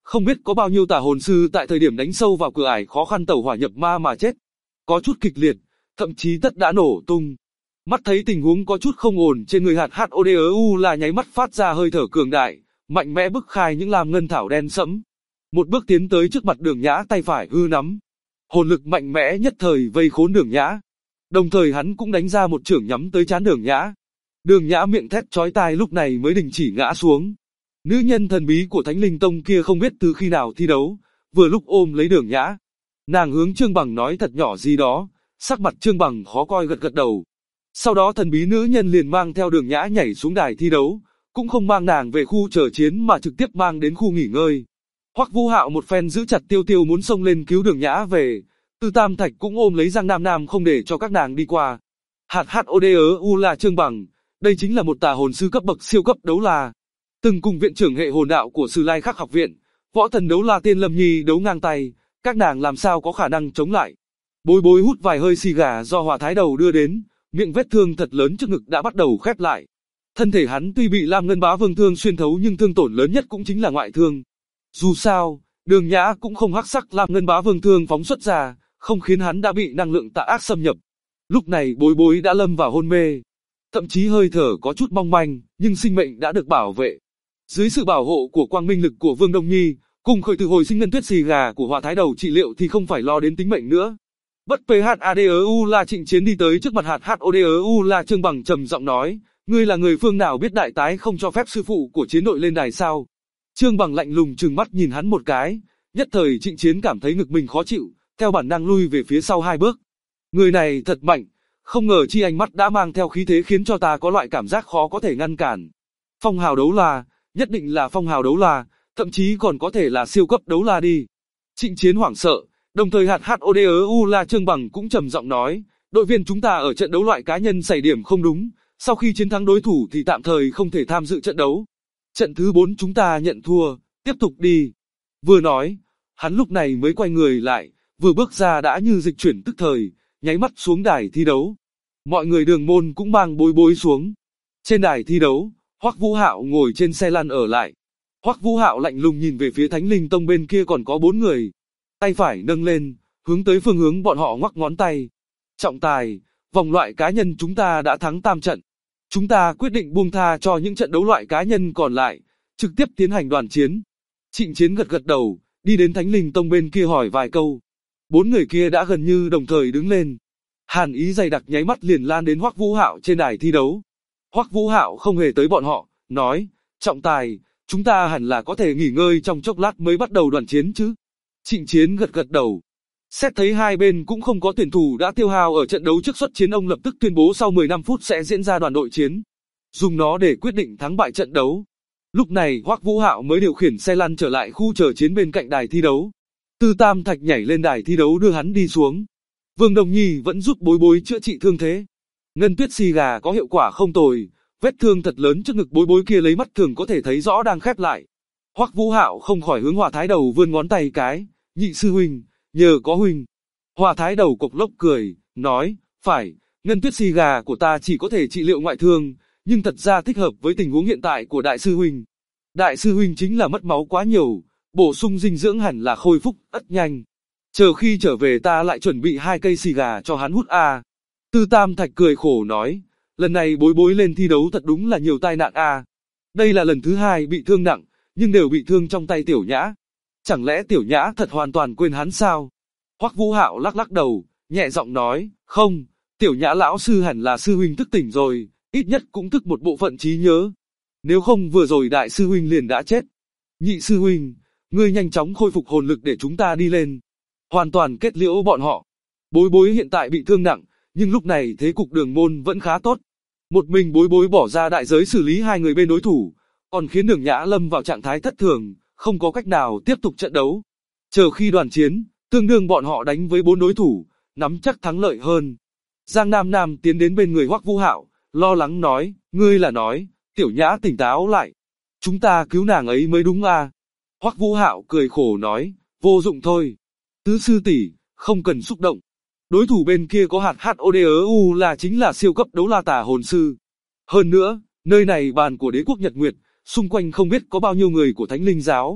Không biết có bao nhiêu tà hồn sư tại thời điểm đánh sâu vào cửa ải khó khăn tẩu hỏa nhập ma mà chết. Có chút kịch liệt, thậm chí tất đã nổ tung. Mắt thấy tình huống có chút không ổn trên người hạt HODEU là nháy mắt phát ra hơi thở cường đại, mạnh mẽ bức khai những lam ngân thảo đen sẫm. Một bước tiến tới trước mặt Đường Nhã, tay phải hư nắm. Hồn lực mạnh mẽ nhất thời vây khốn Đường Nhã. Đồng thời hắn cũng đánh ra một chưởng nhắm tới trán Đường Nhã. Đường Nhã miệng thét chói tai lúc này mới đình chỉ ngã xuống. Nữ nhân thần bí của Thánh Linh Tông kia không biết từ khi nào thi đấu, vừa lúc ôm lấy Đường Nhã. Nàng hướng Trương Bằng nói thật nhỏ gì đó, sắc mặt Trương Bằng khó coi gật gật đầu. Sau đó thần bí nữ nhân liền mang theo Đường Nhã nhảy xuống đài thi đấu, cũng không mang nàng về khu chờ chiến mà trực tiếp mang đến khu nghỉ ngơi. Hoắc Vũ Hạo một phen giữ chặt Tiêu Tiêu muốn xông lên cứu Đường Nhã về, Từ Tam Thạch cũng ôm lấy Giang Nam Nam không để cho các nàng đi qua. Hạt HODEU là Trương Bằng, đây chính là một tà hồn sư cấp bậc siêu cấp đấu la. Từng cùng viện trưởng hệ hồn đạo của Sử Lai Khắc học viện, võ thần đấu la Tiên Lâm Nhi đấu ngang tay, các nàng làm sao có khả năng chống lại. Bối Bối hút vài hơi xì gà do Hỏa Thái Đầu đưa đến, miệng vết thương thật lớn trước ngực đã bắt đầu khép lại. Thân thể hắn tuy bị Lam Ngân Bá Vương thương xuyên thấu nhưng thương tổn lớn nhất cũng chính là ngoại thương. Dù sao, Đường Nhã cũng không hắc sắc Lam Ngân Bá Vương thương phóng xuất ra, không khiến hắn đã bị năng lượng tà ác xâm nhập. Lúc này Bối Bối đã lâm vào hôn mê, thậm chí hơi thở có chút mong manh, nhưng sinh mệnh đã được bảo vệ. Dưới sự bảo hộ của quang minh lực của Vương Đông Nhi, cùng khởi từ hồi sinh ngân tuyết xì gà của Hỏa Thái Đầu trị liệu thì không phải lo đến tính mệnh nữa. Bất PHADEU là Trịnh Chiến đi tới trước mặt hạt HODEU là Trương Bằng trầm giọng nói, ngươi là người phương nào biết đại tái không cho phép sư phụ của chiến đội lên đài sao? Trương Bằng lạnh lùng trừng mắt nhìn hắn một cái, nhất thời Trịnh Chiến cảm thấy ngực mình khó chịu, theo bản năng lui về phía sau 2 bước. Người này thật mạnh, không ngờ chi ánh mắt đã mang theo khí thế khiến cho ta có loại cảm giác khó có thể ngăn cản. Phong hào đấu la, nhất định là phong hào đấu la, thậm chí còn có thể là siêu cấp đấu la đi. Trịnh Chiến hoảng sợ, đồng thời hạt HODEU là Trương Bằng cũng trầm giọng nói, đội viên chúng ta ở trận đấu loại cá nhân xảy điểm không đúng, sau khi chiến thắng đối thủ thì tạm thời không thể tham dự trận đấu. Trận thứ 4 chúng ta nhận thua, tiếp tục đi. Vừa nói, hắn lúc này mới quay người lại, vừa bước ra đã như dịch chuyển tức thời, nháy mắt xuống đài thi đấu. Mọi người Đường môn cũng mang Bối Bối xuống. Trên đài thi đấu, Hoắc Vũ Hạo ngồi trên xe lăn ở lại. Hoắc Vũ Hạo lạnh lùng nhìn về phía Thánh Linh Tông bên kia còn có 4 người. Tay phải nâng lên, hướng tới phương hướng bọn họ ngoắc ngón tay. Trọng tài, vòng loại cá nhân chúng ta đã thắng tam trận. Chúng ta quyết định buông tha cho những trận đấu loại cá nhân còn lại, trực tiếp tiến hành đoàn chiến. Trịnh Chiến gật gật đầu, đi đến Thánh Linh Tông bên kia hỏi vài câu. 4 người kia đã gần như đồng thời đứng lên. Hàn ý dày đặc nháy mắt liền lan đến Hoắc Vũ Hạo trên đài thi đấu. Hoắc Vũ Hạo không hề tới bọn họ, nói, trọng tài, chúng ta hẳn là có thể nghỉ ngơi trong chốc lát mới bắt đầu đoàn chiến chứ. Trịnh Chiến gật gật đầu. Xét thấy hai bên cũng không có tuyển thủ đã tiêu hao ở trận đấu trước xuất chiến, ông lập tức tuyên bố sau 15 phút sẽ diễn ra đoàn đội chiến. Dùng nó để quyết định thắng bại trận đấu. Lúc này Hoắc Vũ Hạo mới điều khiển xe lăn trở lại khu chờ chiến bên cạnh đài thi đấu. Từ Tam Thạch nhảy lên đài thi đấu đưa hắn đi xuống. Vương Đồng Nhi vẫn giúp Bối Bối chữa trị thương thế. Ngân tuyết xì gà có hiệu quả không tồi, vết thương thật lớn trước ngực Bối Bối kia lấy mắt thường có thể thấy rõ đang khép lại. Hoắc Vũ Hạo không khỏi hướng Hỏa Thái Đầu vươn ngón tay cái, nhị sư huynh, nhờ có huynh. Hỏa Thái Đầu cộc lốc cười, nói, phải, ngân tuyết xì gà của ta chỉ có thể trị liệu ngoại thương, nhưng thật ra thích hợp với tình huống hiện tại của đại sư huynh. Đại sư huynh chính là mất máu quá nhiều, bổ sung dinh dưỡng hẳn là khôi phục rất nhanh. Chờ khi trở về ta lại chuẩn bị 2 cây xì gà cho hắn hút a. Từ Tam Thạch cười khổ nói, lần này Bối Bối lên thi đấu thật đúng là nhiều tai nạn a. Đây là lần thứ 2 bị thương nặng, nhưng đều bị thương trong tay Tiểu Nhã. Chẳng lẽ Tiểu Nhã thật hoàn toàn quên hắn sao? Hoắc Vũ Hạo lắc lắc đầu, nhẹ giọng nói, không, Tiểu Nhã lão sư hẳn là sư huynh thức tỉnh rồi, ít nhất cũng thức một bộ phận trí nhớ. Nếu không vừa rồi đại sư huynh liền đã chết. Nhị sư huynh, ngươi nhanh chóng khôi phục hồn lực để chúng ta đi lên. Hoàn toàn kết liễu bọn họ. Bối Bối hiện tại bị thương nặng, nhưng lúc này thế cục Đường môn vẫn khá tốt. Một mình Bối Bối bỏ ra đại giới xử lý 2 người bên đối thủ, còn khiến Đường Nhã lâm vào trạng thái thất thường, không có cách nào tiếp tục trận đấu. Chờ khi đoàn chiến, tương đương bọn họ đánh với 4 đối thủ, nắm chắc thắng lợi hơn. Giang Nam Nam tiến đến bên người Hoắc Vũ Hạo, lo lắng nói, ngươi là nói, Tiểu Nhã tỉnh táo lại. Chúng ta cứu nàng ấy mới đúng à. Hoắc Vũ Hạo cười khổ nói, vô dụng thôi. Tứ sư tỷ, không cần xúc động. Đối thủ bên kia có hạt HODEU là chính là siêu cấp đấu la tà hồn sư. Hơn nữa, nơi này bàn của đế quốc Nhật Nguyệt, xung quanh không biết có bao nhiêu người của Thánh Linh giáo.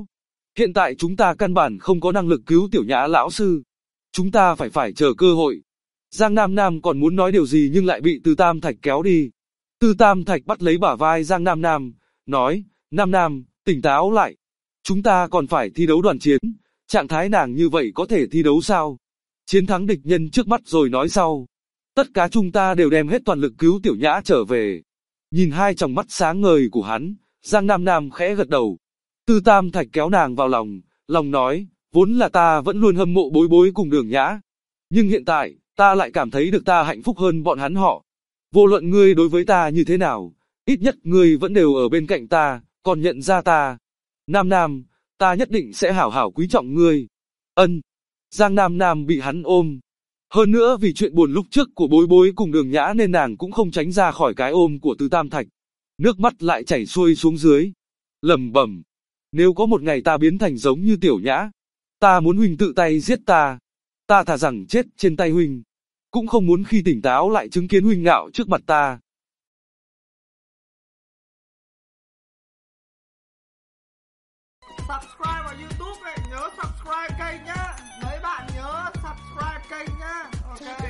Hiện tại chúng ta căn bản không có năng lực cứu Tiểu Nhã lão sư. Chúng ta phải chờ cơ hội. Giang Nam Nam còn muốn nói điều gì nhưng lại bị Từ Tam Thạch kéo đi. Từ Tam Thạch bắt lấy bả vai Giang Nam Nam, nói, Nam Nam, tỉnh táo lại. Chúng ta còn phải thi đấu đoàn chiến, trạng thái nàng như vậy có thể thi đấu sao? Chiến thắng địch nhân trước mắt rồi nói sau. Tất cả chúng ta đều đem hết toàn lực cứu Tiểu Nhã trở về. Nhìn hai tròng mắt sáng ngời của hắn, Giang Nam Nam khẽ gật đầu. Từ Tam Thạch kéo nàng vào lòng nói, vốn là ta vẫn luôn hâm mộ Bối Bối cùng Đường Nhã. Nhưng hiện tại, ta lại cảm thấy được ta hạnh phúc hơn bọn hắn họ. Vô luận ngươi đối với ta như thế nào, ít nhất ngươi vẫn đều ở bên cạnh ta, còn nhận ra ta. Nam Nam, ta nhất định sẽ hảo hảo quý trọng ngươi. Ân. Giang Nam Nam bị hắn ôm. Hơn nữa vì chuyện buồn lúc trước của Bối Bối cùng Đường Nhã nên nàng cũng không tránh ra khỏi cái ôm của Từ Tam Thạch. Nước mắt lại chảy xuôi xuống dưới. Lẩm bẩm. Nếu có một ngày ta biến thành giống như Tiểu Nhã, ta muốn huynh tự tay giết ta. Ta thà rằng chết trên tay huynh, cũng không muốn khi tỉnh táo lại chứng kiến huynh ngạo trước mặt ta. Subscribe vào YouTube này, nhớ subscribe kênh nhá. Mấy bạn nhớ subscribe kênh nhá. Ok.